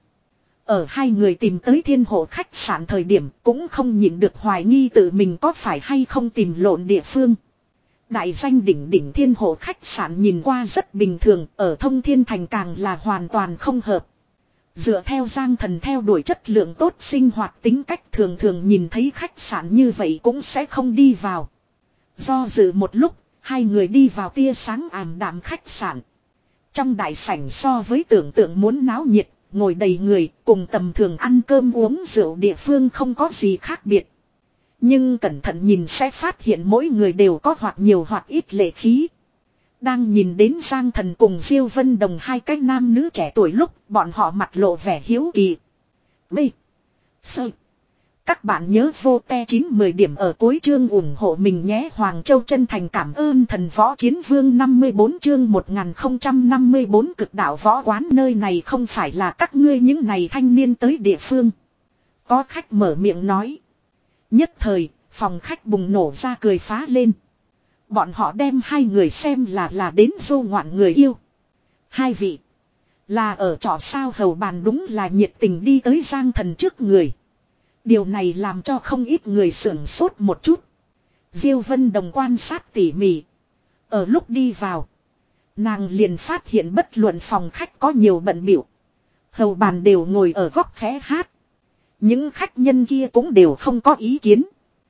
Ở hai người tìm tới thiên hộ khách sạn thời điểm cũng không nhịn được hoài nghi tự mình có phải hay không tìm lộn địa phương. Đại danh đỉnh đỉnh thiên hộ khách sạn nhìn qua rất bình thường, ở Thông Thiên Thành càng là hoàn toàn không hợp. Dựa theo Giang Thần theo đuổi chất lượng tốt sinh hoạt tính cách thường thường nhìn thấy khách sạn như vậy cũng sẽ không đi vào. Do dự một lúc, hai người đi vào tia sáng ảm đạm khách sạn. Trong đại sảnh so với tưởng tượng muốn náo nhiệt, ngồi đầy người, cùng tầm thường ăn cơm uống rượu địa phương không có gì khác biệt. Nhưng cẩn thận nhìn sẽ phát hiện mỗi người đều có hoặc nhiều hoặc ít lệ khí. Đang nhìn đến Giang Thần cùng Diêu Vân Đồng hai cái nam nữ trẻ tuổi lúc bọn họ mặt lộ vẻ hiếu kỳ. B. Sơ. Các bạn nhớ vô te chín mười điểm ở cuối chương ủng hộ mình nhé. Hoàng Châu chân thành cảm ơn thần võ chiến vương năm mươi bốn chương một nghìn không trăm năm mươi bốn cực đạo võ quán, nơi này không phải là các ngươi những này thanh niên tới địa phương. Có khách mở miệng nói. Nhất thời, phòng khách bùng nổ ra cười phá lên. Bọn họ đem hai người xem là là đến du ngoạn người yêu. Hai vị. Là ở trọ sao? Hầu bàn đúng là nhiệt tình đi tới Giang Thần trước người. Điều này làm cho không ít người sưởng sốt một chút. Diêu Vân Đồng quan sát tỉ mỉ. Ở lúc đi vào, nàng liền phát hiện bất luận phòng khách có nhiều bận bịu, hầu bàn đều ngồi ở góc khẽ hát. Những khách nhân kia cũng đều không có ý kiến.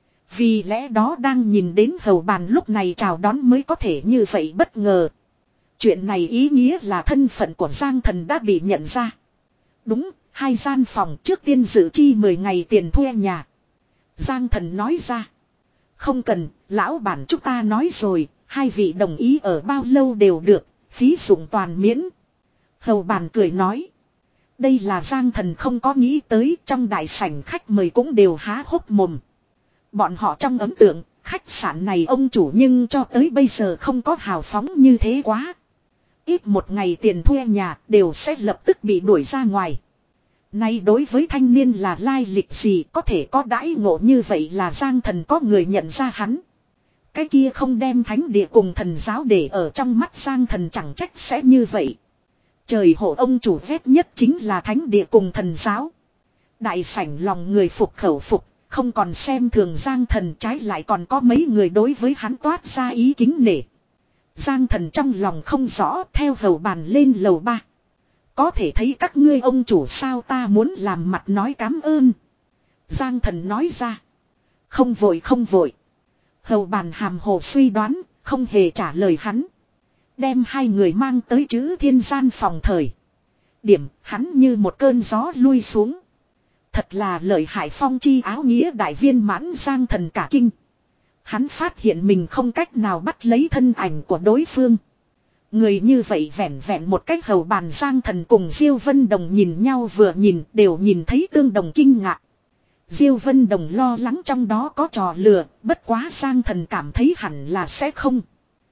Vì lẽ đó đang nhìn đến hầu bàn lúc này chào đón mới có thể như vậy bất ngờ. Chuyện này ý nghĩa là thân phận của Giang Thần đã bị nhận ra. Đúng, hai gian phòng, trước tiên dự chi mười ngày tiền thuê nhà. Giang Thần nói ra. Không cần, lão bản chúng ta nói rồi, hai vị đồng ý ở bao lâu đều được, phí dụng toàn miễn. Hầu bàn cười nói. Đây là Giang Thần không có nghĩ tới, trong đại sảnh khách mời cũng đều há hốc mồm. Bọn họ trong ấn tượng, khách sạn này ông chủ nhưng cho tới bây giờ không có hào phóng như thế quá. Ít một ngày tiền thuê nhà đều sẽ lập tức bị đuổi ra ngoài. Nay đối với thanh niên là lai lịch gì có thể có đãi ngộ như vậy, là Giang Thần có người nhận ra hắn. Cái kia không đem thánh địa cùng thần giáo để ở trong mắt Giang Thần chẳng trách sẽ như vậy. Trời hộ ông chủ ghét nhất chính là thánh địa cùng thần giáo. Đại sảnh lòng người phục khẩu phục, không còn xem thường Giang Thần, trái lại còn có mấy người đối với hắn toát ra ý kính nể. Giang Thần trong lòng không rõ, theo hầu bàn lên lầu ba. Có thể thấy các ngươi ông chủ sao, ta muốn làm mặt nói cảm ơn. Giang Thần nói ra. Không vội không vội. Hầu bàn hàm hồ suy đoán, không hề trả lời hắn. Đem hai người mang tới chữ thiên gian phòng thời điểm, hắn như một cơn gió lui xuống. Thật là lợi hại, phong chi áo nghĩa đại viên mãn. Giang Thần cả kinh. Hắn phát hiện mình không cách nào bắt lấy thân ảnh của đối phương. Người như vậy vẹn vẹn một cách hầu bàn. Giang Thần cùng Diêu Vân Đồng nhìn nhau, vừa nhìn đều nhìn thấy tương đồng kinh ngạc. Diêu Vân Đồng lo lắng trong đó có trò lừa, bất quá Giang Thần cảm thấy hẳn là sẽ không.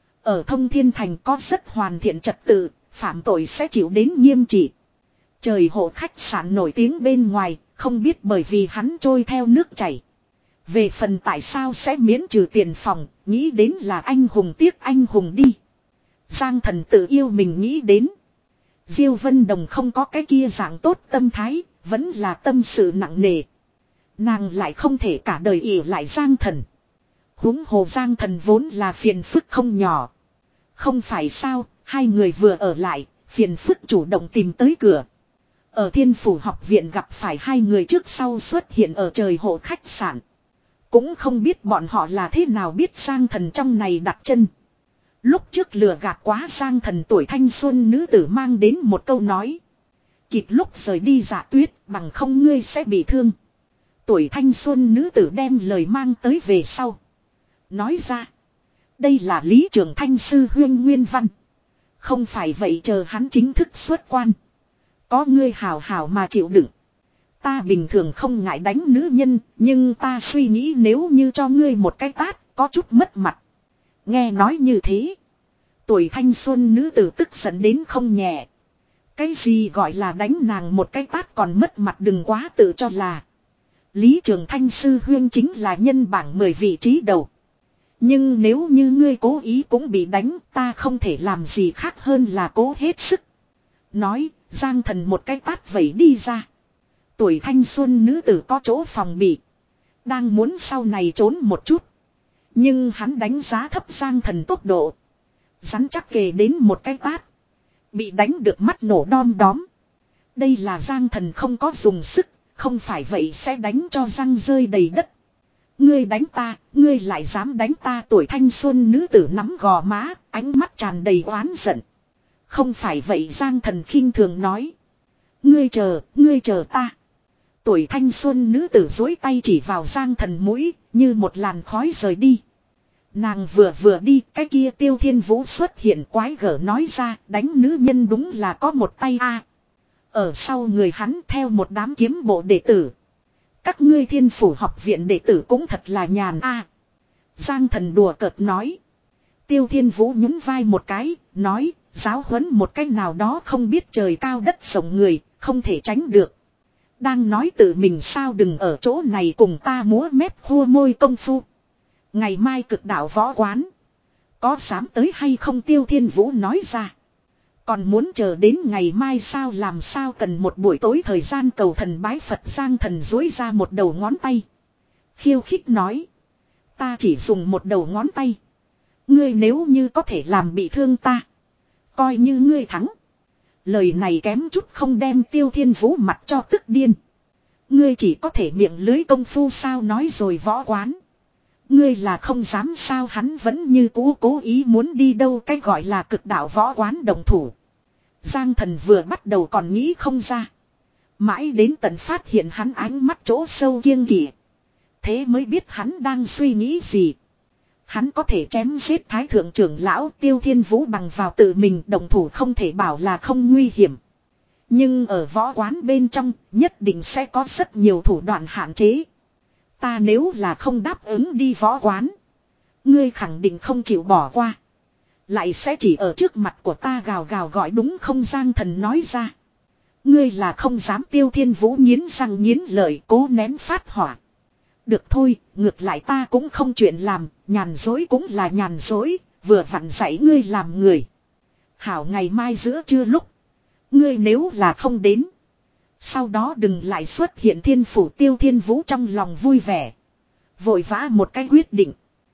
Ở Thông Thiên Thành có rất hoàn thiện trật tự, phạm tội sẽ chịu đến nghiêm trị. Trời hộ khách sạn nổi tiếng bên ngoài, không biết bởi vì hắn trôi theo nước chảy. Về phần tại sao sẽ miễn trừ tiền phòng, nghĩ đến là anh hùng tiếc anh hùng đi. Giang Thần tự yêu mình nghĩ đến. Diêu Vân Đồng không có cái kia dạng tốt tâm thái, vẫn là tâm sự nặng nề. Nàng lại không thể cả đời ỷ lại Giang Thần. Huống hồ Giang Thần vốn là phiền phức không nhỏ. Không phải sao, hai người vừa ở lại, phiền phức chủ động tìm tới cửa. Ở Thiên Phủ học viện gặp phải hai người trước sau xuất hiện ở trời hộ khách sạn. Cũng không biết bọn họ là thế nào biết Giang Thần trong này đặt chân. Lúc trước lừa gạt quá Giang Thần, tuổi thanh xuân nữ tử mang đến một câu nói. Kịp lúc rời đi Dạ Tuyết, bằng không ngươi sẽ bị thương. Tuổi thanh xuân nữ tử đem lời mang tới về sau. Nói ra. Đây là Lý Trường Thanh sư huyên Nguyên Văn. Không phải vậy chờ hắn chính thức xuất quan. Có ngươi hào hào mà chịu đựng. Ta bình thường không ngại đánh nữ nhân, nhưng ta suy nghĩ nếu như cho ngươi một cái tát, có chút mất mặt. Nghe nói như thế. Tuổi thanh xuân nữ tử tức giận đến không nhẹ. Cái gì gọi là đánh nàng một cái tát còn mất mặt, đừng quá tự cho là. Lý Trường Thanh sư huyên chính là nhân bảng mười vị trí đầu. Nhưng nếu như ngươi cố ý cũng bị đánh, ta không thể làm gì khác hơn là cố hết sức. Nói, Giang Thần một cái tát vẩy đi ra. Tuổi thanh xuân nữ tử có chỗ phòng bị. Đang muốn sau này trốn một chút. Nhưng hắn đánh giá thấp Giang Thần tốc độ. Rắn chắc kề đến một cái tát. Bị đánh được mắt nổ đom đóm. Đây là Giang Thần không có dùng sức. Không phải vậy sẽ đánh cho răng rơi đầy đất. Ngươi đánh ta, ngươi lại dám đánh ta. Tuổi thanh xuân nữ tử nắm gò má, ánh mắt tràn đầy oán giận. Không phải vậy Giang Thần khinh thường nói. Ngươi chờ, ngươi chờ ta. Tuổi thanh xuân nữ tử dối tay chỉ vào Giang Thần mũi, như một làn khói rời đi. Nàng vừa vừa đi, cái kia Tiêu Thiên Vũ xuất hiện quái gở nói ra, đánh nữ nhân đúng là có một tay a. Ở sau người hắn theo một đám kiếm bộ đệ tử. Các ngươi Thiên Phủ học viện đệ tử cũng thật là nhàn a. Giang Thần đùa cợt nói. Tiêu Thiên Vũ nhún vai một cái, nói, giáo huấn một cách nào đó không biết trời cao đất rộng người, không thể tránh được. Đang nói tự mình sao đừng ở chỗ này cùng ta múa mép khua môi công phu. Ngày mai cực đạo võ quán. Có dám tới hay không Tiêu Thiên Vũ nói ra. Còn muốn chờ đến ngày mai sao làm sao cần một buổi tối thời gian cầu thần bái Phật. Giang Thần duỗi ra một đầu ngón tay. Khiêu khích nói. Ta chỉ dùng một đầu ngón tay. Ngươi nếu như có thể làm bị thương ta. Coi như ngươi thắng. Lời này kém chút không đem Tiêu Thiên Vũ mặt cho tức điên. Ngươi chỉ có thể miệng lưới công phu sao nói rồi võ quán. Ngươi là không dám sao hắn vẫn như cũ cố ý muốn đi đâu cái gọi là cực đạo võ quán đồng thủ. Giang Thần vừa bắt đầu còn nghĩ không ra. Mãi đến tận phát hiện hắn ánh mắt chỗ sâu kiêng kỵ. Thế mới biết hắn đang suy nghĩ gì. Hắn có thể chém giết Thái Thượng trưởng lão Tiêu Thiên Vũ bằng vào tự mình đồng thủ không thể bảo là không nguy hiểm. Nhưng ở võ quán bên trong nhất định sẽ có rất nhiều thủ đoạn hạn chế. Ta nếu là không đáp ứng đi võ quán. Ngươi khẳng định không chịu bỏ qua. Lại sẽ chỉ ở trước mặt của ta gào gào gọi đúng không Giang Thần nói ra. Ngươi là không dám Tiêu Thiên Vũ nghiến răng nghiến lợi cố nén phát hỏa. Được thôi, ngược lại ta cũng không chuyện làm, nhàn dối cũng là nhàn dối, vừa vặn dạy ngươi làm người. Hảo ngày mai giữa trưa lúc. Ngươi nếu là không đến. Sau đó đừng lại xuất hiện Thiên Phủ. Tiêu Thiên Vũ trong lòng vui vẻ. Vội vã một cái quyết định.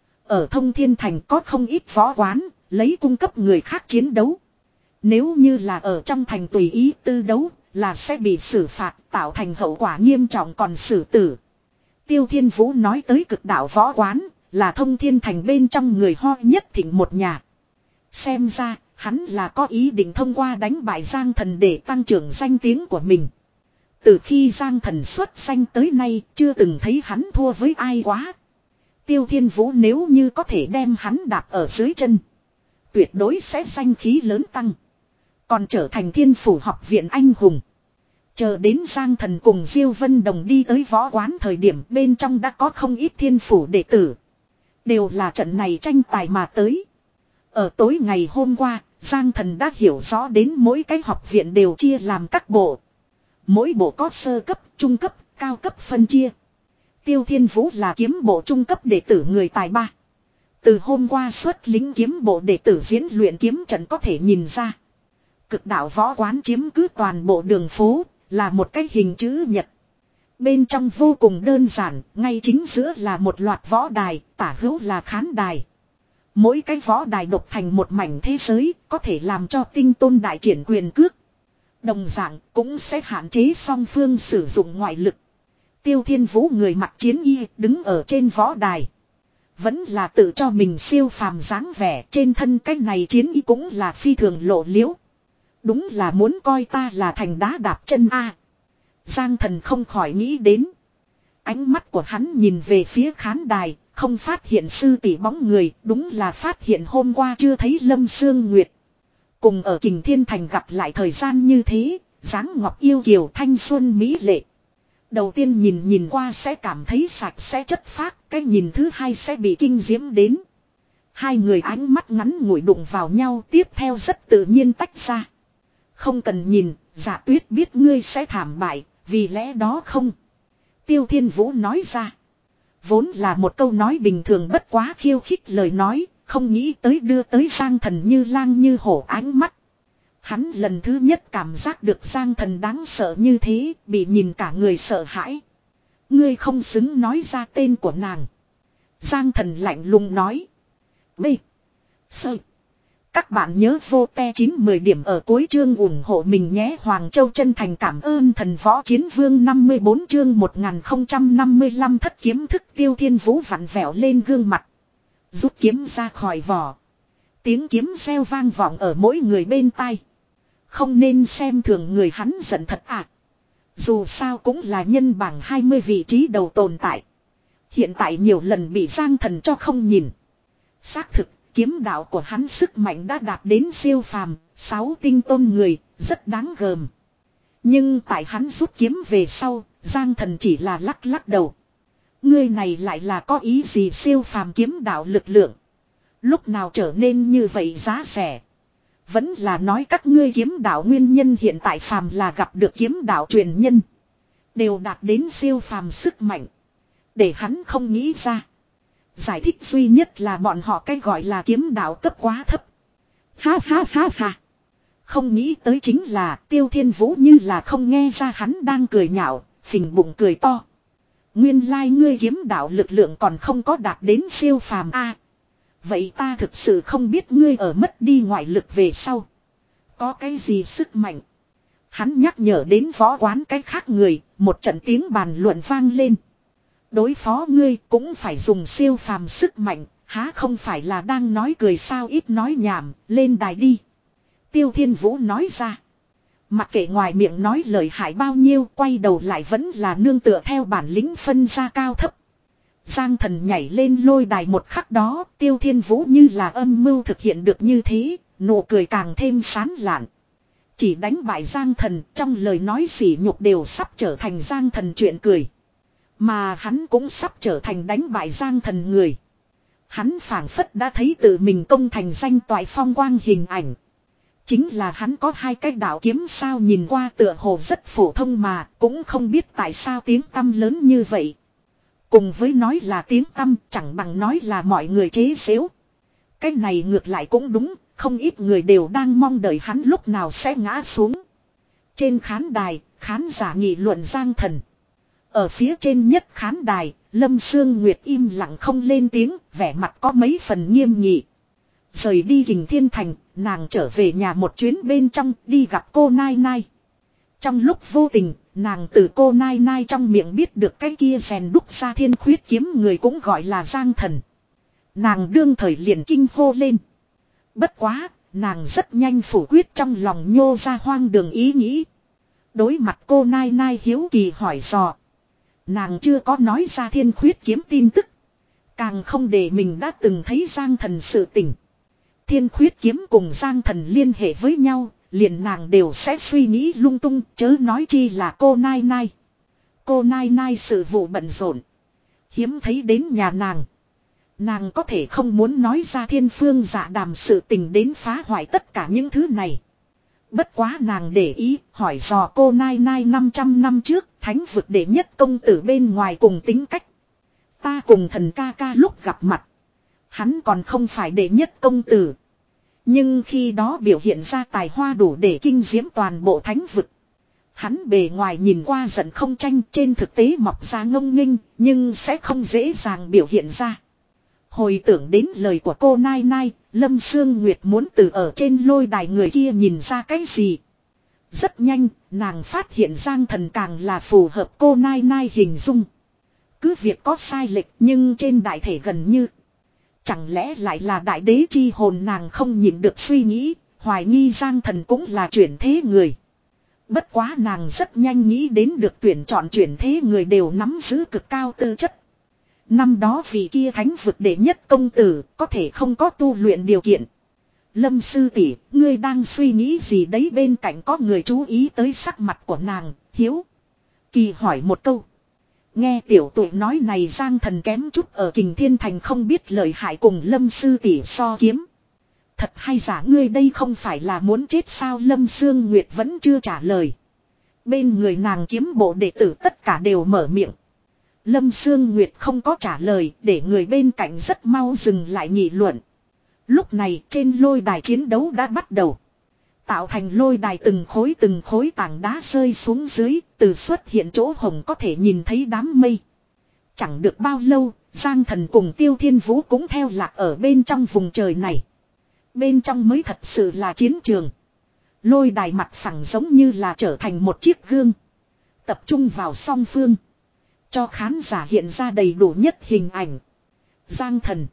Ở Thông Thiên Thành có không ít võ quán, lấy cung cấp người khác chiến đấu. Nếu như là ở trong thành tùy ý tư đấu, là sẽ bị xử phạt tạo thành hậu quả nghiêm trọng còn xử tử. Tiêu Thiên Vũ nói tới cực đạo võ quán, là Thông Thiên Thành bên trong người ho nhất thịnh một nhà. Xem ra, hắn là có ý định thông qua đánh bại Giang Thần để tăng trưởng danh tiếng của mình. Từ khi Giang Thần xuất danh tới nay, chưa từng thấy hắn thua với ai quá. Tiêu Thiên Vũ nếu như có thể đem hắn đạp ở dưới chân, tuyệt đối sẽ danh khí lớn tăng. Còn trở thành Thiên Phủ học viện anh hùng. Chờ đến Giang Thần cùng Diêu Vân Đồng đi tới võ quán thời điểm bên trong đã có không ít Thiên Phủ đệ tử. Đều là trận này tranh tài mà tới. Ở tối ngày hôm qua, Giang Thần đã hiểu rõ đến mỗi cái học viện đều chia làm các bộ. Mỗi bộ có sơ cấp, trung cấp, cao cấp phân chia. Tiêu Thiên Vũ là kiếm bộ trung cấp đệ tử người tài ba. Từ hôm qua xuất lính kiếm bộ đệ tử diễn luyện kiếm trận có thể nhìn ra. Cực đạo võ quán chiếm cứ toàn bộ đường phố, là một cái hình chữ nhật. Bên trong vô cùng đơn giản, ngay chính giữa là một loạt võ đài, tả hữu là khán đài. Mỗi cái võ đài độc thành một mảnh thế giới, có thể làm cho tinh tôn đại triển quyền cước. Đồng dạng cũng sẽ hạn chế song phương sử dụng ngoại lực. Tiêu Thiên Vũ người mặc chiến y đứng ở trên võ đài. Vẫn là tự cho mình siêu phàm dáng vẻ, trên thân cái này chiến y cũng là phi thường lộ liễu. Đúng là muốn coi ta là thành đá đạp chân a. Giang Thần không khỏi nghĩ đến. Ánh mắt của hắn nhìn về phía khán đài, không phát hiện sư tỷ bóng người, đúng là phát hiện hôm qua chưa thấy Lâm Sương Nguyệt. Cùng ở Kình Thiên Thành gặp lại thời gian như thế, dáng ngọc yêu kiều thanh xuân mỹ lệ. Đầu tiên nhìn nhìn qua sẽ cảm thấy sạch sẽ chất phác, cái nhìn thứ hai sẽ bị kinh diễm đến. Hai người ánh mắt ngắn ngủi đụng vào nhau tiếp theo rất tự nhiên tách ra. Không cần nhìn, Dạ Tuyết biết ngươi sẽ thảm bại, vì lẽ đó không. Tiêu Thiên Vũ nói ra. Vốn là một câu nói bình thường bất quá khiêu khích lời nói, không nghĩ tới đưa tới Giang Thần như lang như hổ ánh mắt. Hắn lần thứ nhất cảm giác được Giang Thần đáng sợ như thế, bị nhìn cả người sợ hãi. Ngươi không xứng nói ra tên của nàng. Giang Thần lạnh lùng nói. B. Sơ. Các bạn nhớ vô te chín mười điểm ở cuối chương ủng hộ mình nhé. Hoàng Châu chân thành cảm ơn thần võ chiến vương năm mươi bốn chương một nghìn không trăm năm mươi lăm thất kiếm thức. Tiêu Thiên Vũ vặn vẹo lên gương mặt. Rút kiếm ra khỏi vỏ. Tiếng kiếm reo vang vọng ở mỗi người bên tai. Không nên xem thường người hắn giận thật à. Dù sao cũng là nhân bảng hai mươi vị trí đầu tồn tại. Hiện tại nhiều lần bị Giang Thần cho không nhìn. Xác thực, kiếm đạo của hắn sức mạnh đã đạt đến siêu phàm, sáu tinh tôn người, rất đáng gờm. Nhưng tại hắn rút kiếm về sau, Giang Thần chỉ là lắc lắc đầu. Ngươi này lại là có ý gì siêu phàm kiếm đạo lực lượng. Lúc nào trở nên như vậy giá rẻ. Vẫn là nói các ngươi kiếm đạo nguyên nhân hiện tại phàm là gặp được kiếm đạo truyền nhân. Đều đạt đến siêu phàm sức mạnh. Để hắn không nghĩ ra. Giải thích duy nhất là bọn họ cái gọi là kiếm đạo cấp quá thấp. Ha ha ha ha. Không nghĩ tới chính là Tiêu Thiên Vũ như là không nghe ra hắn đang cười nhạo, phình bụng cười to. Nguyên lai like ngươi kiếm đạo lực lượng còn không có đạt đến siêu phàm a. À, vậy ta thực sự không biết ngươi ở mất đi ngoại lực về sau. Có cái gì sức mạnh. Hắn nhắc nhở đến võ quán cái khác người, một trận tiếng bàn luận vang lên. Đối phó ngươi cũng phải dùng siêu phàm sức mạnh, há không phải là đang nói cười sao ít nói nhảm, lên đài đi. Tiêu Thiên Vũ nói ra. Mặc kệ ngoài miệng nói lời hại bao nhiêu, quay đầu lại vẫn là nương tựa theo bản lĩnh phân ra cao thấp. Giang Thần nhảy lên lôi đài một khắc đó, Tiêu Thiên Vũ như là âm mưu thực hiện được như thế, nụ cười càng thêm sán lạn. Chỉ đánh bại Giang Thần, trong lời nói sỉ nhục đều sắp trở thành Giang Thần chuyện cười. Mà hắn cũng sắp trở thành đánh bại Giang Thần người. Hắn phảng phất đã thấy tự mình công thành danh toại phong quang hình ảnh. Chính là hắn có hai cái đạo kiếm sao nhìn qua tựa hồ rất phổ thông mà cũng không biết tại sao tiếng tăm lớn như vậy. Cùng với nói là tiếng tăm chẳng bằng nói là mọi người chế xếu. Cái này ngược lại cũng đúng, không ít người đều đang mong đợi hắn lúc nào sẽ ngã xuống. Trên khán đài, khán giả nghị luận Giang Thần. Ở phía trên nhất khán đài, Lâm Sương Nguyệt im lặng không lên tiếng, vẻ mặt có mấy phần nghiêm nghị. Rời đi Kình Thiên Thành, nàng trở về nhà một chuyến bên trong, đi gặp cô Nai Nai. Trong lúc vô tình, nàng từ cô Nai Nai trong miệng biết được cái kia rèn đúc ra thiên khuyết kiếm người cũng gọi là Giang Thần. Nàng đương thời liền kinh hô lên. Bất quá, nàng rất nhanh phủ quyết trong lòng nhô ra hoang đường ý nghĩ. Đối mặt cô Nai Nai hiếu kỳ hỏi dò. Nàng chưa có nói ra thiên khuyết kiếm tin tức. Càng không để mình đã từng thấy Giang Thần sự tình. Thiên khuyết kiếm cùng Giang Thần liên hệ với nhau, liền nàng đều sẽ suy nghĩ lung tung, chớ nói chi là cô Nai Nai. Cô Nai Nai sự vụ bận rộn. Hiếm thấy đến nhà nàng. Nàng có thể không muốn nói ra thiên phương dạ đàm sự tình đến phá hoại tất cả những thứ này. Bất quá nàng để ý, hỏi dò cô Nai Nai năm trăm năm trước, thánh vực đệ nhất công tử bên ngoài cùng tính cách. Ta cùng thần ca ca lúc gặp mặt. Hắn còn không phải đệ nhất công tử. Nhưng khi đó biểu hiện ra tài hoa đủ để kinh diễm toàn bộ thánh vực. Hắn bề ngoài nhìn qua giận không tranh, trên thực tế mọc ra ngông nghênh, nhưng sẽ không dễ dàng biểu hiện ra. Hồi tưởng đến lời của cô Nai Nai, Lâm Sương Nguyệt muốn từ ở trên lôi đài người kia nhìn ra cái gì. Rất nhanh, nàng phát hiện Giang Thần càng là phù hợp cô Nai Nai hình dung. Cứ việc có sai lệch nhưng trên đại thể gần như. Chẳng lẽ lại là đại đế chi hồn nàng không nhịn được suy nghĩ, hoài nghi Giang Thần cũng là chuyển thế người. Bất quá nàng rất nhanh nghĩ đến được tuyển chọn chuyển thế người đều nắm giữ cực cao tư chất. Năm đó vì kia thánh vực đệ nhất công tử có thể không có tu luyện điều kiện. Lâm sư tỷ, ngươi đang suy nghĩ gì đấy bên cạnh có người chú ý tới sắc mặt của nàng, hiếu. Kỳ hỏi một câu. Nghe tiểu tụi nói này Giang Thần kém chút ở Kình Thiên Thành không biết lợi hại cùng Lâm sư tỷ so kiếm. Thật hay giả ngươi đây không phải là muốn chết sao Lâm Sương Nguyệt vẫn chưa trả lời. Bên người nàng kiếm bộ đệ tử tất cả đều mở miệng. Lâm Sương Nguyệt không có trả lời để người bên cạnh rất mau dừng lại nghị luận. Lúc này trên lôi đài chiến đấu đã bắt đầu. Tạo thành lôi đài từng khối từng khối tảng đá rơi xuống dưới, từ xuất hiện chỗ hồng có thể nhìn thấy đám mây. Chẳng được bao lâu, Giang Thần cùng Tiêu Thiên Vũ cũng theo lạc ở bên trong vùng trời này. Bên trong mới thật sự là chiến trường. Lôi đài mặt phẳng giống như là trở thành một chiếc gương. Tập trung vào song phương. Cho khán giả hiện ra đầy đủ nhất hình ảnh. Giang Thần.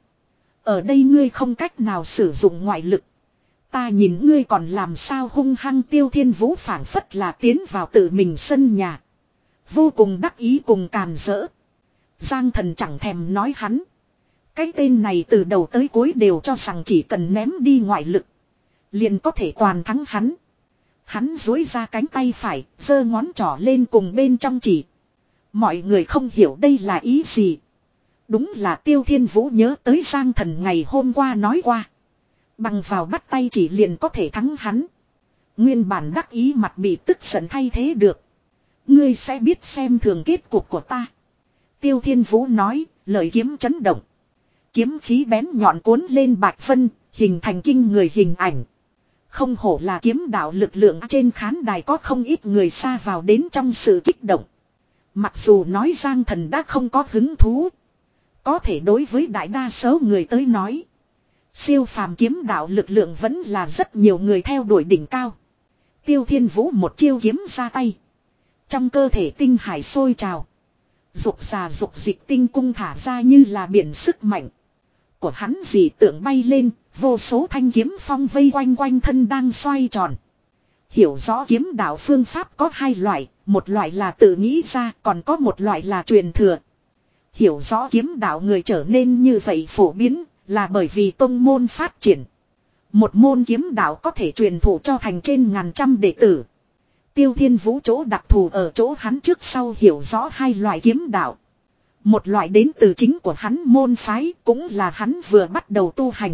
Ở đây ngươi không cách nào sử dụng ngoại lực. Ta nhìn ngươi còn làm sao hung hăng Tiêu Thiên Vũ phảng phất là tiến vào tự mình sân nhà. Vô cùng đắc ý cùng càn rỡ. Giang Thần chẳng thèm nói hắn. Cái tên này từ đầu tới cuối đều cho rằng chỉ cần ném đi ngoại lực. Liền có thể toàn thắng hắn. Hắn duỗi ra cánh tay phải, giơ ngón trỏ lên cùng bên trong chỉ. Mọi người không hiểu đây là ý gì. Đúng là Tiêu Thiên Vũ nhớ tới Giang Thần ngày hôm qua nói qua. Bằng vào bắt tay chỉ liền có thể thắng hắn. Nguyên bản đắc ý mặt bị tức giận thay thế được. Ngươi sẽ biết xem thường kết cục của ta. Tiêu Thiên Vũ nói, lời kiếm chấn động. Kiếm khí bén nhọn cuốn lên Bạch Vân, hình thành kinh người hình ảnh. Không hổ là kiếm đạo lực lượng, trên khán đài có không ít người xa vào đến trong sự kích động. Mặc dù nói Giang Thần đã không có hứng thú. Có thể đối với đại đa số người tới nói. Siêu phàm kiếm đạo lực lượng vẫn là rất nhiều người theo đuổi đỉnh cao. Tiêu Thiên Vũ một chiêu kiếm ra tay. Trong cơ thể tinh hải sôi trào. Dục xà dục dịch tinh cung thả ra như là biển sức mạnh. Của hắn dị tượng bay lên, vô số thanh kiếm phong vây quanh quanh thân đang xoay tròn. Hiểu rõ kiếm đạo phương pháp có hai loại, một loại là tự nghĩ ra, còn có một loại là truyền thừa. Hiểu rõ kiếm đạo người trở nên như vậy phổ biến, là bởi vì tông môn phát triển. Một môn kiếm đạo có thể truyền thụ cho thành trên ngàn trăm đệ tử. Tiêu Thiên Vũ chỗ đặc thù ở chỗ hắn trước sau hiểu rõ hai loại kiếm đạo. Một loại đến từ chính của hắn môn phái, cũng là hắn vừa bắt đầu tu hành.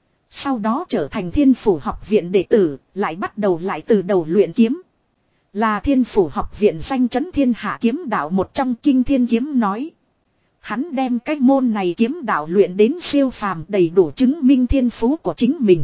Sau đó trở thành Thiên Phủ học viện đệ tử, lại bắt đầu lại từ đầu luyện kiếm. Là Thiên Phủ học viện danh chấn thiên hạ kiếm đạo một trong Kinh Thiên Kiếm nói. Hắn đem cái môn này kiếm đạo luyện đến siêu phàm, đầy đủ chứng minh thiên phú của chính mình.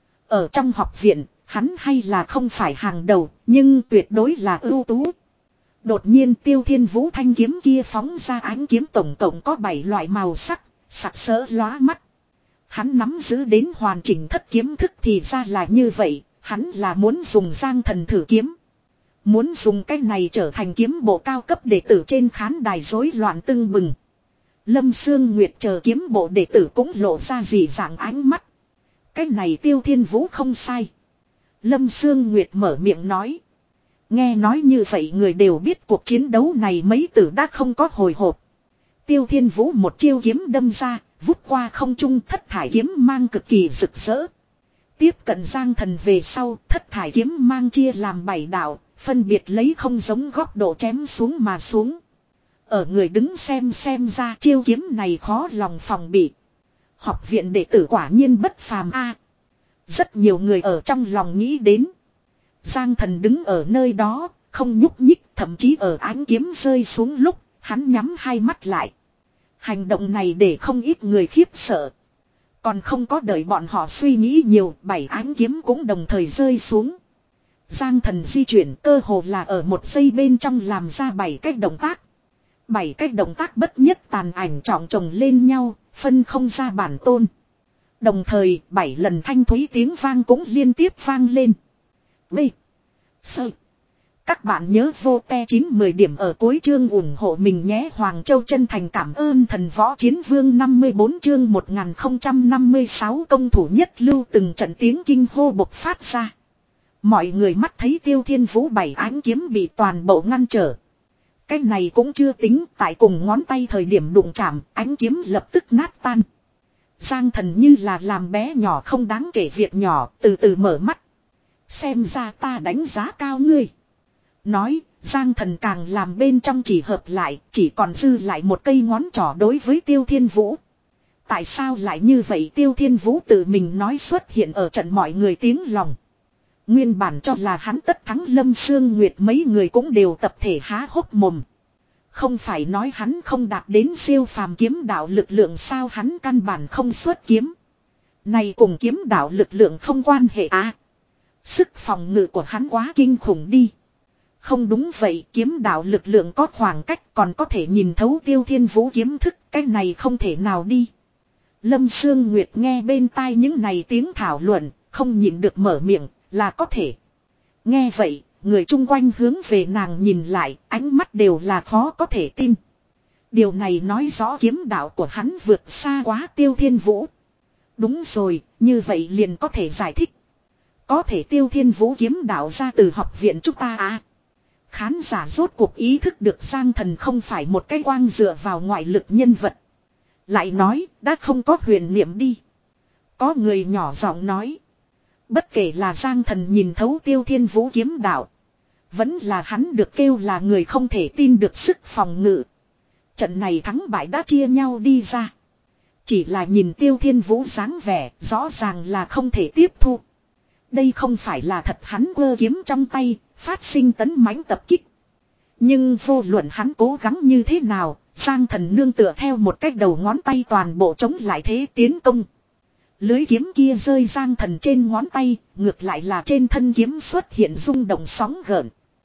Ở trong học viện, hắn hay là không phải hàng đầu, nhưng tuyệt đối là ưu tú. Đột nhiên Tiêu Thiên Vũ thanh kiếm kia phóng ra ánh kiếm tổng cộng có bảy loại màu sắc, sặc sỡ lóa mắt. Hắn nắm giữ đến hoàn chỉnh thất kiếm thức thì ra là như vậy, hắn là muốn dùng Giang Thần thử kiếm. Muốn dùng cái này trở thành kiếm bộ cao cấp đệ tử trên khán đài rối loạn tưng bừng. Lâm Sương Nguyệt chờ kiếm bộ đệ tử cũng lộ ra dị dạng ánh mắt. Cái này Tiêu Thiên Vũ không sai. Lâm Sương Nguyệt mở miệng nói. Nghe nói như vậy người đều biết cuộc chiến đấu này mấy tử đã không có hồi hộp. Tiêu Thiên Vũ một chiêu kiếm đâm ra, vút qua không trung, thất thải kiếm mang cực kỳ rực rỡ. Tiếp cận Giang Thần về sau, thất thải kiếm mang chia làm bảy đạo, phân biệt lấy không giống góc độ chém xuống mà xuống. Ở người đứng xem xem ra chiêu kiếm này khó lòng phòng bị. Học viện đệ tử quả nhiên bất phàm a. Rất nhiều người ở trong lòng nghĩ đến. Giang Thần đứng ở nơi đó, không nhúc nhích, thậm chí ở ánh kiếm rơi xuống lúc, hắn nhắm hai mắt lại. Hành động này để không ít người khiếp sợ. Còn không có đợi bọn họ suy nghĩ nhiều, bảy ánh kiếm cũng đồng thời rơi xuống. Giang Thần di chuyển cơ hồ là ở một giây bên trong làm ra bảy cách động tác. Bảy cách động tác bất nhất tàn ảnh trọng chồng lên nhau, phân không ra bản tôn. Đồng thời, bảy lần thanh thúy tiếng vang cũng liên tiếp vang lên. B. Sơ. Các bạn nhớ vô te chín mười điểm ở cuối chương ủng hộ mình nhé. Hoàng Châu chân thành cảm ơn thần võ chiến vương năm mươi tư chương một nghìn không trăm năm mươi sáu công thủ nhất lưu từng trận tiếng kinh hô bộc phát ra. Mọi người mắt thấy Tiêu Thiên Vũ bảy ánh kiếm bị toàn bộ ngăn trở. Cái này cũng chưa tính, tại cùng ngón tay thời điểm đụng chạm, ánh kiếm lập tức nát tan. Giang Thần như là làm bé nhỏ không đáng kể việc nhỏ, từ từ mở mắt. Xem ra ta đánh giá cao ngươi. Nói, Giang Thần càng làm bên trong chỉ hợp lại, chỉ còn dư lại một cây ngón trỏ đối với Tiêu Thiên Vũ. Tại sao lại như vậy? Tiêu Thiên Vũ tự mình nói xuất hiện ở trận mọi người tiếng lòng. Nguyên bản cho là hắn tất thắng Lâm Sương Nguyệt mấy người cũng đều tập thể há hốc mồm. Không phải nói hắn không đạt đến siêu phàm kiếm đạo lực lượng sao, hắn căn bản không xuất kiếm. Này cùng kiếm đạo lực lượng không quan hệ à. Sức phòng ngự của hắn quá kinh khủng đi. Không đúng vậy, kiếm đạo lực lượng có khoảng cách còn có thể nhìn thấu Tiêu Thiên Vũ kiếm thức, cái này không thể nào đi. Lâm Sương Nguyệt nghe bên tai những này tiếng thảo luận, không nhịn được mở miệng, là có thể. Nghe vậy, người chung quanh hướng về nàng nhìn lại, ánh mắt đều là khó có thể tin. Điều này nói rõ kiếm đạo của hắn vượt xa quá Tiêu Thiên Vũ. Đúng rồi, như vậy liền có thể giải thích. Có thể Tiêu Thiên Vũ kiếm đạo ra từ học viện chúng ta à. Khán giả rốt cuộc ý thức được Giang Thần không phải một cái quang dựa vào ngoại lực nhân vật. Lại nói, đã không có huyền niệm đi. Có người nhỏ giọng nói. Bất kể là Giang Thần nhìn thấu Tiêu Thiên Vũ kiếm đạo, Vẫn là hắn được kêu là người không thể tin được sức phòng ngự. Trận này thắng bại đã chia nhau đi ra. Chỉ là nhìn Tiêu Thiên Vũ dáng vẻ, rõ ràng là không thể tiếp thu. Đây không phải là thật, hắn quơ kiếm trong tay, phát sinh tấn mãnh tập kích. Nhưng vô luận hắn cố gắng như thế nào, Giang Thần nương tựa theo một cách đầu ngón tay toàn bộ chống lại thế tiến công. Lưới kiếm kia rơi Giang Thần trên ngón tay, ngược lại là trên thân kiếm xuất hiện rung động sóng gợn.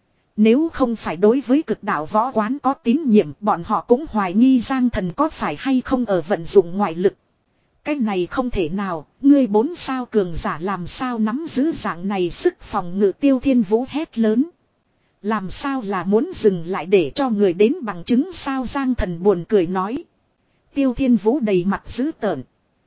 Nếu không phải đối với cực đạo võ quán có tín nhiệm, bọn họ cũng hoài nghi Giang Thần có phải hay không ở vận dụng ngoại lực. Cái này không thể nào, ngươi bốn sao cường giả làm sao nắm giữ dạng này sức phòng ngự. Tiêu Thiên Vũ hét lớn. Làm sao là muốn dừng lại để cho người đến bằng chứng sao? Giang Thần buồn cười nói. Tiêu Thiên Vũ đầy mặt dữ tợn.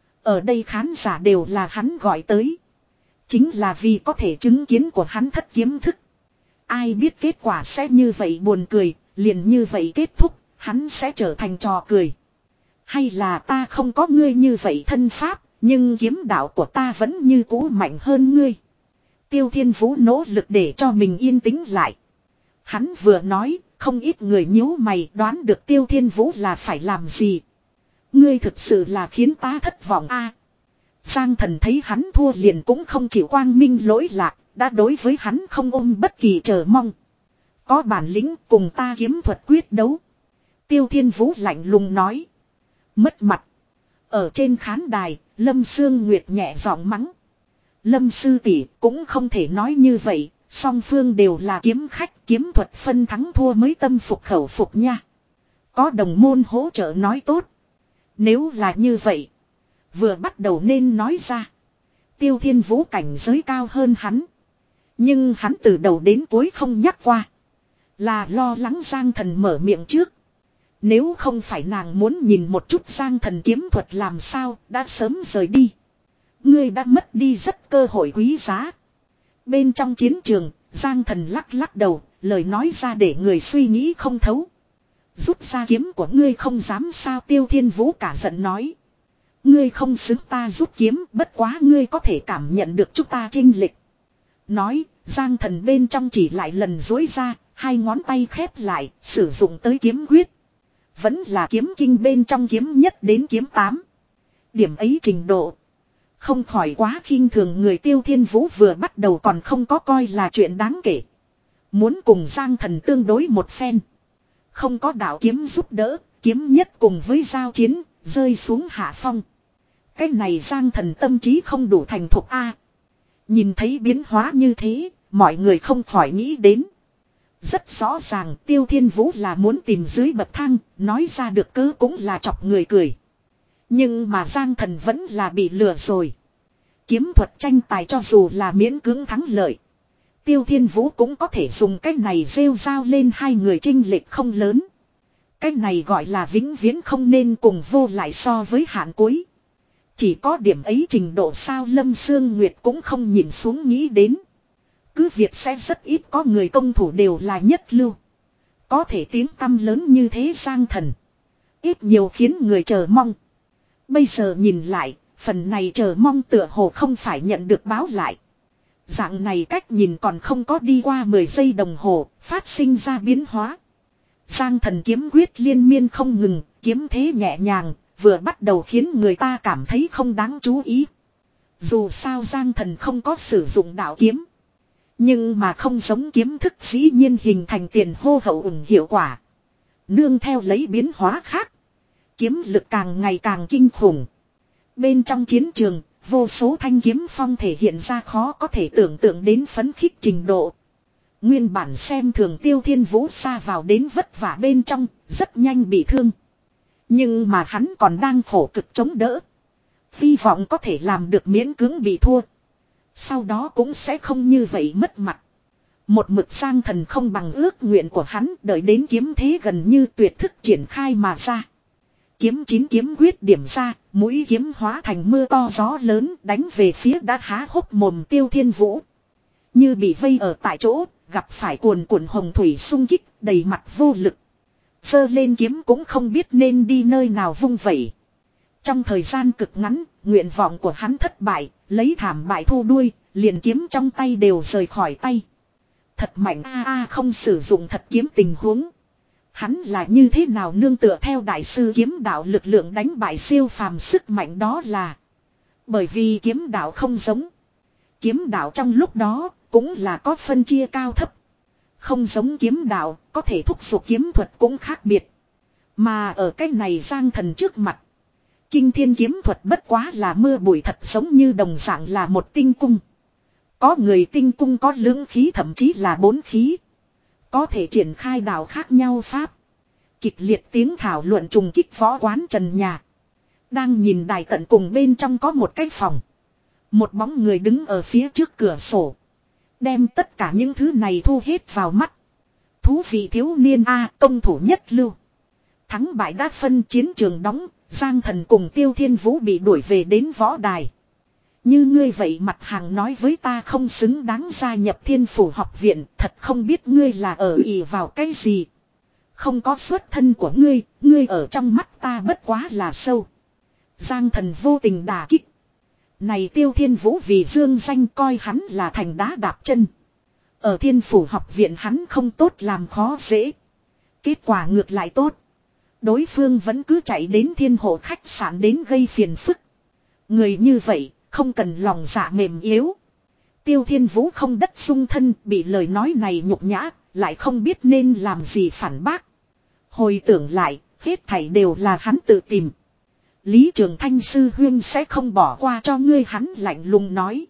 Ở đây khán giả đều là hắn gọi tới. Chính là vì có thể chứng kiến của hắn thất kiếm thức. Ai biết kết quả sẽ như vậy, buồn cười, liền như vậy kết thúc, hắn sẽ trở thành trò cười. Hay là ta không có ngươi như vậy thân pháp, nhưng kiếm đạo của ta vẫn như cũ mạnh hơn ngươi. Tiêu Thiên Vũ nỗ lực để cho mình yên tĩnh lại. Hắn vừa nói, không ít người nhíu mày đoán được Tiêu Thiên Vũ là phải làm gì. Ngươi thực sự là khiến ta thất vọng a. Giang Thần thấy hắn thua liền cũng không chịu quang minh lỗi lạc, đã đối với hắn không ôm bất kỳ chờ mong. Có bản lĩnh cùng ta kiếm thuật quyết đấu. Tiêu Thiên Vũ lạnh lùng nói. Mất mặt. Ở trên khán đài, Lâm Sương Nguyệt nhẹ giọng mắng. Lâm sư tỷ cũng không thể nói như vậy, song phương đều là kiếm khách, kiếm thuật phân thắng thua mới tâm phục khẩu phục nha. Có đồng môn hỗ trợ nói tốt. Nếu là như vậy, vừa bắt đầu nên nói ra. Tiêu Thiên Vũ cảnh giới cao hơn hắn. Nhưng hắn từ đầu đến cuối không nhắc qua. Là lo lắng Giang Thần mở miệng trước. Nếu không phải nàng muốn nhìn một chút Giang Thần kiếm thuật làm sao, đã sớm rời đi. Ngươi đã mất đi rất cơ hội quý giá. Bên trong chiến trường, Giang Thần lắc lắc đầu, lời nói ra để người suy nghĩ không thấu. Rút ra kiếm của ngươi không dám sao? Tiêu Thiên Vũ cả giận nói. Ngươi không xứng ta rút kiếm, bất quá ngươi có thể cảm nhận được chúng ta chênh lệch. Nói, Giang Thần bên trong chỉ lại lần dối ra, hai ngón tay khép lại, sử dụng tới kiếm quyết. Vẫn là kiếm kinh bên trong kiếm nhất đến kiếm tám. Điểm ấy trình độ. Không khỏi quá khinh thường người. Tiêu Thiên Vũ vừa bắt đầu còn không có coi là chuyện đáng kể. Muốn cùng Giang Thần tương đối một phen. Không có đạo kiếm giúp đỡ, kiếm nhất cùng với giao chiến, rơi xuống hạ phong. Cái này Giang Thần tâm trí không đủ thành thục a. Nhìn thấy biến hóa như thế, mọi người không khỏi nghĩ đến. Rất rõ ràng Tiêu Thiên Vũ là muốn tìm dưới bậc thang, nói ra được cớ cũng là chọc người cười. Nhưng mà Giang Thần vẫn là bị lừa rồi. Kiếm thuật tranh tài cho dù là miễn cưỡng thắng lợi, Tiêu Thiên Vũ cũng có thể dùng cái này rêu rao lên hai người chênh lệch không lớn. Cái này gọi là vĩnh viễn không nên cùng vô lại so với hạn cuối. Chỉ có điểm ấy trình độ sao? Lâm Sương Nguyệt cũng không nhìn xuống nghĩ đến. Cứ việc sẽ rất ít có người công thủ đều là nhất lưu. Có thể tiếng tăm lớn như thế Giang Thần. Ít nhiều khiến người chờ mong. Bây giờ nhìn lại, phần này chờ mong tựa hồ không phải nhận được báo lại. Dạng này cách nhìn còn không có đi qua mười giây đồng hồ, phát sinh ra biến hóa. Giang Thần kiếm quyết liên miên không ngừng, kiếm thế nhẹ nhàng, vừa bắt đầu khiến người ta cảm thấy không đáng chú ý. Dù sao Giang Thần không có sử dụng đạo kiếm. Nhưng mà không giống kiếm thức dĩ nhiên hình thành tiền hô hậu ủng hiệu quả. Nương theo lấy biến hóa khác. Kiếm lực càng ngày càng kinh khủng. Bên trong chiến trường, vô số thanh kiếm phong thể hiện ra khó có thể tưởng tượng đến phấn khích trình độ. Nguyên bản xem thường Tiêu Thiên Vũ xa vào đến vất vả bên trong, rất nhanh bị thương. Nhưng mà hắn còn đang khổ cực chống đỡ. Hy vọng có thể làm được miễn cưỡng bị thua. Sau đó cũng sẽ không như vậy mất mặt. Một mực Giang Thần không bằng ước nguyện của hắn, đợi đến kiếm thế gần như tuyệt thức triển khai mà ra. Kiếm chín kiếm quyết điểm ra, mũi kiếm hóa thành mưa to gió lớn đánh về phía đã há hốc mồm Tiêu Thiên Vũ. Như bị vây ở tại chỗ, gặp phải cuồn cuộn hồng thủy xung kích, đầy mặt vô lực. Giơ lên kiếm cũng không biết nên đi nơi nào vung vẩy. Trong thời gian cực ngắn, nguyện vọng của hắn thất bại, lấy thảm bại thu đuôi, liền kiếm trong tay đều rời khỏi tay. Thật mạnh a a không sử dụng thật kiếm tình huống. Hắn là như thế nào nương tựa theo đại sư kiếm đạo lực lượng đánh bại siêu phàm sức mạnh đó là. Bởi vì kiếm đạo không giống. Kiếm đạo trong lúc đó cũng là có phân chia cao thấp. Không giống kiếm đạo có thể thúc giục kiếm thuật cũng khác biệt. Mà ở cái này Giang Thần trước mặt. Kinh thiên kiếm thuật bất quá là mưa bụi thật giống như đồng dạng là một tinh cung. Có người tinh cung có lưỡng khí thậm chí là bốn khí. Có thể triển khai đạo khác nhau pháp. Kịch liệt tiếng thảo luận trùng kích võ quán trần nhà. Đang nhìn đài tận cùng bên trong có một cái phòng. Một bóng người đứng ở phía trước cửa sổ. Đem tất cả những thứ này thu hết vào mắt. Thú vị thiếu niên A công thủ nhất lưu. Thắng bại đã phân chiến trường đóng. Giang Thần cùng Tiêu Thiên Vũ bị đuổi về đến võ đài. Như ngươi vậy mặt hàng nói với ta không xứng đáng gia nhập Thiên Phủ học viện. Thật không biết ngươi là ở ỷ vào cái gì. Không có xuất thân của ngươi. Ngươi ở trong mắt ta bất quá là sâu. Giang Thần vô tình đả kích. Này Tiêu Thiên Vũ vì dương danh coi hắn là thành đá đạp chân. Ở Thiên Phủ học viện hắn không tốt làm khó dễ. Kết quả ngược lại tốt. Đối phương vẫn cứ chạy đến Thiên Hộ khách sạn đến gây phiền phức. Người như vậy không cần lòng dạ mềm yếu. Tiêu Thiên Vũ không đất dung thân bị lời nói này nhục nhã. Lại không biết nên làm gì phản bác. Hồi tưởng lại hết thảy đều là hắn tự tìm. Lý Trường Thanh sư huyên sẽ không bỏ qua cho ngươi hắn lạnh lùng nói.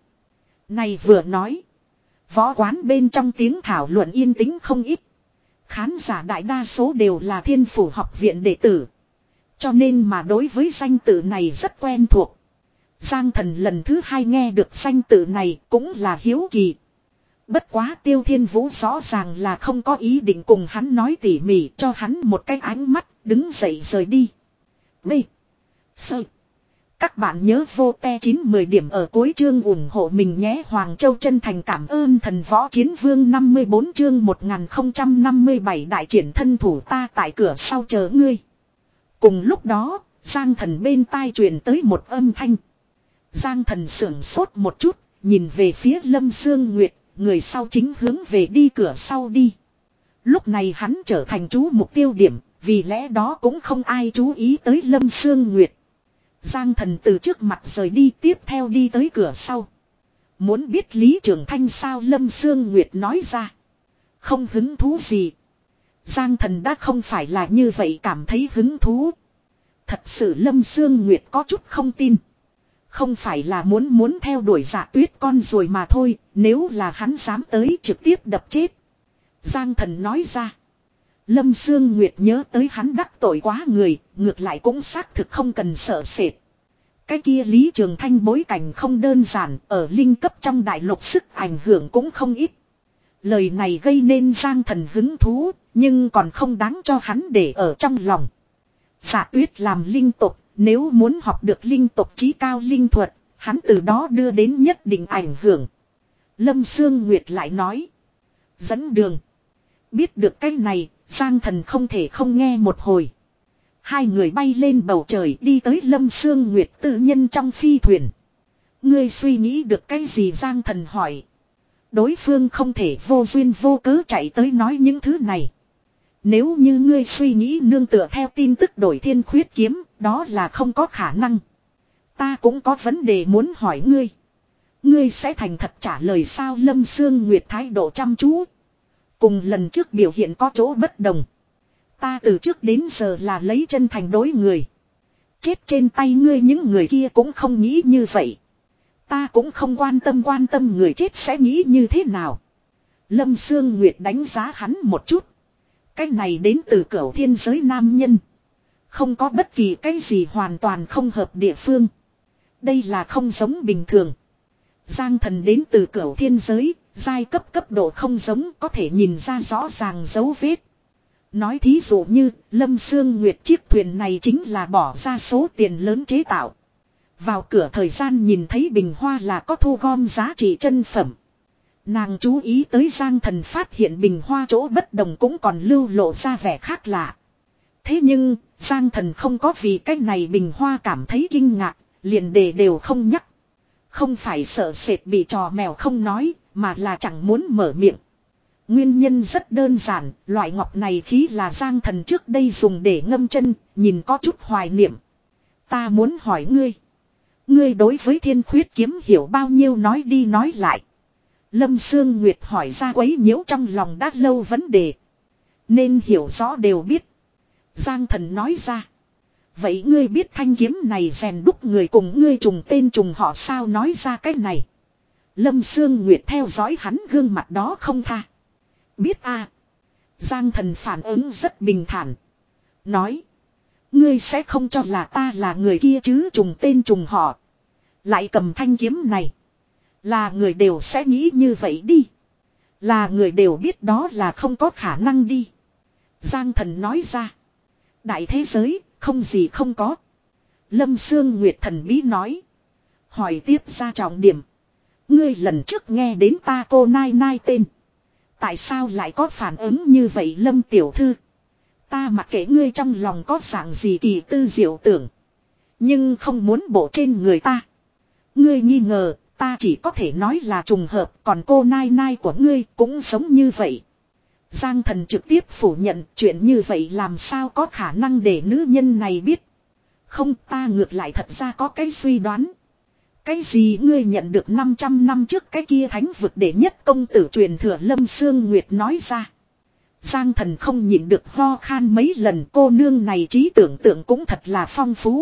Này vừa nói. Võ quán bên trong tiếng thảo luận yên tĩnh không ít. Khán giả đại đa số đều là Thiên Phủ học viện đệ tử. Cho nên mà đối với danh tự này rất quen thuộc. Giang Thần lần thứ hai nghe được danh tự này cũng là hiếu kỳ. Bất quá Tiêu Thiên Vũ rõ ràng là không có ý định cùng hắn nói tỉ mỉ cho hắn một cái ánh mắt đứng dậy rời đi. B. Sơ. Các bạn nhớ vô te chín mười điểm ở cuối chương ủng hộ mình nhé. Hoàng Châu chân thành cảm ơn thần võ chiến vương năm mươi bốn chương một nghìn không trăm năm mươi bảy đại triển thân thủ ta tại cửa sau chờ ngươi. Cùng lúc đó, Giang Thần bên tai truyền tới một âm thanh. Giang Thần sưởng sốt một chút, nhìn về phía Lâm Sương Nguyệt, người sau chính hướng về đi cửa sau đi. Lúc này hắn trở thành chú mục tiêu điểm, vì lẽ đó cũng không ai chú ý tới Lâm Sương Nguyệt. Giang Thần từ trước mặt rời đi tiếp theo đi tới cửa sau. Muốn biết Lý Trường Thanh sao Lâm Sương Nguyệt nói ra. Không hứng thú gì. Giang Thần đã không phải là như vậy cảm thấy hứng thú. Thật sự Lâm Sương Nguyệt có chút không tin. Không phải là muốn muốn theo đuổi Dạ Tuyết con rồi mà thôi. Nếu là hắn dám tới trực tiếp đập chết. Giang Thần nói ra. Lâm Sương Nguyệt nhớ tới hắn đắc tội quá người, ngược lại cũng xác thực không cần sợ sệt. Cái kia Lý Trường Thanh bối cảnh không đơn giản, ở linh cấp trong đại lục sức ảnh hưởng cũng không ít. Lời này gây nên Giang Thần hứng thú, nhưng còn không đáng cho hắn để ở trong lòng. Dạ Tuyết làm linh tộc, nếu muốn học được linh tộc chí cao linh thuật, hắn từ đó đưa đến nhất định ảnh hưởng. Lâm Sương Nguyệt lại nói. Dẫn đường. Biết được cái này, Giang Thần không thể không nghe một hồi. Hai người bay lên bầu trời đi tới Lâm Sương Nguyệt tự nhân trong phi thuyền. Ngươi suy nghĩ được cái gì Giang Thần hỏi. Đối phương không thể vô duyên vô cớ chạy tới nói những thứ này. Nếu như ngươi suy nghĩ nương tựa theo tin tức đổi thiên khuyết kiếm, đó là không có khả năng. Ta cũng có vấn đề muốn hỏi ngươi. Ngươi sẽ thành thật trả lời sao Lâm Sương Nguyệt thái độ chăm chú. Cùng lần trước biểu hiện có chỗ bất đồng. Ta từ trước đến giờ là lấy chân thành đối người. Chết trên tay ngươi những người kia cũng không nghĩ như vậy. Ta cũng không quan tâm quan tâm người chết sẽ nghĩ như thế nào. Lâm Sương Nguyệt đánh giá hắn một chút. Cái này đến từ cửu thiên giới nam nhân. Không có bất kỳ cái gì hoàn toàn không hợp địa phương. Đây là không giống bình thường. Giang Thần đến từ cửu thiên giới, giai cấp cấp độ không giống có thể nhìn ra rõ ràng dấu vết. Nói thí dụ như, Lâm Sương Nguyệt chiếc thuyền này chính là bỏ ra số tiền lớn chế tạo. Vào cửa thời gian nhìn thấy bình hoa là có thu gom giá trị chân phẩm. Nàng chú ý tới Giang Thần phát hiện bình hoa chỗ bất đồng cũng còn lưu lộ ra vẻ khác lạ. Thế nhưng, Giang Thần không có vì cái này bình hoa cảm thấy kinh ngạc, liền đề đều không nhắc. Không phải sợ sệt bị trò mèo không nói, mà là chẳng muốn mở miệng. Nguyên nhân rất đơn giản, loại ngọc này khí là Giang Thần trước đây dùng để ngâm chân, nhìn có chút hoài niệm. Ta muốn hỏi ngươi. Ngươi đối với thiên khuyết kiếm hiểu bao nhiêu, nói đi nói lại. Lâm Sương Nguyệt hỏi ra quấy nhiễu trong lòng đã lâu vấn đề. Nên hiểu rõ đều biết. Giang Thần nói ra. Vậy ngươi biết thanh kiếm này rèn đúc người cùng ngươi trùng tên trùng họ sao, nói ra cái này. Lâm Sương Nguyệt theo dõi hắn gương mặt đó không tha. Biết a à. Giang Thần phản ứng rất bình thản. Nói. Ngươi sẽ không cho là ta là người kia chứ, trùng tên trùng họ. Lại cầm thanh kiếm này. Là người đều sẽ nghĩ như vậy đi. Là người đều biết đó là không có khả năng đi. Giang Thần nói ra. Đại thế giới, không gì không có. Lâm Sương Nguyệt thần bí nói. Hỏi tiếp ra trọng điểm. Ngươi lần trước nghe đến ta cô Nai Nai tên. Tại sao lại có phản ứng như vậy Lâm tiểu thư? Ta mặc kệ ngươi trong lòng có dạng gì kỳ tư diệu tưởng. Nhưng không muốn bổ trên người ta. Ngươi nghi ngờ, ta chỉ có thể nói là trùng hợp, còn cô Nai Nai của ngươi cũng giống như vậy. Giang Thần trực tiếp phủ nhận, chuyện như vậy làm sao có khả năng để nữ nhân này biết. Không, ta ngược lại thật ra có cái suy đoán. Cái gì ngươi nhận được năm trăm năm trước cái kia thánh vực đệ nhất công tử truyền thừa, Lâm Sương Nguyệt nói ra. Giang Thần không nhịn được ho khan mấy lần, cô nương này trí tưởng tượng cũng thật là phong phú.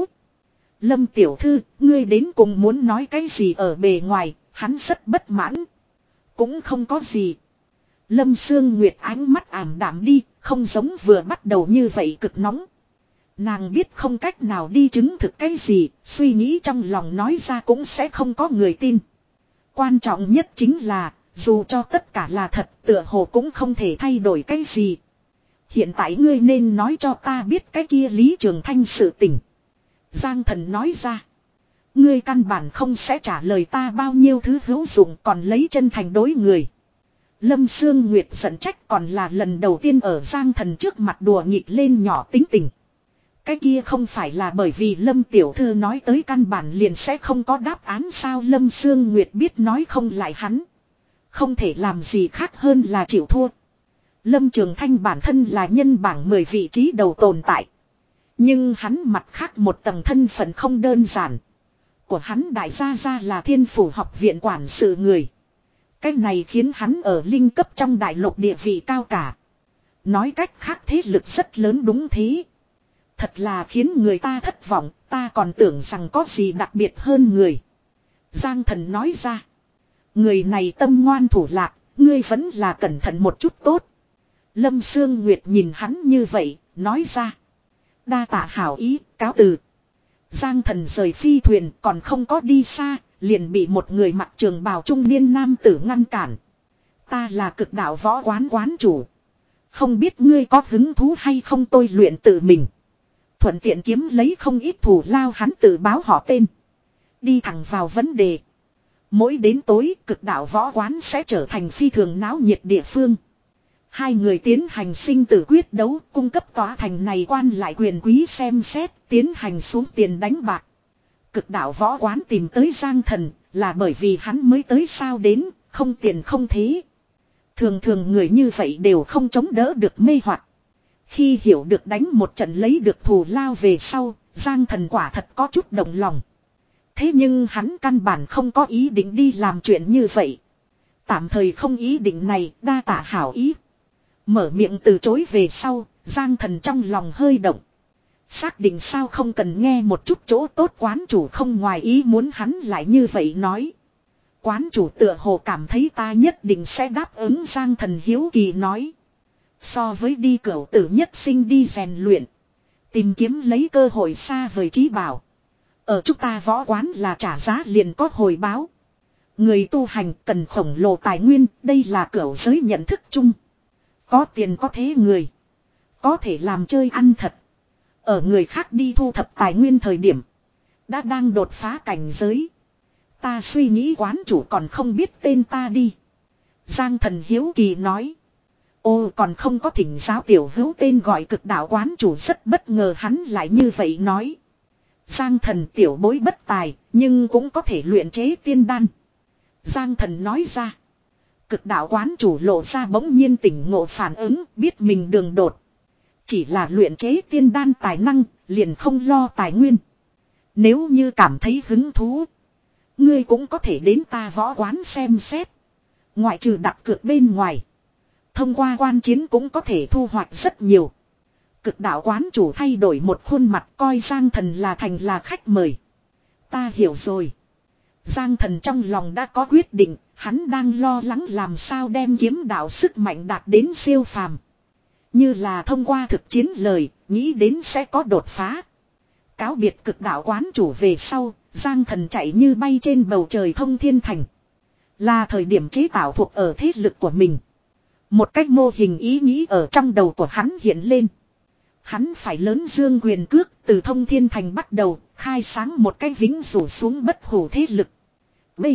Lâm tiểu thư, ngươi đến cùng muốn nói cái gì ở bề ngoài, hắn rất bất mãn. Cũng không có gì. Lâm Sương Nguyệt ánh mắt ảm đạm đi, không giống vừa bắt đầu như vậy cực nóng. Nàng biết không cách nào đi chứng thực cái gì, suy nghĩ trong lòng nói ra cũng sẽ không có người tin. Quan trọng nhất chính là, dù cho tất cả là thật, tựa hồ cũng không thể thay đổi cái gì. Hiện tại ngươi nên nói cho ta biết cái kia Lý Trường Thanh sự tình. Giang Thần nói ra. Ngươi căn bản không sẽ trả lời ta bao nhiêu thứ hữu dụng, còn lấy chân thành đối người. Lâm Sương Nguyệt giận trách, còn là lần đầu tiên ở Giang Thần trước mặt đùa nghịch lên nhỏ tính tình. Cái kia không phải là bởi vì Lâm tiểu thư nói tới căn bản liền sẽ không có đáp án sao? Lâm Sương Nguyệt biết nói không lại hắn. Không thể làm gì khác hơn là chịu thua. Lâm Trường Thanh bản thân là nhân bảng mười vị trí đầu tồn tại. Nhưng hắn mặt khác một tầng thân phận không đơn giản. Của hắn đại gia gia là Thiên Phủ học viện quản sự người. Cái này khiến hắn ở linh cấp trong đại lục địa vị cao cả. Nói cách khác thế lực rất lớn, đúng thế. Thật là khiến người ta thất vọng, ta còn tưởng rằng có gì đặc biệt hơn người. Giang Thần nói ra. Người này tâm ngoan thủ lạc, ngươi vẫn là cẩn thận một chút tốt. Lâm Sương Nguyệt nhìn hắn như vậy, nói ra. Đa tạ hảo ý, cáo từ. Giang Thần rời phi thuyền, còn không có đi xa, liền bị một người mặc trường bào trung niên nam tử ngăn cản. Ta là Cực Đạo Võ quán quán chủ. Không biết ngươi có hứng thú hay không tôi luyện tự mình. Thuận tiện kiếm lấy không ít thù lao, hắn tự báo họ tên. Đi thẳng vào vấn đề. Mỗi đến tối Cực Đạo Võ quán sẽ trở thành phi thường náo nhiệt địa phương. Hai người tiến hành sinh tử quyết đấu, cung cấp tòa thành này quan lại quyền quý xem xét, tiến hành xuống tiền đánh bạc. Cực Đạo Võ quán tìm tới Giang Thần, là bởi vì hắn mới tới sao đến, không tiền không thế. Thường thường người như vậy đều không chống đỡ được mê hoặc. Khi hiểu được đánh một trận lấy được thù lao về sau, Giang Thần quả thật có chút động lòng. Thế nhưng hắn căn bản không có ý định đi làm chuyện như vậy. Tạm thời không ý định này, đa tạ hảo ý. Mở miệng từ chối về sau, Giang Thần trong lòng hơi động. Xác định sao không cần nghe một chút chỗ tốt, quán chủ không ngoài ý muốn hắn lại như vậy nói. Quán chủ tựa hồ cảm thấy ta nhất định sẽ đáp ứng, Giang Thần hiếu kỳ nói. So với đi cửu tử nhất sinh đi rèn luyện, tìm kiếm lấy cơ hội xa vời trí bảo, ở chúng ta võ quán là trả giá liền có hồi báo. Người tu hành cần khổng lồ tài nguyên, đây là cửu giới nhận thức chung. Có tiền có thế người, có thể làm chơi ăn thật. Ở người khác đi thu thập tài nguyên thời điểm, đã đang đột phá cảnh giới. Ta suy nghĩ quán chủ còn không biết tên ta đi. Giang Thần hiếu kỳ nói. Ô, còn không có thỉnh giáo tiểu hữu tên gọi Cực Đạo quán chủ, rất bất ngờ hắn lại như vậy nói. Giang Thần tiểu bối bất tài, nhưng cũng có thể luyện chế tiên đan. Giang Thần nói ra. Cực đạo quán chủ lộ ra bỗng nhiên tỉnh ngộ phản ứng, biết mình đường đột. Chỉ là luyện chế tiên đan tài năng, liền không lo tài nguyên. Nếu như cảm thấy hứng thú, ngươi cũng có thể đến ta võ quán xem xét. Ngoại trừ đặt cược bên ngoài, thông qua quan chiến cũng có thể thu hoạch rất nhiều. Cực đạo quán chủ thay đổi một khuôn mặt, coi Giang Thần là thành là khách mời. Ta hiểu rồi. Giang Thần trong lòng đã có quyết định, hắn đang lo lắng làm sao đem kiếm đạo sức mạnh đạt đến siêu phàm. Như là thông qua thực chiến lời, nghĩ đến sẽ có đột phá. Cáo biệt cực đạo quán chủ về sau, Giang Thần chạy như bay trên bầu trời thông thiên thành. Là thời điểm chế tạo thuộc ở thế lực của mình. Một cách mô hình ý nghĩ ở trong đầu của hắn hiện lên. Hắn phải lớn dương quyền cước, từ thông thiên thành bắt đầu, khai sáng một cái vĩnh rủ xuống bất hủ thế lực. B.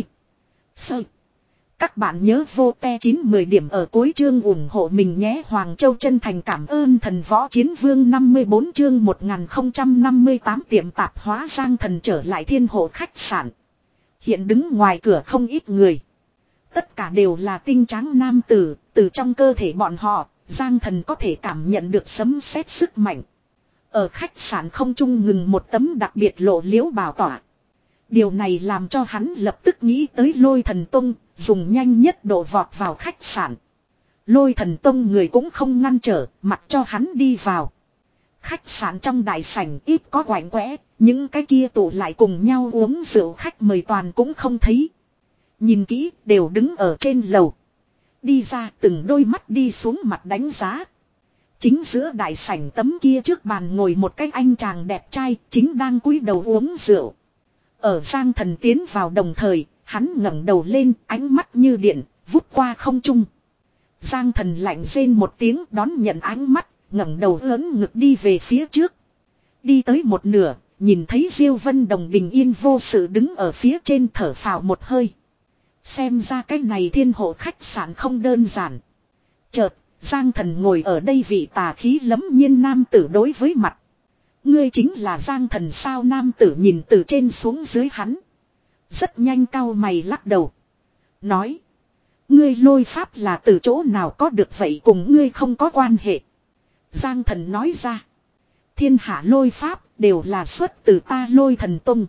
Sơ. Các bạn nhớ vô te chín mười điểm ở cuối chương ủng hộ mình nhé. Hoàng Châu chân thành cảm ơn thần võ chiến vương năm mươi bốn chương một nghìn không trăm năm mươi tám tiệm tạp hóa Giang Thần trở lại thiên hộ khách sạn. Hiện đứng ngoài cửa không ít người. Tất cả đều là tinh tráng nam tử, từ trong cơ thể bọn họ, Giang Thần có thể cảm nhận được sấm sét sức mạnh. Ở khách sạn không trung ngừng một tấm đặc biệt lộ liễu bảo tỏa. Điều này làm cho hắn lập tức nghĩ tới Lôi Thần Tông, dùng nhanh nhất độ vọt vào khách sạn. Lôi Thần Tông người cũng không ngăn trở, mặc cho hắn đi vào. Khách sạn trong đại sảnh ít có quạnh quẽ, những cái kia tụ lại cùng nhau uống rượu khách mời toàn cũng không thấy. Nhìn kỹ, đều đứng ở trên lầu. Đi ra từng đôi mắt đi xuống mặt đánh giá. Chính giữa đại sảnh tấm kia trước bàn ngồi một cái anh chàng đẹp trai, chính đang cúi đầu uống rượu. Ở Giang Thần tiến vào đồng thời, hắn ngẩng đầu lên, ánh mắt như điện, vút qua không trung. Giang Thần lạnh rên một tiếng đón nhận ánh mắt, ngẩng đầu ớn ngực đi về phía trước. Đi tới một nửa, nhìn thấy Diêu Vân Đồng bình yên vô sự đứng ở phía trên thở phào một hơi. Xem ra cái này thiên hộ khách sạn không đơn giản. Chợt, Giang Thần ngồi ở đây vị tà khí lẫm nhiên nam tử đối với mặt. Ngươi chính là Giang Thần sao? Nam tử nhìn từ trên xuống dưới hắn. Rất nhanh cau mày lắc đầu. Nói. Ngươi lôi pháp là từ chỗ nào có được vậy, cùng ngươi không có quan hệ. Giang Thần nói ra. Thiên hạ lôi pháp đều là xuất từ ta Lôi Thần Tông.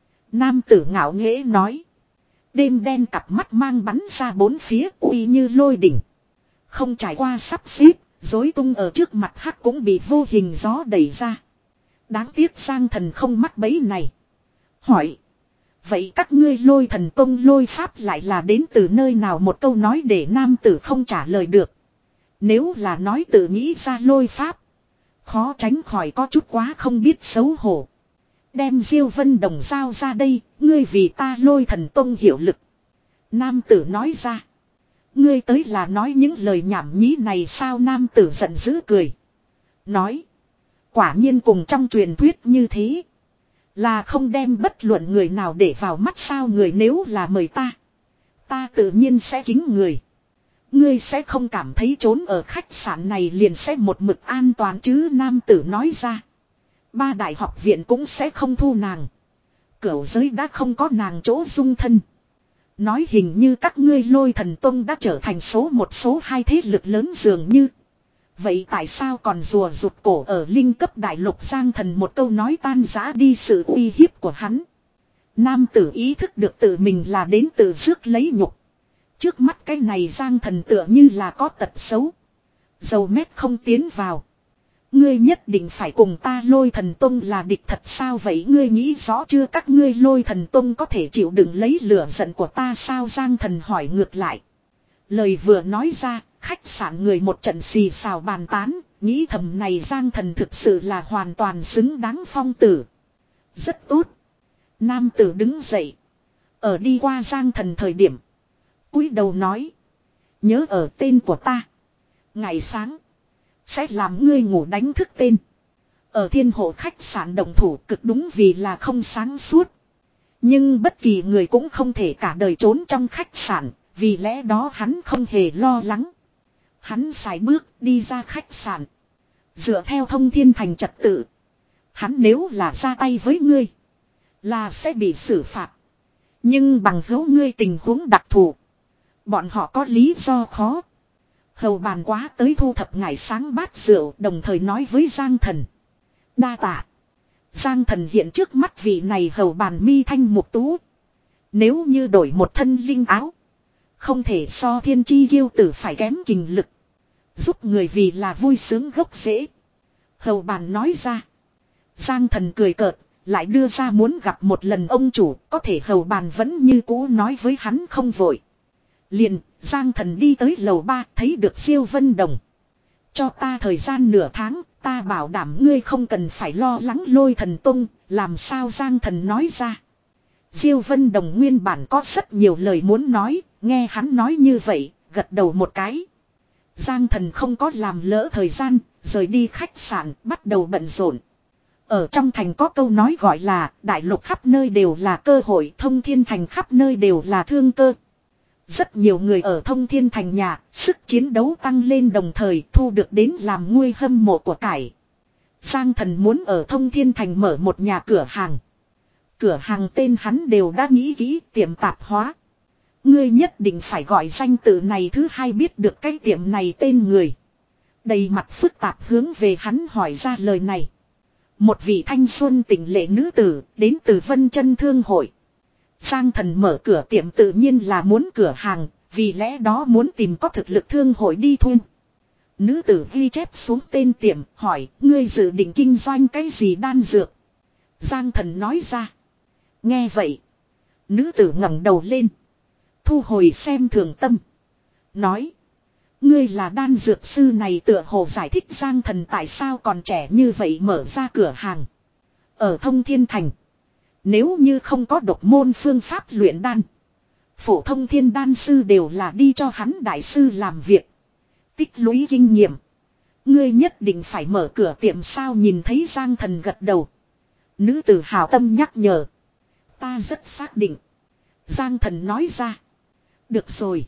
Nam tử ngạo nghễ nói. Đêm đen cặp mắt mang bắn ra bốn phía uy như lôi đỉnh. Không trải qua sắp xếp, rối tung ở trước mặt hắc cũng bị vô hình gió đẩy ra. Đáng tiếc Giang Thần không mắc bẫy này. Hỏi. Vậy các ngươi Lôi Thần Tông lôi pháp lại là đến từ nơi nào? Một câu nói để nam tử không trả lời được. Nếu là nói tự nghĩ ra lôi pháp, khó tránh khỏi có chút quá không biết xấu hổ. Đem Diêu Vân Đồng giao ra đây, ngươi vì ta Lôi Thần Tông hiệu lực. Nam tử nói ra. Ngươi tới là nói những lời nhảm nhí này sao? Nam tử giận dữ cười. Nói. Quả nhiên cùng trong truyền thuyết như thế. Là không đem bất luận người nào để vào mắt sao? Người nếu là mời ta, ta tự nhiên sẽ kính người. Ngươi sẽ không cảm thấy trốn ở khách sạn này liền sẽ một mực an toàn chứ? Nam tử nói ra. Ba đại học viện cũng sẽ không thu nàng. Cửu giới đã không có nàng chỗ dung thân. Nói hình như các ngươi Lôi Thần Tông đã trở thành số một số hai thế lực lớn dường như. Vậy tại sao còn rùa rụt cổ ở linh cấp đại lục? Giang Thần một câu nói tan rã đi sự uy hiếp của hắn. Nam tử ý thức được tự mình là đến từ rước lấy nhục. Trước mắt cái này Giang Thần tựa như là có tật xấu. Dầu mét không tiến vào. Ngươi nhất định phải cùng ta Lôi Thần Tông là địch thật sao? Vậy ngươi nghĩ rõ chưa? Các ngươi Lôi Thần Tông có thể chịu đựng lấy lửa giận của ta sao? Giang Thần hỏi ngược lại. Lời vừa nói ra, khách sạn người một trận xì xào bàn tán, nghĩ thầm này Giang Thần thực sự là hoàn toàn xứng đáng phong tử. Rất tốt. Nam tử đứng dậy. Ở đi qua Giang Thần thời điểm, cúi đầu nói. Nhớ ở tên của ta. Ngày sáng sẽ làm ngươi ngủ đánh thức tên. Ở thiên hộ khách sạn động thủ cực đúng vì là không sáng suốt. Nhưng bất kỳ người cũng không thể cả đời trốn trong khách sạn. Vì lẽ đó hắn không hề lo lắng. Hắn sải bước đi ra khách sạn. Dựa theo thông thiên thành trật tự, hắn nếu là ra tay với ngươi, là sẽ bị xử phạt. Nhưng bằng hữu ngươi tình huống đặc thù, Bọn họ có lý do khó. Hầu bàn quá tới thu thập ngải sáng bát rượu, đồng thời nói với Giang Thần. Đa tạ. Giang Thần hiện trước mắt vị này hầu bàn mi thanh mục tú. Nếu như đổi một thân linh áo, không thể so thiên chi kiêu tử phải kém kình lực. Giúp người vì là vui sướng gốc rễ. Hầu bàn nói ra. Giang Thần cười cợt, lại đưa ra muốn gặp một lần ông chủ, có thể hầu bàn vẫn như cũ nói với hắn không vội. Liền, Giang Thần đi tới lầu ba, thấy được Diêu Vân Đồng. Cho ta thời gian nửa tháng, ta bảo đảm ngươi không cần phải lo lắng Lôi Thần Tông, làm sao Giang Thần nói ra. Diêu Vân Đồng nguyên bản có rất nhiều lời muốn nói, nghe hắn nói như vậy, gật đầu một cái. Giang Thần không có làm lỡ thời gian, rời đi khách sạn, bắt đầu bận rộn. Ở trong thành có câu nói gọi là, đại lục khắp nơi đều là cơ hội, thông thiên thành khắp nơi đều là thương cơ. Rất nhiều người ở thông thiên thành nhà, sức chiến đấu tăng lên đồng thời thu được đến làm nguôi hâm mộ của cải. Giang Thần muốn ở thông thiên thành mở một nhà cửa hàng. Cửa hàng tên hắn đều đã nghĩ kỹ, tiệm tạp hóa. Ngươi nhất định phải gọi danh tự này thứ hai, biết được cái tiệm này tên người. Đầy mặt phức tạp hướng về hắn hỏi ra lời này. Một vị thanh xuân tỉnh lệ nữ tử đến từ Vân Chân Thương Hội. Giang Thần mở cửa tiệm tự nhiên là muốn cửa hàng, vì lẽ đó muốn tìm có thực lực thương hội đi thuê. Nữ tử ghi chép xuống tên tiệm, hỏi, ngươi dự định kinh doanh cái gì đan dược? Giang Thần nói ra. Nghe vậy, nữ tử ngẩng đầu lên, thu hồi xem thường tâm, nói, ngươi là đan dược sư này tựa hồ giải thích Giang Thần tại sao còn trẻ như vậy mở ra cửa hàng. Ở Thông Thiên Thành, nếu như không có độc môn phương pháp luyện đan, phổ thông thiên đan sư đều là đi cho hắn đại sư làm việc, tích lũy kinh nghiệm. Ngươi nhất định phải mở cửa tiệm sao? Nhìn thấy Giang Thần gật đầu, nữ tử hào tâm nhắc nhở. Ta rất xác định. Giang Thần nói ra. Được rồi.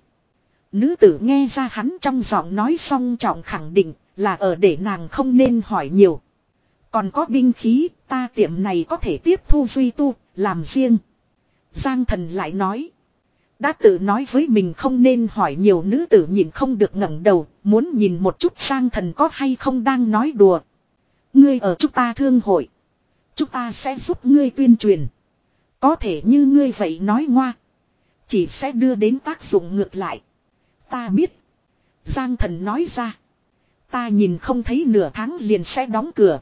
Nữ tử nghe ra hắn trong giọng nói song trọng khẳng định là ở để nàng không nên hỏi nhiều. Còn có binh khí, ta tiệm này có thể tiếp thu duy tu, làm riêng. Giang Thần lại nói. Đã tự nói với mình không nên hỏi nhiều, nữ tử nhìn không được ngẩng đầu, muốn nhìn một chút Giang Thần có hay không đang nói đùa. Ngươi ở chúng ta thương hội, chúng ta sẽ giúp ngươi tuyên truyền. Có thể như ngươi vậy nói ngoa, chỉ sẽ đưa đến tác dụng ngược lại. Ta biết. Giang Thần nói ra. Ta nhìn không thấy nửa tháng liền sẽ đóng cửa.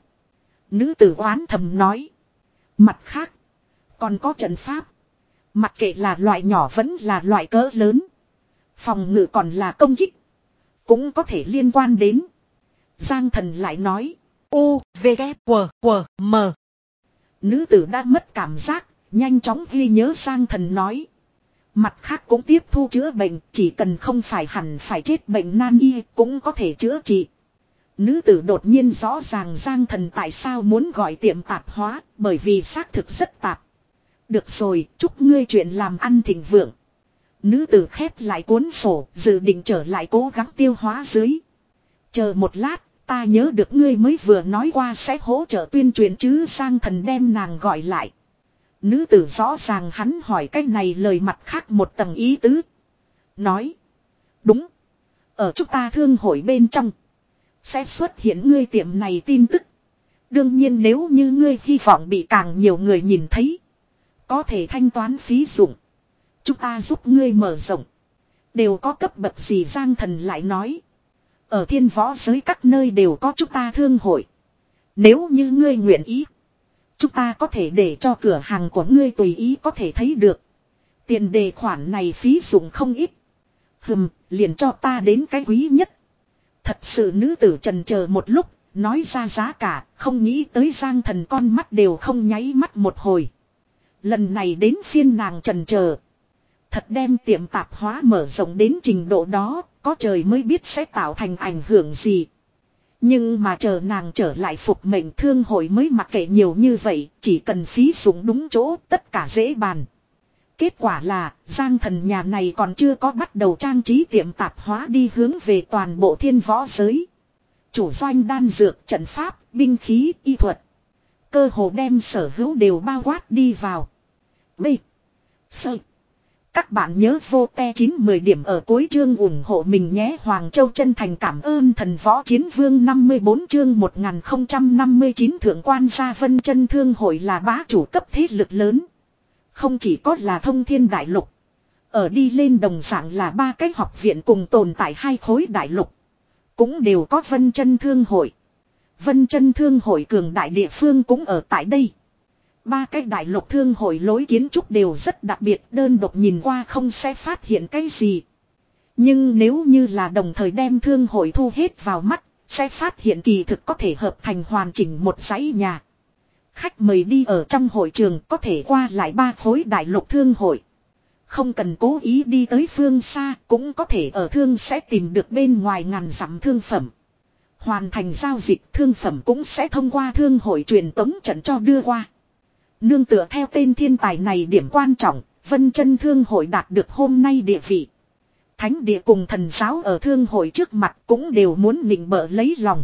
Nữ tử oán thầm nói. Mặt khác, còn có trận pháp. Mặc kệ là loại nhỏ vẫn là loại cỡ lớn, phòng ngự còn là công kích, cũng có thể liên quan đến. Giang Thần lại nói. U, V, K, W, W, M. Nữ tử đã mất cảm giác, nhanh chóng ghi nhớ Giang Thần nói. Mặt khác cũng tiếp thu chữa bệnh, chỉ cần không phải hẳn phải chết bệnh nan y cũng có thể chữa trị. Nữ tử đột nhiên rõ ràng Giang Thần tại sao muốn gọi tiệm tạp hóa, bởi vì xác thực rất tạp. Được rồi, chúc ngươi chuyện làm ăn thịnh vượng. Nữ tử khép lại cuốn sổ, dự định trở lại cố gắng tiêu hóa dưới. Chờ một lát, ta nhớ được ngươi mới vừa nói qua sẽ hỗ trợ tuyên truyền chứ. Giang Thần đem nàng gọi lại. Nữ tử rõ ràng hắn hỏi cái này lời mặt khác một tầng ý tứ. Nói. Đúng. Ở chúng ta thương hội bên trong, sẽ xuất hiện ngươi tiệm này tin tức. Đương nhiên nếu như ngươi hy vọng bị càng nhiều người nhìn thấy, có thể thanh toán phí dụng, chúng ta giúp ngươi mở rộng. Đều có cấp bậc gì? Giang Thần lại nói. Ở thiên võ giới các nơi đều có chúng ta thương hội. Nếu như ngươi nguyện ý, chúng ta có thể để cho cửa hàng của ngươi tùy ý có thể thấy được. Tiền đề khoản này phí dụng không ít. Hừm, liền cho ta đến cái quý nhất. Thật sự nữ tử trần chờ một lúc, nói ra giá cả, không nghĩ tới Giang Thần con mắt đều không nháy mắt một hồi. Lần này đến phiên nàng trần chờ. Thật đem tiệm tạp hóa mở rộng đến trình độ đó, có trời mới biết sẽ tạo thành ảnh hưởng gì. Nhưng mà chờ nàng trở lại phục mệnh thương hội mới mặc kệ nhiều như vậy, chỉ cần phí dụng đúng chỗ, tất cả dễ bàn. Kết quả là, Giang Thần nhà này còn chưa có bắt đầu trang trí tiệm tạp hóa đi hướng về toàn bộ thiên võ giới. Chủ doanh đan dược, trận pháp, binh khí, y thuật. Cơ hồ đem sở hữu đều bao quát đi vào. B. Sơ. Các bạn nhớ vô te chín mười điểm ở cuối chương ủng hộ mình nhé. Hoàng Châu chân thành cảm ơn thần võ chiến vương. Năm mươi bốn chương một nghìn không trăm năm mươi chín thượng quan gia Vân Chân Thương hội là bá chủ cấp thế lực lớn. Không chỉ có là thông thiên đại lục. Ở đi lên đồng dạng là ba cái học viện cùng tồn tại hai khối đại lục. Cũng đều có Vân Chân Thương hội. Vân Chân Thương hội cường đại địa phương cũng ở tại đây. Ba cái đại lục thương hội lối kiến trúc đều rất đặc biệt, đơn độc nhìn qua không sẽ phát hiện cái gì. Nhưng nếu như là đồng thời đem thương hội thu hết vào mắt, sẽ phát hiện kỳ thực có thể hợp thành hoàn chỉnh một dãy nhà. Khách mời đi ở trong hội trường có thể qua lại ba khối đại lục thương hội. Không cần cố ý đi tới phương xa, cũng có thể ở thương sẽ tìm được bên ngoài ngàn dặm thương phẩm. Hoàn thành giao dịch thương phẩm cũng sẽ thông qua thương hội truyền tống trận cho đưa qua. Nương tựa theo tên thiên tài này điểm quan trọng, Vân Chân Thương hội đạt được hôm nay địa vị. Thánh địa cùng thần giáo ở thương hội trước mặt cũng đều muốn nịnh bợ lấy lòng.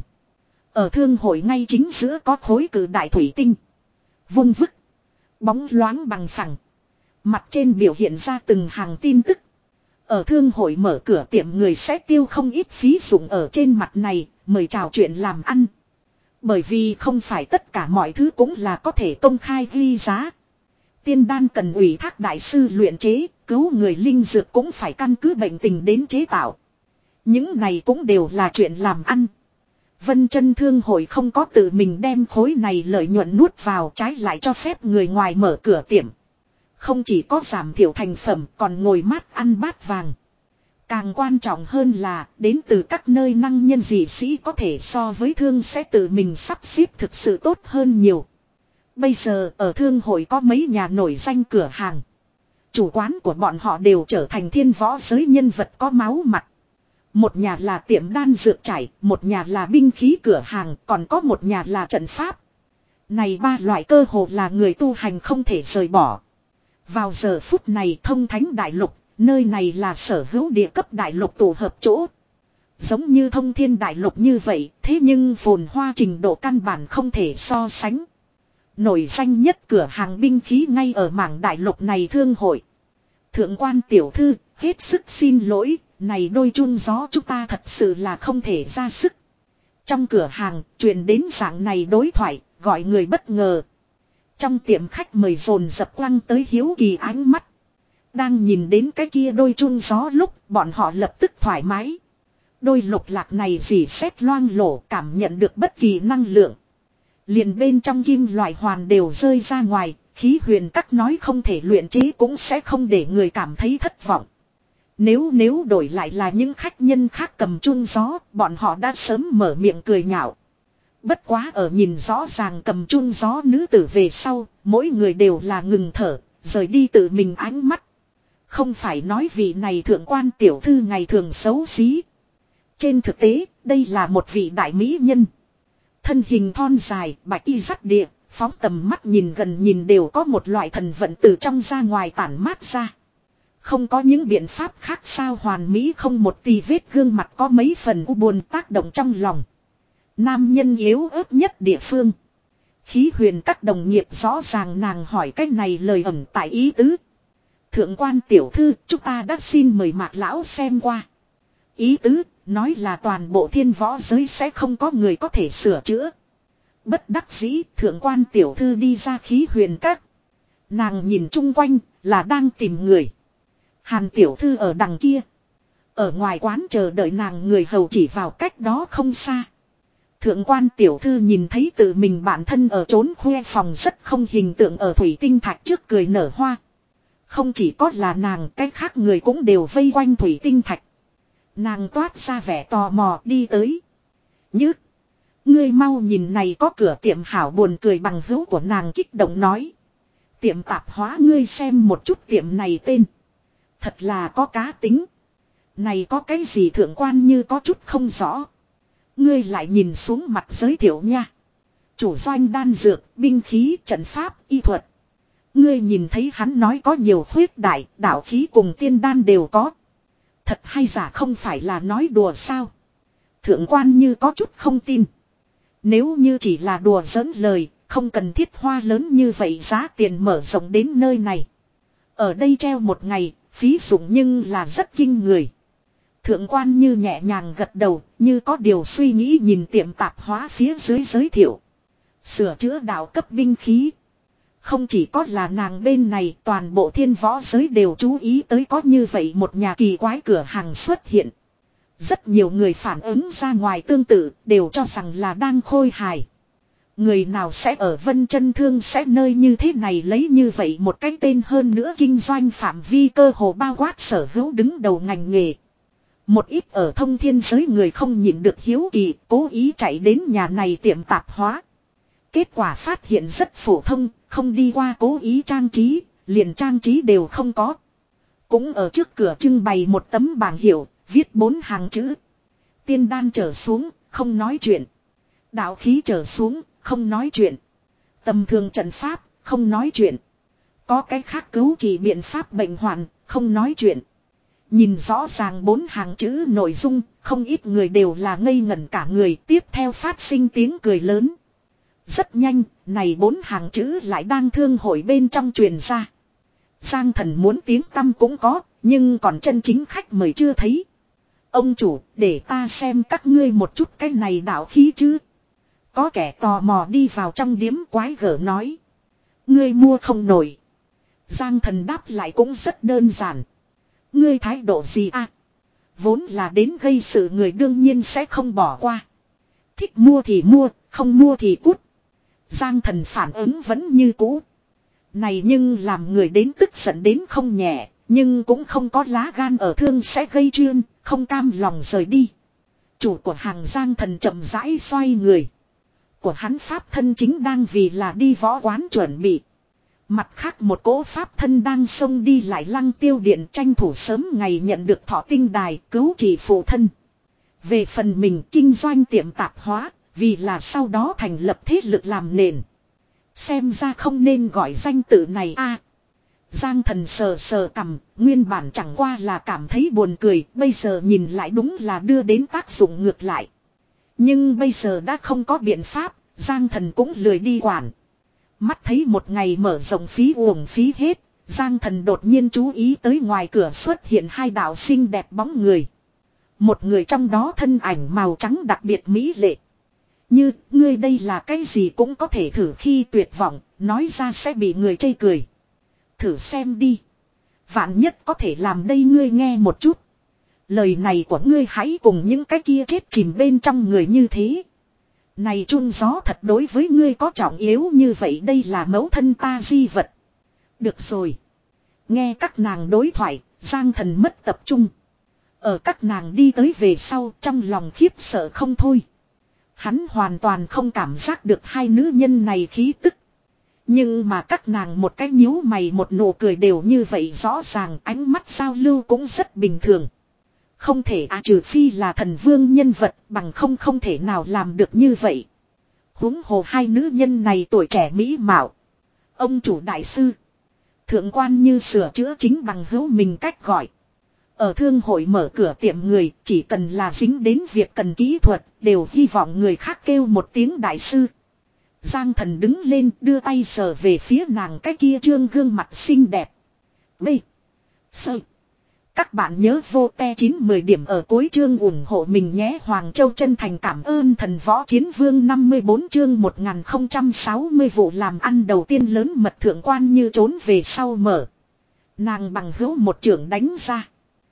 Ở thương hội ngay chính giữa có khối cử đại thủy tinh. Vung vức. Bóng loáng bằng phẳng. Mặt trên biểu hiện ra từng hàng tin tức. Ở thương hội mở cửa tiệm người sẽ tiêu không ít phí dụng ở trên mặt này, mời chào chuyện làm ăn. Bởi vì không phải tất cả mọi thứ cũng là có thể công khai ghi giá. Tiên đan cần ủy thác đại sư luyện chế, cứu người linh dược cũng phải căn cứ bệnh tình đến chế tạo. Những này cũng đều là chuyện làm ăn. Vân Chân Thương hội không có tự mình đem khối này lợi nhuận nuốt vào, trái lại cho phép người ngoài mở cửa tiệm. Không chỉ có giảm thiểu thành phẩm còn ngồi mát ăn bát vàng. Càng quan trọng hơn là đến từ các nơi năng nhân dị sĩ có thể so với thương sẽ tự mình sắp xếp thực sự tốt hơn nhiều. Bây giờ ở thương hội có mấy nhà nổi danh cửa hàng. Chủ quán của bọn họ đều trở thành thiên võ giới nhân vật có máu mặt. Một nhà là tiệm đan dược chảy, một nhà là binh khí cửa hàng, còn có một nhà là trận pháp. Này ba loại cơ hồ là người tu hành không thể rời bỏ. Vào giờ phút này thông thánh đại lục, nơi này là sở hữu địa cấp đại lục tụ hợp chỗ. Giống như thông thiên đại lục như vậy, thế nhưng phồn hoa trình độ căn bản không thể so sánh. Nổi danh nhất cửa hàng binh khí ngay ở mảng đại lục này thương hội. Thượng quan tiểu thư, hết sức xin lỗi, này đôi chun gió chúng ta thật sự là không thể ra sức. Trong cửa hàng, truyền đến dạng này đối thoại, gọi người bất ngờ. Trong tiệm khách mời dồn dập quăng tới hiếu kỳ ánh mắt. Đang nhìn đến cái kia đôi chun gió lúc, bọn họ lập tức thoải mái. Đôi lục lạc này dì xét loang lổ, cảm nhận được bất kỳ năng lượng. Liền bên trong kim loại hoàn đều rơi ra ngoài, khí huyền các nói không thể luyện chế cũng sẽ không để người cảm thấy thất vọng. Nếu nếu đổi lại là những khách nhân khác cầm chun gió, bọn họ đã sớm mở miệng cười nhạo. Bất quá ở nhìn rõ ràng cầm chun gió nữ tử về sau, mỗi người đều là ngừng thở, rời đi tự mình ánh mắt. Không phải nói vị này thượng quan tiểu thư ngày thường xấu xí. Trên thực tế, đây là một vị đại mỹ nhân. Thân hình thon dài, bạch y dắt địa, phóng tầm mắt nhìn gần nhìn đều có một loại thần vận từ trong ra ngoài tản mát ra. Không có những biện pháp khác sao hoàn mỹ không một tì vết gương mặt có mấy phần u buồn tác động trong lòng. Nam nhân yếu ớt nhất địa phương. Khí huyền các đồng nghiệp rõ ràng nàng hỏi cái này lời ẩn tại ý tứ. Thượng quan tiểu thư, chúng ta đã xin mời Mạc lão xem qua. Ý tứ, nói là toàn bộ thiên võ giới sẽ không có người có thể sửa chữa. Bất đắc dĩ, thượng quan tiểu thư đi ra khí huyền các. Nàng nhìn chung quanh, là đang tìm người. Hàn tiểu thư ở đằng kia. Ở ngoài quán chờ đợi nàng người hầu chỉ vào cách đó không xa. Thượng quan tiểu thư nhìn thấy tự mình bản thân ở trốn khoe phòng rất không hình tượng ở thủy tinh thạch trước cười nở hoa. Không chỉ có là nàng, cái khác người cũng đều vây quanh thủy tinh thạch. Nàng toát ra vẻ tò mò đi tới. Như, ngươi mau nhìn này có cửa tiệm hảo buồn cười bằng hữu của nàng kích động nói. Tiệm tạp hóa ngươi xem một chút tiệm này tên. Thật là có cá tính. Này có cái gì thượng quan như có chút không rõ. Ngươi lại nhìn xuống mặt giới thiệu nha. Chủ doanh đan dược, binh khí, trận pháp, y thuật. Ngươi nhìn thấy hắn nói có nhiều khuyết đại, đạo khí cùng tiên đan đều có. Thật hay giả không phải là nói đùa sao. Thượng quan như có chút không tin. Nếu như chỉ là đùa giỡn lời, không cần thiết hoa lớn như vậy giá tiền mở rộng đến nơi này. Ở đây treo một ngày, phí dụng nhưng là rất kinh người. Thượng quan Như nhẹ nhàng gật đầu, như có điều suy nghĩ nhìn tiệm tạp hóa phía dưới giới thiệu. Sửa chữa đạo cấp binh khí. Không chỉ có là nàng bên này, toàn bộ thiên võ giới đều chú ý tới có như vậy một nhà kỳ quái cửa hàng xuất hiện. Rất nhiều người phản ứng ra ngoài tương tự, đều cho rằng là đang khôi hài. Người nào sẽ ở Vân Chân Thương sẽ nơi như thế này lấy như vậy một cái tên, hơn nữa kinh doanh phạm vi cơ hồ bao quát sở hữu đứng đầu ngành nghề. Một ít ở thông thiên giới người không nhịn được hiếu kỳ, cố ý chạy đến nhà này tiệm tạp hóa. Kết quả phát hiện rất phổ thông, không đi qua cố ý trang trí, liền trang trí đều không có. Cũng ở trước cửa trưng bày một tấm bảng hiệu, viết bốn hàng chữ. Tiên đan trở xuống, không nói chuyện. Đạo khí trở xuống, không nói chuyện. Tầm thường trận pháp, không nói chuyện. Có cái khác cứu trị biện pháp bệnh hoạn, không nói chuyện. Nhìn rõ ràng bốn hàng chữ nội dung, không ít người đều là ngây ngẩn cả người, tiếp theo phát sinh tiếng cười lớn. Rất nhanh, này bốn hàng chữ lại đang thương hội bên trong truyền ra. Giang Thần muốn tiếng tăm cũng có, nhưng còn chân chính khách mời chưa thấy. Ông chủ, để ta xem các ngươi một chút cái này đạo khí chứ. Có kẻ tò mò đi vào trong điếm quái gở nói. Ngươi mua không nổi. Giang Thần đáp lại cũng rất đơn giản. Ngươi thái độ gì à? Vốn là đến gây sự người đương nhiên sẽ không bỏ qua. Thích mua thì mua, không mua thì cút. Giang Thần phản ứng vẫn như cũ. Này nhưng làm người đến tức giận đến không nhẹ, nhưng cũng không có lá gan ở thương sẽ gây chuyện, không cam lòng rời đi. Chủ của hàng Giang Thần chậm rãi xoay người. Của hắn pháp thân chính đang vì là đi võ quán chuẩn bị. Mặt khác một cỗ pháp thân đang xông đi lại Lăng Tiêu Điện, tranh thủ sớm ngày nhận được thọ tinh đài cứu trị phụ thân. Về phần mình kinh doanh tiệm tạp hóa, vì là sau đó thành lập thế lực làm nền. Xem ra không nên gọi danh tự này a. Giang Thần sờ sờ cằm, nguyên bản chẳng qua là cảm thấy buồn cười, bây giờ nhìn lại đúng là đưa đến tác dụng ngược lại. Nhưng bây giờ đã không có biện pháp, Giang Thần cũng lười đi quản. Mắt thấy một ngày mở rộng phí uổng phí hết, Giang Thần đột nhiên chú ý tới ngoài cửa xuất hiện hai đạo xinh đẹp bóng người. Một người trong đó thân ảnh màu trắng đặc biệt mỹ lệ. Như, ngươi đây là cái gì cũng có thể thử khi tuyệt vọng, nói ra sẽ bị người chê cười. Thử xem đi. Vạn nhất có thể làm đây, ngươi nghe một chút. Lời này của ngươi hãy cùng những cái kia chết chìm bên trong người như thế. Này chun gió thật đối với ngươi có trọng yếu như vậy, đây là mẫu thân ta di vật. Được rồi. Nghe các nàng đối thoại, Giang Thần mất tập trung. Ở các nàng đi tới về sau, trong lòng khiếp sợ không thôi. Hắn hoàn toàn không cảm giác được hai nữ nhân này khí tức. Nhưng mà các nàng một cái nhíu mày một nụ cười đều như vậy rõ ràng, ánh mắt giao lưu cũng rất bình thường. Không thể à, trừ phi là thần vương nhân vật, bằng không không thể nào làm được như vậy. Huống hồ hai nữ nhân này tuổi trẻ mỹ mạo. Ông chủ đại sư. Thượng quan Như sửa chữa chính bằng hữu mình cách gọi. Ở thương hội mở cửa tiệm người, chỉ cần là dính đến việc cần kỹ thuật, đều hy vọng người khác kêu một tiếng đại sư. Giang Thần đứng lên đưa tay sờ về phía nàng cái kia trương gương mặt xinh đẹp. B. Sơ. Các bạn nhớ vô te chín mười điểm ở cuối chương ủng hộ mình nhé. Hoàng Châu chân thành cảm ơn Thần Võ Chiến Vương năm mươi bốn chương một nghìn không trăm sáu mươi vụ làm ăn đầu tiên lớn mật. Thượng quan Như trốn về sau mở. Nàng bằng hữu một trưởng đánh ra.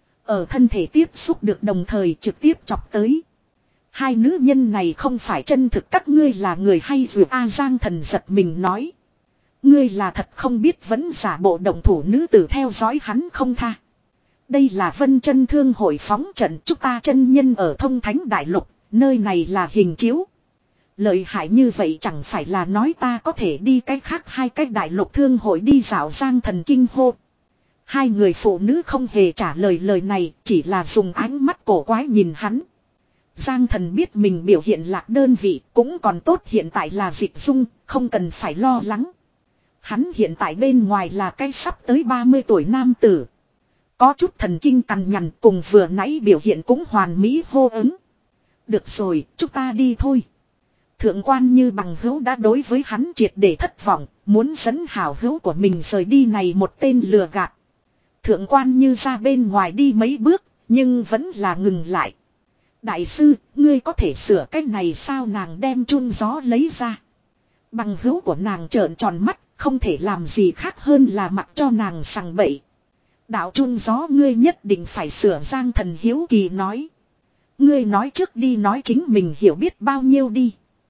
Ở thân thể tiếp xúc được đồng thời trực tiếp chọc tới. Hai nữ nhân này không phải chân thực, các ngươi là người hay dù A. Giang Thần giật mình nói. Ngươi là thật không biết vẫn giả bộ động thủ, nữ tử theo dõi hắn không tha. Đây là Vân Chân Thương hội phóng trận, chúng ta chân nhân ở Thông Thánh Đại Lục, nơi này là hình chiếu. Lợi hại như vậy chẳng phải là nói ta có thể đi cách khác hai cách đại lục thương hội đi dạo. Giang Thần kinh hô. Hai người phụ nữ không hề trả lời lời này, chỉ là dùng ánh mắt cổ quái nhìn hắn. Giang Thần biết mình biểu hiện lạc đơn vị, cũng còn tốt hiện tại là dịch dung, không cần phải lo lắng. Hắn hiện tại bên ngoài là cái sắp tới ba mươi tuổi nam tử. Có chút thần kinh cằn nhằn, cùng vừa nãy biểu hiện cũng hoàn mỹ hô ứng. Được rồi, chúng ta đi thôi. Thượng quan Như bằng hữu đã đối với hắn triệt để thất vọng, muốn dẫn hảo hữu của mình rời đi này một tên lừa gạt. Thượng quan Như ra bên ngoài đi mấy bước, nhưng vẫn là ngừng lại. Đại sư, ngươi có thể sửa cái này sao? Nàng đem chun gió lấy ra. Bằng hữu của nàng trợn tròn mắt, không thể làm gì khác hơn là mặc cho nàng sằng bậy. Đạo chun gió ngươi nhất định phải sửa. Giang Thần hiếu kỳ nói. Ngươi nói trước đi, nói chính mình hiểu biết bao nhiêu đi.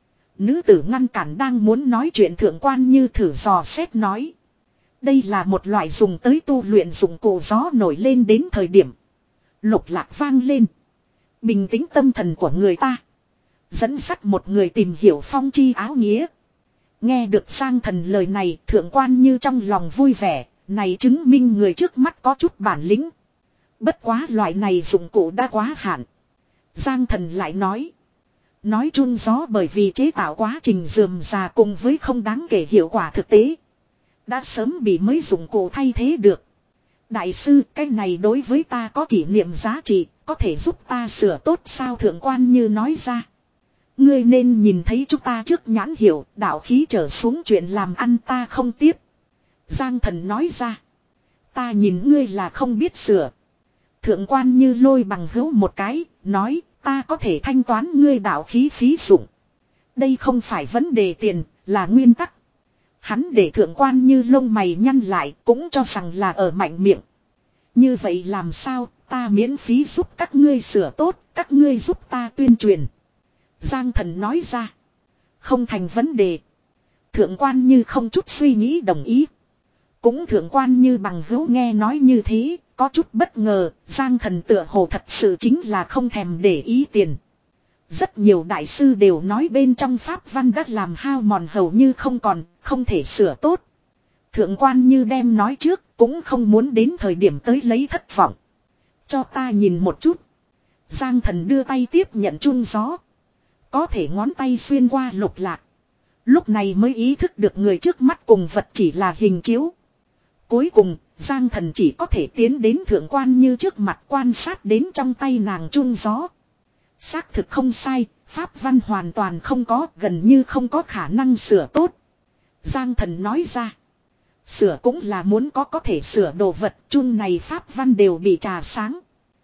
Nữ tử ngăn cản đang muốn nói chuyện. Thượng quan Như thử dò xét nói. Đây là một loại dùng tới tu luyện dụng cụ, gió nổi lên đến thời điểm. Lục lạc vang lên. Bình tĩnh tâm thần của người ta. Dẫn dắt một người tìm hiểu phong chi áo nghĩa. Nghe được Giang Thần lời này, Thượng quan Như trong lòng vui vẻ. Này chứng minh người trước mắt có chút bản lĩnh. Bất quá loại này dụng cụ đã quá hạn. Giang Thần lại nói. Nói chun gió bởi vì chế tạo quá trình rườm rà cùng với không đáng kể hiệu quả thực tế. Đã sớm bị mới dụng cụ thay thế được. Đại sư, cái này đối với ta có kỷ niệm giá trị, có thể giúp ta sửa tốt sao? Thượng quan Như nói ra. Ngươi nên nhìn thấy chúng ta trước nhãn hiệu, đạo khí trở xuống chuyện làm ăn ta không tiếp. Giang Thần nói ra. Ta nhìn ngươi là không biết sửa. Thượng quan Như lôi bằng hữu một cái, nói, ta có thể thanh toán ngươi đạo khí phí dụng. Đây không phải vấn đề tiền, là nguyên tắc. Hắn để Thượng quan Như lông mày nhăn lại, cũng cho rằng là ở mạnh miệng. Như vậy làm sao, ta miễn phí giúp các ngươi sửa tốt, các ngươi giúp ta tuyên truyền. Giang Thần nói ra. Không thành vấn đề. Thượng quan Như không chút suy nghĩ đồng ý. Cũng Thượng quan Như bằng hữu nghe nói như thế, có chút bất ngờ. Giang Thần tựa hồ thật sự chính là không thèm để ý tiền. Rất nhiều đại sư đều nói bên trong pháp văn đã làm hao mòn hầu như không còn, không thể sửa tốt. Thượng quan Như đem nói trước, cũng không muốn đến thời điểm tới lấy thất vọng. Cho ta nhìn một chút. Giang Thần đưa tay tiếp nhận chun gió. Có thể ngón tay xuyên qua lục lạc. Lúc này mới ý thức được người trước mắt cùng vật chỉ là hình chiếu. Cuối cùng, Giang Thần chỉ có thể tiến đến Thượng quan Như trước mặt quan sát đến trong tay nàng chun gió. Xác thực không sai, pháp văn hoàn toàn không có, gần như không có khả năng sửa tốt. Giang Thần nói ra. Sửa cũng là muốn có có thể sửa đồ vật, chun này pháp văn đều bị trà sáng.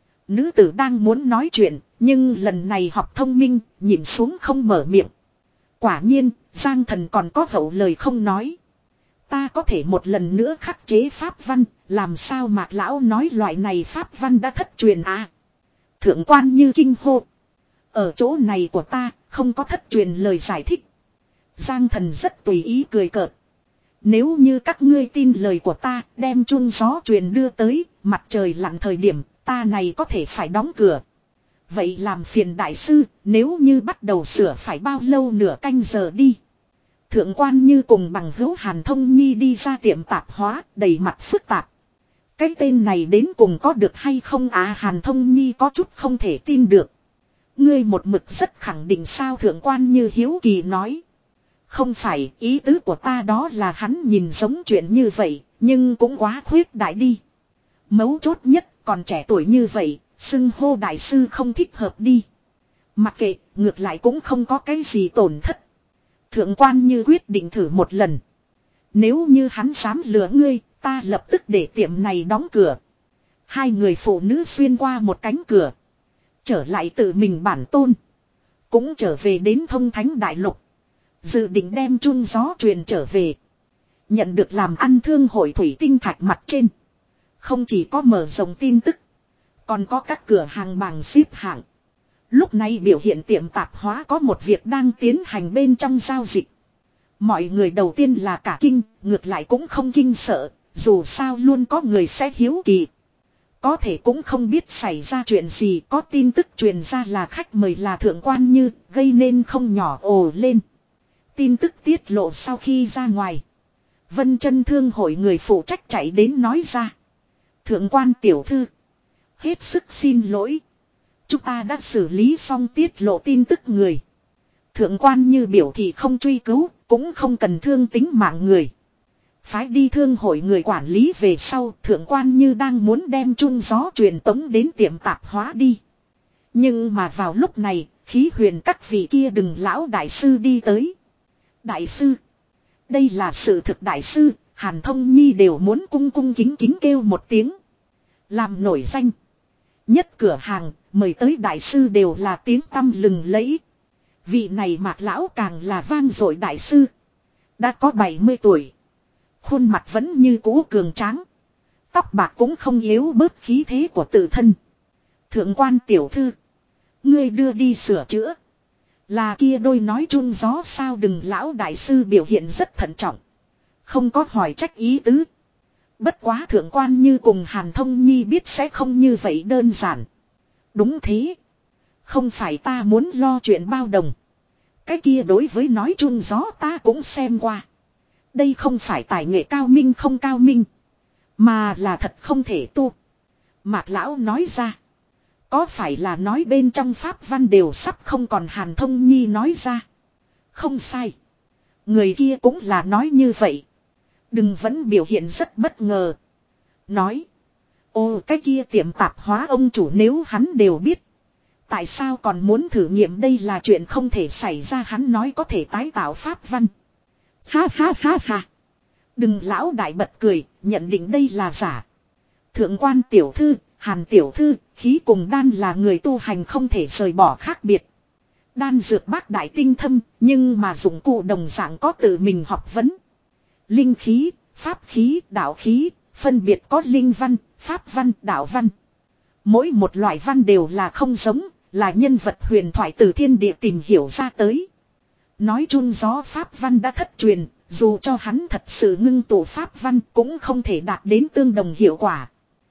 Nữ tử đang muốn nói chuyện, nhưng lần này học thông minh, nhìn xuống không mở miệng. Quả nhiên, Giang Thần còn có hậu lời không nói. Ta có thể một lần nữa khắc chế pháp văn, làm sao Mạc Lão nói loại này pháp văn đã thất truyền à? Thượng quan Như kinh hô. Ở chỗ này của ta, không có thất truyền lời giải thích. Giang Thần rất tùy ý cười cợt. Nếu như các ngươi tin lời của ta, đem chun gió truyền đưa tới, mặt trời lặn thời điểm, ta này có thể phải đóng cửa. Vậy làm phiền đại sư, nếu như bắt đầu sửa phải bao lâu? Nửa canh giờ đi. Thượng quan Như cùng bằng hữu Hàn Thông Nhi đi ra tiệm tạp hóa, đầy mặt phức tạp. Cái tên này đến cùng có được hay không à? Hàn Thông Nhi có chút không thể tin được. Ngươi một mực rất khẳng định sao? Thượng quan Như hiếu kỳ nói. Không phải, ý tứ của ta đó là hắn nhìn giống chuyện như vậy, nhưng cũng quá khuyết đại đi. Mấu chốt nhất, còn trẻ tuổi như vậy, xưng hô đại sư không thích hợp đi. Mặc kệ, ngược lại cũng không có cái gì tổn thất. Thượng quan Như quyết định thử một lần. Nếu như hắn dám lừa ngươi, ta lập tức để tiệm này đóng cửa. Hai người phụ nữ xuyên qua một cánh cửa. Trở lại tự mình bản tôn. Cũng trở về đến Thông Thánh Đại Lục. Dự định đem chun gió truyền trở về. Nhận được làm ăn thương hội thủy tinh thạch mặt trên. Không chỉ có mở rộng tin tức. Còn có các cửa hàng bảng xếp hạng. Lúc này biểu hiện tiệm tạp hóa có một việc đang tiến hành bên trong giao dịch. Mọi người đầu tiên là cả kinh, ngược lại cũng không kinh sợ. Dù sao luôn có người sẽ hiếu kỳ. Có thể cũng không biết xảy ra chuyện gì. Có tin tức truyền ra là khách mời là Thượng quan Như, gây nên không nhỏ ồ lên. Tin tức tiết lộ sau khi ra ngoài. Vân Chân Thương hội người phụ trách chạy đến nói ra. Thượng quan tiểu thư. Hết sức xin lỗi. Chúng ta đã xử lý xong tiết lộ tin tức người. Thượng quan Như biểu thị không truy cứu, cũng không cần thương tính mạng người. Phái đi thương hội người quản lý về sau, Thượng quan Như đang muốn đem chun gió truyền tống đến tiệm tạp hóa đi. Nhưng mà vào lúc này, khí huyền các vị kia đừng lão đại sư đi tới. Đại sư. Đây là sự thực đại sư, Hàn Thông Nhi đều muốn cung cung kính kính kêu một tiếng. Làm nổi danh. Nhất cửa hàng, mời tới đại sư đều là tiếng tăm lừng lẫy. Vị này Mạc lão càng là vang dội đại sư. Đã có bảy mươi tuổi. Khuôn mặt vẫn như cũ cường tráng. Tóc bạc cũng không yếu bớt khí thế của tự thân. Thượng quan tiểu thư. Ngươi đưa đi sửa chữa. Là kia đôi nói chung gió sao đừng lão đại sư biểu hiện rất thận trọng. Không có hỏi trách ý tứ. Bất quá thượng quan như cùng Hàn Thông Nhi biết sẽ không như vậy đơn giản. Đúng thế. Không phải ta muốn lo chuyện bao đồng. Cái kia đối với nói chung gió ta cũng xem qua. Đây không phải tài nghệ cao minh không cao minh. Mà là thật không thể tu. Mạc lão nói ra. Có phải là nói bên trong pháp văn đều sắp không còn Hàn Thông Nhi nói ra. Không sai. Người kia cũng là nói như vậy. Đừng vẫn biểu hiện rất bất ngờ. Nói. Ô cái kia tiệm tạp hóa ông chủ nếu hắn đều biết. Tại sao còn muốn thử nghiệm đây là chuyện không thể xảy ra hắn nói có thể tái tạo pháp văn. Ha ha ha ha. Đừng lão đại bật cười, nhận định đây là giả. Thượng quan tiểu thư, Hàn tiểu thư, khí cùng đan là người tu hành không thể rời bỏ khác biệt. Đan dược bác đại tinh thâm, nhưng mà dụng cụ đồng dạng có tự mình học vấn. Linh khí, pháp khí, đạo khí, phân biệt có linh văn, pháp văn, đạo văn. Mỗi một loại văn đều là không giống, là nhân vật huyền thoại từ thiên địa tìm hiểu ra tới. Nói chung gió pháp văn đã thất truyền, dù cho hắn thật sự ngưng tụ pháp văn cũng không thể đạt đến tương đồng hiệu quả.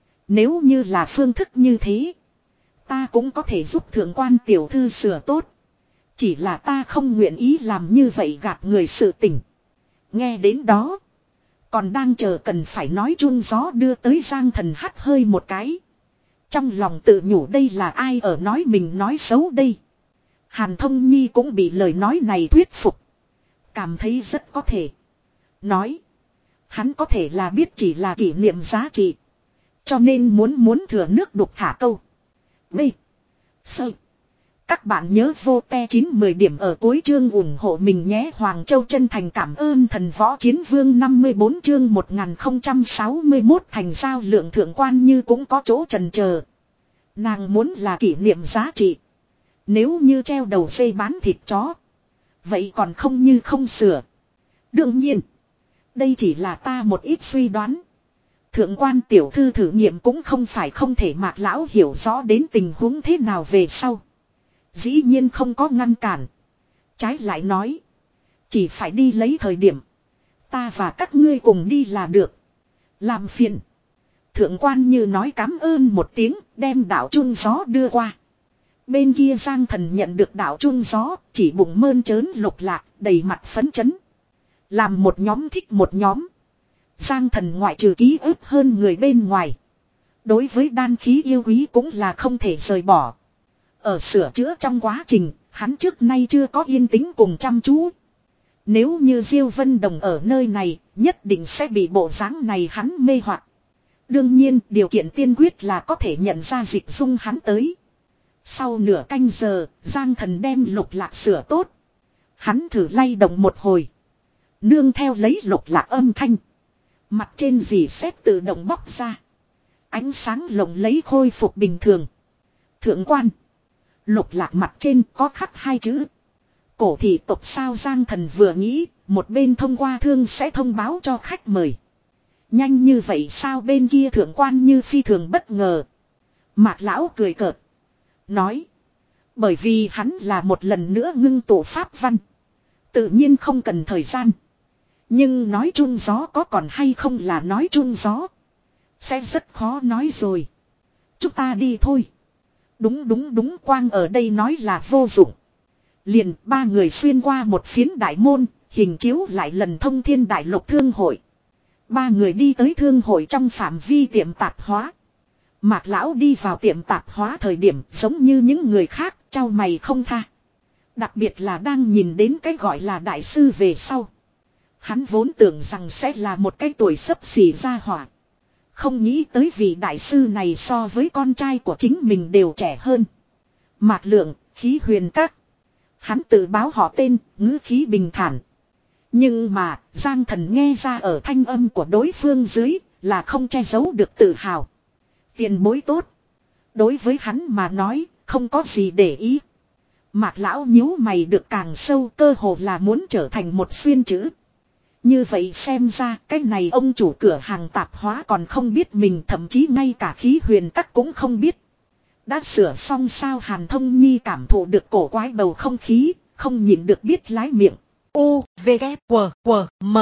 Nếu như là phương thức như thế, ta cũng có thể giúp thượng quan tiểu thư sửa tốt. Chỉ là ta không nguyện ý làm như vậy gạt người sự tình. Nghe đến đó, còn đang chờ cần phải nói chung gió đưa tới Giang Thần hắt hơi một cái. Trong lòng tự nhủ đây là ai ở nói mình nói xấu đây. Hàn Thông Nhi cũng bị lời nói này thuyết phục. Cảm thấy rất có thể. Nói. Hắn có thể là biết chỉ là kỷ niệm giá trị. Cho nên muốn muốn thừa nước đục thả câu. B. Sơ. Các bạn nhớ vô te chín mười điểm ở cuối chương ủng hộ mình nhé. Hoàng Châu chân thành cảm ơn thần võ chiến vương năm mươi bốn chương một nghìn không trăm sáu mươi mốt thành giao lượng thượng quan như cũng có chỗ chần chờ. Nàng muốn là kỷ niệm giá trị. Nếu như treo đầu dây bán thịt chó. Vậy còn không như không sửa. Đương nhiên. Đây chỉ là ta một ít suy đoán. Thượng quan tiểu thư thử nghiệm cũng không phải không thể Mạc lão hiểu rõ đến tình huống thế nào về sau. Dĩ nhiên không có ngăn cản. Trái lại nói. Chỉ phải đi lấy thời điểm. Ta và các ngươi cùng đi là được. Làm phiền. Thượng quan như nói cảm ơn một tiếng đem đạo chuông gió đưa qua. Bên kia Giang Thần nhận được đạo chuông gió chỉ bụng mơn trớn lục lạc đầy mặt phấn chấn. Làm một nhóm thích một nhóm. Giang Thần ngoại trừ ký ức hơn người bên ngoài. Đối với đan khí yêu quý cũng là không thể rời bỏ. Ở sửa chữa trong quá trình, hắn trước nay chưa có yên tĩnh cùng chăm chú. Nếu như Diêu Vân Đồng ở nơi này, nhất định sẽ bị bộ dáng này hắn mê hoặc. Đương nhiên, điều kiện tiên quyết là có thể nhận ra dịch dung hắn tới. Sau nửa canh giờ, Giang Thần đem lục lạc sửa tốt. Hắn thử lay động một hồi. Nương theo lấy lục lạc âm thanh. Mặt trên dì xét tự động bóc ra. Ánh sáng lộng lấy khôi phục bình thường. Thượng quan. Lục lạc mặt trên có khắc hai chữ. Cổ thị tộc sao Giang Thần vừa nghĩ. Một bên thông qua thương sẽ thông báo cho khách mời. Nhanh như vậy sao bên kia thượng quan như phi thường bất ngờ. Mạc lão cười cợt. Nói. Bởi vì hắn là một lần nữa ngưng tụ pháp văn. Tự nhiên không cần thời gian. Nhưng nói chung gió có còn hay không là nói chung gió. Sẽ rất khó nói rồi. Chúng ta đi thôi. Đúng đúng đúng quang ở đây nói là vô dụng. Liền ba người xuyên qua một phiến đại môn. Hình chiếu lại lần thông thiên đại lục thương hội. Ba người đi tới thương hội trong phạm vi tiệm tạp hóa. Mạc lão đi vào tiệm tạp hóa thời điểm giống như những người khác trao mày không tha. Đặc biệt là đang nhìn đến cái gọi là đại sư về sau. Hắn vốn tưởng rằng sẽ là một cái tuổi sấp xỉ ra hỏa. Không nghĩ tới vị đại sư này so với con trai của chính mình đều trẻ hơn. Mạc lượng, khí huyền các. Hắn tự báo họ tên, ngữ khí bình thản. Nhưng mà, Giang Thần nghe ra ở thanh âm của đối phương dưới, là không che giấu được tự hào. Tiền bối tốt. Đối với hắn mà nói, không có gì để ý. Mạc lão nhíu mày được càng sâu, cơ hồ là muốn trở thành một xuyên chữ. Như vậy xem ra cái này ông chủ cửa hàng tạp hóa còn không biết mình, thậm chí ngay cả khí huyền các cũng không biết. Đã sửa xong sao? Hàn Thông Nhi cảm thụ được cổ quái bầu không khí, không nhịn được biết lái miệng. U, V, K, W, W, M.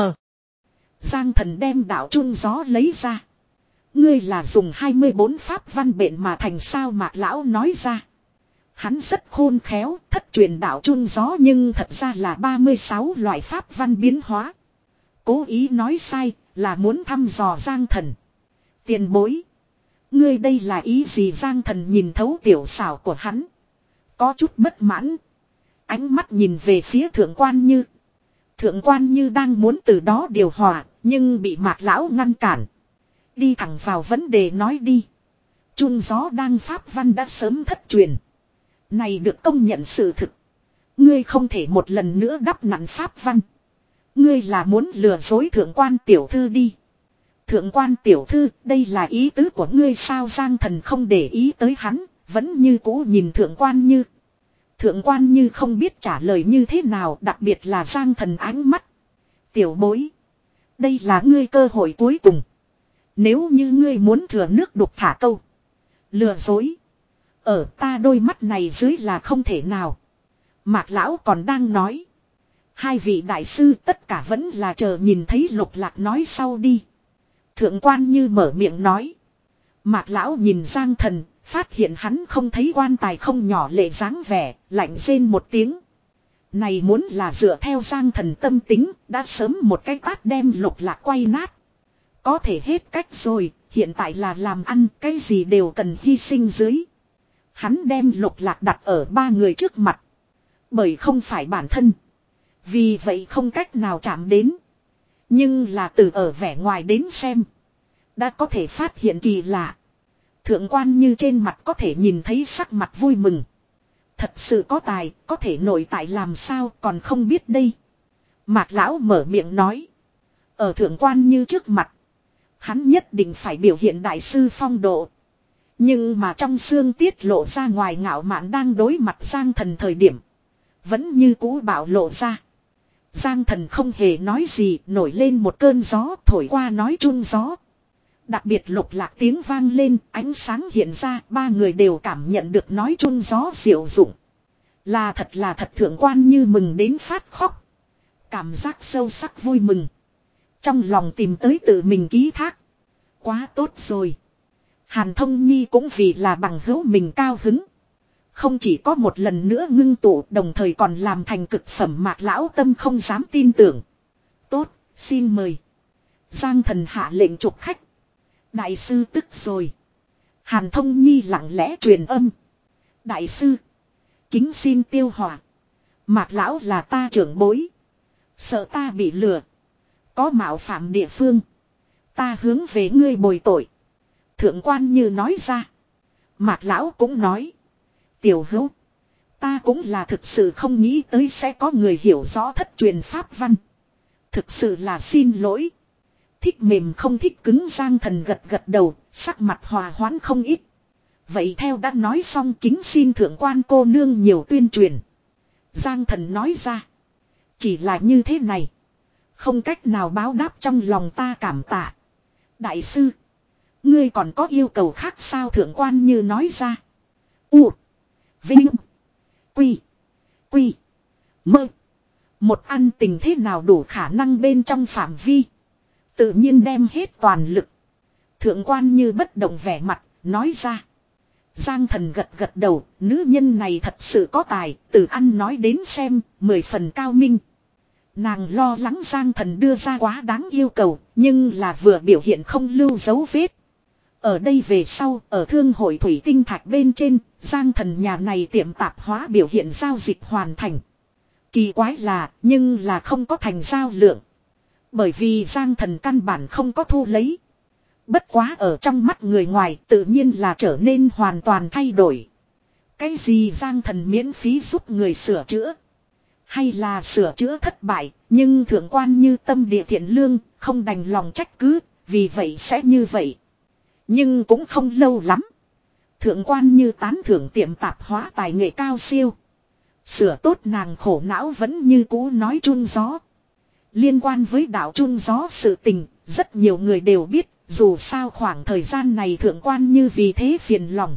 Giang Thần đem đạo chun gió lấy ra. Ngươi là dùng hai mươi bốn pháp văn bện mà thành sao? Mạc lão nói ra. Hắn rất khôn khéo, thất truyền đạo chun gió nhưng thật ra là ba mươi sáu loại pháp văn biến hóa. Cố ý nói sai, là muốn thăm dò Giang Thần. Tiền bối. Ngươi đây là ý gì? Giang Thần nhìn thấu tiểu xảo của hắn. Có chút bất mãn. Ánh mắt nhìn về phía Thượng Quan Như. Thượng Quan Như đang muốn từ đó điều hòa, nhưng bị Mạc lão ngăn cản. Đi thẳng vào vấn đề nói đi. Chun gió đang pháp văn đã sớm thất truyền. Này được công nhận sự thực. Ngươi không thể một lần nữa đắp nặn pháp văn. Ngươi là muốn lừa dối Thượng Quan tiểu thư đi. Thượng Quan tiểu thư, đây là ý tứ của ngươi sao? Giang Thần không để ý tới hắn, vẫn như cũ nhìn Thượng Quan Như. Thượng Quan Như không biết trả lời như thế nào, đặc biệt là Giang Thần ánh mắt. Tiểu bối. Đây là ngươi cơ hội cuối cùng. Nếu như ngươi muốn thừa nước đục thả câu. Lừa dối. Ở ta đôi mắt này dưới là không thể nào. Mạc lão còn đang nói. Hai vị đại sư tất cả vẫn là chờ nhìn thấy Lục Lạc nói sau đi. Thượng Quan Như mở miệng nói. Mạc lão nhìn Giang Thần, phát hiện hắn không thấy quan tài không nhỏ lệ dáng vẻ, lạnh rên một tiếng. Này muốn là dựa theo Giang Thần tâm tính, đã sớm một cái tát đem Lục Lạc quay nát. Có thể hết cách rồi, hiện tại là làm ăn, cái gì đều cần hy sinh dưới. Hắn đem Lục Lạc đặt ở ba người trước mặt. Bởi không phải bản thân. Vì vậy không cách nào chạm đến. Nhưng là từ ở vẻ ngoài đến xem. Đã có thể phát hiện kỳ lạ. Thượng Quan Như trên mặt có thể nhìn thấy sắc mặt vui mừng. Thật sự có tài, có thể nổi tại làm sao còn không biết đây. Mạc lão mở miệng nói. Ở Thượng Quan Như trước mặt. Hắn nhất định phải biểu hiện đại sư phong độ. Nhưng mà trong xương tiết lộ ra ngoài ngạo mạn đang đối mặt Giang Thần thời điểm. Vẫn như cũ bạo lộ ra. Giang Thần không hề nói gì, nổi lên một cơn gió thổi qua nói chun gió. Đặc biệt Lục Lạc tiếng vang lên, ánh sáng hiện ra, ba người đều cảm nhận được nói chun gió diệu dụng. Là thật là thật. Thượng Quan Như mừng đến phát khóc. Cảm giác sâu sắc vui mừng. Trong lòng tìm tới tự mình ký thác. Quá tốt rồi. Hàn Thông Nhi cũng vì là bằng hữu mình cao hứng. Không chỉ có một lần nữa ngưng tụ, đồng thời còn làm thành cực phẩm. Mạc lão tâm không dám tin tưởng. Tốt, xin mời. Giang Thần hạ lệnh chụp khách. Đại sư tức rồi. Hàn Thông Nhi lặng lẽ truyền âm. Đại sư. Kính xin tiêu hòa. Mạc lão là ta trưởng bối. Sợ ta bị lừa. Có mạo phạm địa phương. Ta hướng về ngươi bồi tội. Thượng Quan Như nói ra. Mạc lão cũng nói. Tiểu hữu. Ta cũng là thực sự không nghĩ tới sẽ có người hiểu rõ thất truyền pháp văn. Thực sự là xin lỗi. Thích mềm không thích cứng. Giang Thần gật gật đầu, sắc mặt hòa hoãn không ít. Vậy theo đã nói xong, kính xin Thượng Quan cô nương nhiều tuyên truyền. Giang Thần nói ra. Chỉ là như thế này. Không cách nào báo đáp trong lòng ta cảm tạ. Đại sư. Ngươi còn có yêu cầu khác sao? Thượng Quan Như nói ra. U. Vinh. Quy. Quy. Mơ. Một ăn tình thế nào đủ khả năng bên trong phạm vi. Tự nhiên đem hết toàn lực. Thượng Quan Như bất động vẻ mặt, nói ra. Giang Thần gật gật đầu, nữ nhân này thật sự có tài, từ ăn nói đến xem, mười phần cao minh. Nàng lo lắng Giang Thần đưa ra quá đáng yêu cầu, nhưng là vừa biểu hiện không lưu dấu vết. Ở đây về sau, ở thương hội thủy tinh thạch bên trên, Giang Thần nhà này tiệm tạp hóa biểu hiện giao dịch hoàn thành. Kỳ quái là, nhưng là không có thành giao lượng. Bởi vì Giang Thần căn bản không có thu lấy. Bất quá ở trong mắt người ngoài tự nhiên là trở nên hoàn toàn thay đổi. Cái gì Giang Thần miễn phí giúp người sửa chữa? Hay là sửa chữa thất bại, nhưng Thượng Quan Như tâm địa thiện lương, không đành lòng trách cứ, vì vậy sẽ như vậy. Nhưng cũng không lâu lắm. Thượng quan như tán thưởng tiệm tạp hóa tài nghệ cao siêu. Sửa tốt nàng khổ não vẫn như cũ nói chun gió. Liên quan với đạo chun gió sự tình, rất nhiều người đều biết, dù sao khoảng thời gian này thượng quan như vì thế phiền lòng.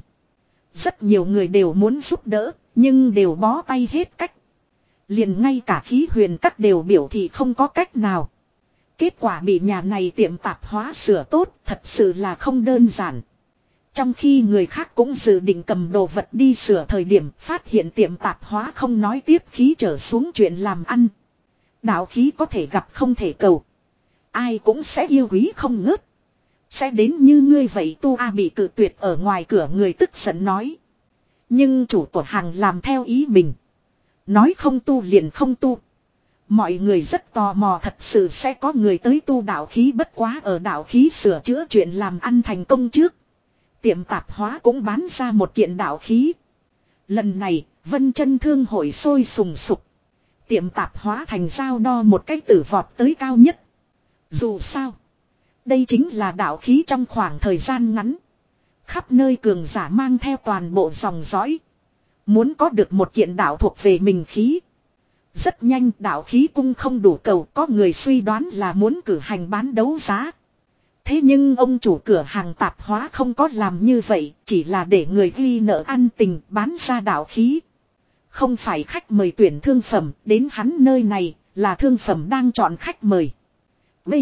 Rất nhiều người đều muốn giúp đỡ, nhưng đều bó tay hết cách. Liền ngay cả khí huyền các đều biểu thị không có cách nào. Kết quả bị nhà này tiệm tạp hóa sửa tốt, thật sự là không đơn giản. Trong khi người khác cũng dự định cầm đồ vật đi sửa thời điểm phát hiện tiệm tạp hóa không nói tiếp khí trở xuống chuyện làm ăn. Đạo khí có thể gặp không thể cầu. Ai cũng sẽ yêu quý không ngớt. Sẽ đến như ngươi vậy tu a bị cự tuyệt ở ngoài cửa người tức giận nói. Nhưng chủ của hàng làm theo ý mình. Nói không tu liền không tu. Mọi người rất tò mò thật sự sẽ có người tới tu đạo khí bất quá ở đạo khí sửa chữa chuyện làm ăn thành công trước. Tiệm tạp hóa cũng bán ra một kiện đạo khí. Lần này, Vân Chân Thương hội sôi sùng sục. Tiệm tạp hóa thành giao đo một cái tử vọt tới cao nhất. Dù sao, đây chính là đạo khí trong khoảng thời gian ngắn. Khắp nơi cường giả mang theo toàn bộ dòng dõi. Muốn có được một kiện đạo thuộc về mình khí. Rất nhanh đạo khí cung không đủ cầu, có người suy đoán là muốn cử hành bán đấu giá. Thế nhưng ông chủ cửa hàng tạp hóa không có làm như vậy, chỉ là để người ghi nợ ăn tình bán ra đạo khí. Không phải khách mời tuyển thương phẩm, đến hắn nơi này là thương phẩm đang chọn khách mời. B.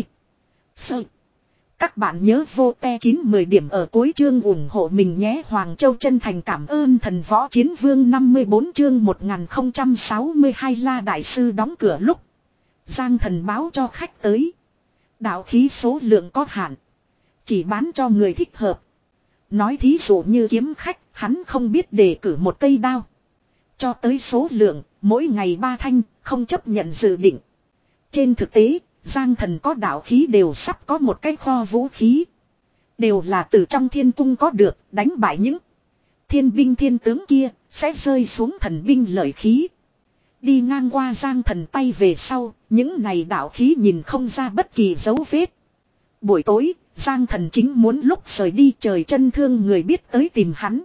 Sơ. Các bạn nhớ vô te chín mười điểm ở cuối chương ủng hộ mình nhé. Hoàng Châu chân thành cảm ơn thần võ chiến vương năm mươi bốn chương một nghìn không trăm sáu mươi hai La Đại Sư đóng cửa lúc. Giang thần báo cho khách tới. Đạo khí số lượng có hạn. Chỉ bán cho người thích hợp. Nói thí dụ như kiếm khách, hắn không biết đề cử một cây đao. Cho tới số lượng, mỗi ngày ba thanh, không chấp nhận dự định. Trên thực tế, Giang thần có đạo khí đều sắp có một cái kho vũ khí. Đều là từ trong thiên cung có được, đánh bại những thiên binh thiên tướng kia, sẽ rơi xuống thần binh lợi khí. Đi ngang qua Giang thần tay về sau, những này đạo khí nhìn không ra bất kỳ dấu vết. Buổi tối, Giang thần chính muốn lúc rời đi trời chân thương người biết tới tìm hắn.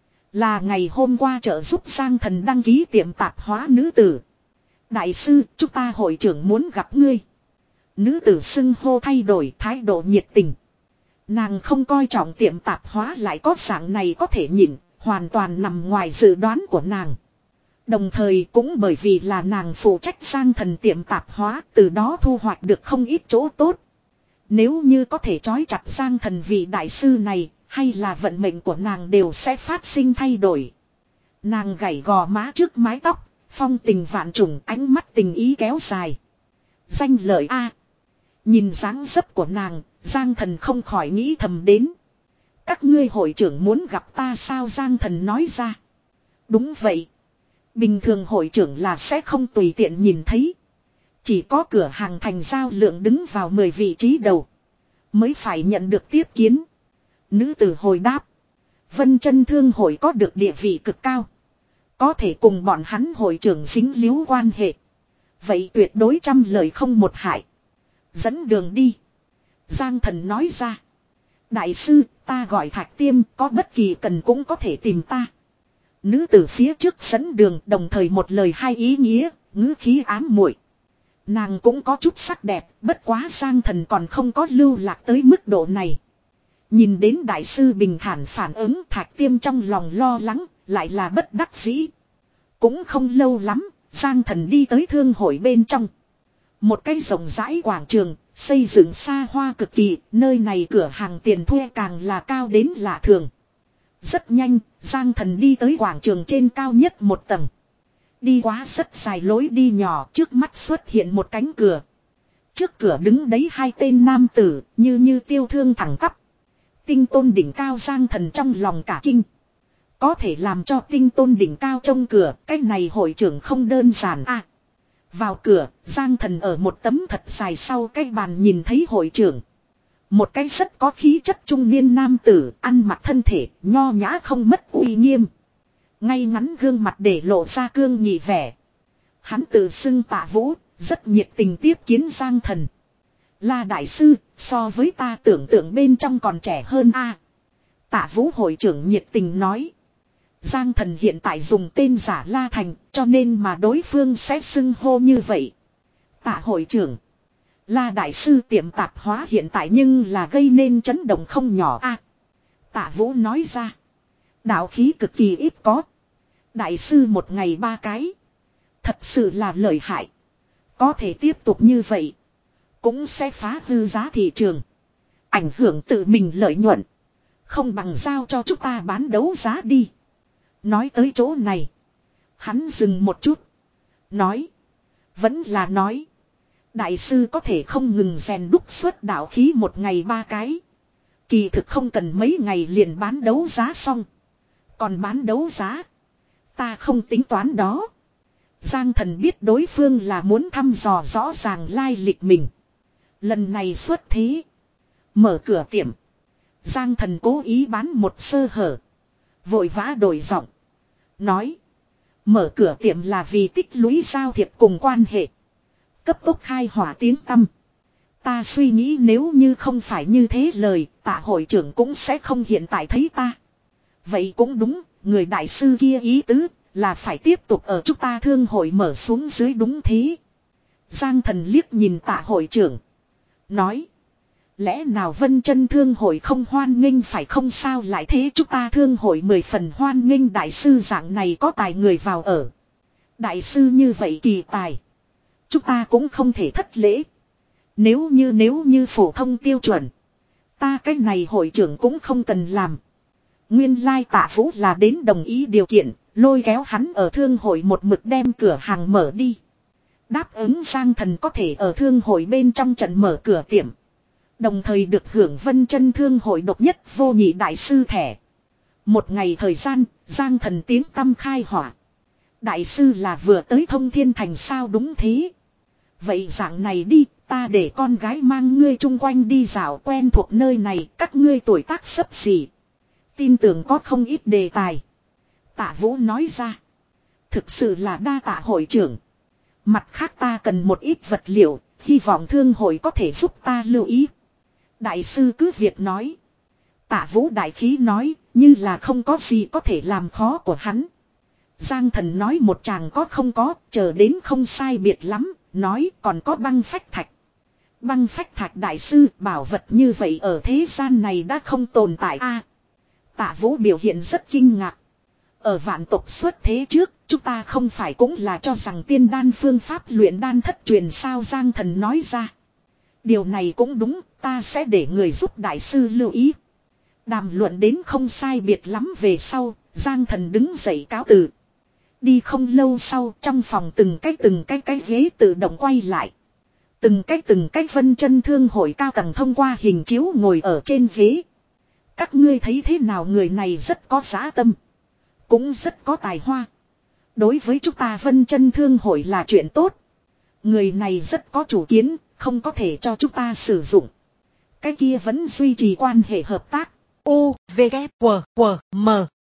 Là ngày hôm qua trợ giúp Giang thần đăng ký tiệm tạp hóa nữ tử. Đại sư, chúng ta hội trưởng muốn gặp ngươi. Nữ tử xưng hô thay đổi thái độ nhiệt tình. Nàng không coi trọng tiệm tạp hóa lại có dạng này có thể nhịn, hoàn toàn nằm ngoài dự đoán của nàng. Đồng thời cũng bởi vì là nàng phụ trách Giang thần tiệm tạp hóa, từ đó thu hoạch được không ít chỗ tốt. Nếu như có thể trói chặt Giang thần vị đại sư này, hay là vận mệnh của nàng đều sẽ phát sinh thay đổi. Nàng gảy gò má trước mái tóc, phong tình vạn trùng, ánh mắt tình ý kéo dài. Danh lợi a. Nhìn dáng dấp của nàng, Giang thần không khỏi nghĩ thầm đến. Các ngươi hội trưởng muốn gặp ta sao? Giang thần nói ra. Đúng vậy. Bình thường hội trưởng là sẽ không tùy tiện nhìn thấy. Chỉ có cửa hàng thành giao lượng đứng vào mười vị trí đầu mới phải nhận được tiếp kiến. Nữ tử hồi đáp. Vân Chân Thương hội có được địa vị cực cao. Có thể cùng bọn hắn hội trưởng dính líu quan hệ. Vậy tuyệt đối trăm lời không một hại. Dẫn đường đi. Giang thần nói ra. Đại sư, ta gọi Thạch Tiêm, có bất kỳ cần cũng có thể tìm ta. Nữ tử phía trước dẫn đường đồng thời một lời hai ý nghĩa, ngữ khí ám muội. Nàng cũng có chút sắc đẹp, bất quá Giang thần còn không có lưu lạc tới mức độ này. Nhìn đến đại sư bình thản phản ứng, Thạch Tiêm trong lòng lo lắng, lại là bất đắc dĩ. Cũng không lâu lắm, Giang thần đi tới thương hội bên trong. Một cái rộng rãi quảng trường, xây dựng xa hoa cực kỳ, nơi này cửa hàng tiền thuê càng là cao đến lạ thường. Rất nhanh, Giang thần đi tới quảng trường trên cao nhất một tầng. Đi quá rất dài lối đi nhỏ, trước mắt xuất hiện một cánh cửa. Trước cửa đứng đấy hai tên nam tử, như như tiêu thương thẳng tắp. Tinh tôn đỉnh cao Giang thần trong lòng cả kinh. Có thể làm cho tinh tôn đỉnh cao trông cửa, cái này hội trưởng không đơn giản à. Vào cửa, Giang thần ở một tấm thật dài sau cái bàn nhìn thấy hội trưởng. Một cái rất có khí chất trung niên nam tử, ăn mặc thân thể, nho nhã không mất uy nghiêm. Ngay ngắn gương mặt để lộ ra cương nhị vẻ. Hắn tự xưng Tạ Vũ, rất nhiệt tình tiếp kiến Giang thần. La đại sư, so với ta tưởng tượng bên trong còn trẻ hơn a. Tạ Vũ hội trưởng nhiệt tình nói. Giang Thần hiện tại dùng tên giả La Thành, cho nên mà đối phương sẽ xưng hô như vậy. Tạ hội trưởng. La đại sư tiệm tạp hóa hiện tại nhưng là gây nên chấn động không nhỏ a. Tạ Vũ nói ra. Đạo khí cực kỳ ít có. Đại sư một ngày ba cái. Thật sự là lợi hại. Có thể tiếp tục như vậy. Cũng sẽ phá hư giá thị trường. Ảnh hưởng tự mình lợi nhuận. Không bằng giao cho chúng ta bán đấu giá đi. Nói tới chỗ này. Hắn dừng một chút. Nói. Vẫn là nói. Đại sư có thể không ngừng rèn đúc xuất đạo khí một ngày ba cái. Kỳ thực không cần mấy ngày liền bán đấu giá xong. Còn bán đấu giá. Ta không tính toán đó. Giang Thần biết đối phương là muốn thăm dò rõ ràng lai lịch mình. Lần này xuất thế. Mở cửa tiệm. Giang Thần cố ý bán một sơ hở. Vội vã đổi giọng. Nói. Mở cửa tiệm là vì tích lũy giao thiệp cùng quan hệ. Cấp tốc khai hỏa tiếng tăm. Ta suy nghĩ nếu như không phải như thế lời, Tạ hội trưởng cũng sẽ không hiện tại thấy ta. Vậy cũng đúng, người đại sư kia ý tứ là phải tiếp tục ở chúng ta thương hội mở xuống dưới đúng thế. Giang Thần liếc nhìn Tạ hội trưởng. Nói. Lẽ nào Vân Chân thương hội không hoan nghênh phải không sao lại thế chúng ta thương hội mười phần hoan nghênh đại sư dạng này có tài người vào ở. Đại sư như vậy kỳ tài. Chúng ta cũng không thể thất lễ. Nếu như nếu như phổ thông tiêu chuẩn. Ta cái này hội trưởng cũng không cần làm. Nguyên lai Tạ Vũ là đến đồng ý điều kiện. Lôi kéo hắn ở thương hội một mực đem cửa hàng mở đi. Đáp ứng Giang Thần có thể ở thương hội bên trong trận mở cửa tiệm. Đồng thời được hưởng Vân Chân thương hội độc nhất vô nhị đại sư thẻ. Một ngày thời gian, Giang Thần tiếng tăm khai hỏa. Đại sư là vừa tới Thông Thiên Thành sao đúng thế. Vậy dạng này đi, ta để con gái mang ngươi chung quanh đi dạo quen thuộc nơi này, các ngươi tuổi tác xấp xỉ. Tin tưởng có không ít đề tài. Tạ Vũ nói ra. Thực sự là đa tạ hội trưởng. Mặt khác ta cần một ít vật liệu, hy vọng thương hội có thể giúp ta lưu ý. Đại sư cứ việc nói. Tạ Vũ đại khí nói, như là không có gì có thể làm khó của hắn. Giang Thần nói một chàng có không có, chờ đến không sai biệt lắm, nói còn có băng phách thạch. Băng phách thạch đại sư bảo vật như vậy ở thế gian này đã không tồn tại a. Tạ Vũ biểu hiện rất kinh ngạc. Ở vạn tộc xuất thế trước, chúng ta không phải cũng là cho rằng tiên đan phương pháp luyện đan thất truyền sao Giang Thần nói ra. Điều này cũng đúng, ta sẽ để người giúp đại sư lưu ý. Đàm luận đến không sai biệt lắm về sau, Giang Thần đứng dậy cáo từ. Đi không lâu sau, trong phòng từng cái từng cái cái ghế tự động quay lại. Từng cái từng cái Vân Chân thương hội cao tầng thông qua hình chiếu ngồi ở trên ghế. Các ngươi thấy thế nào người này rất có giá tâm. Cũng rất có tài hoa. Đối với chúng ta Vân Chân thương hội là chuyện tốt. Người này rất có chủ kiến, không có thể cho chúng ta sử dụng. Cái kia vẫn duy trì quan hệ hợp tác. U, V, K, W, W, M.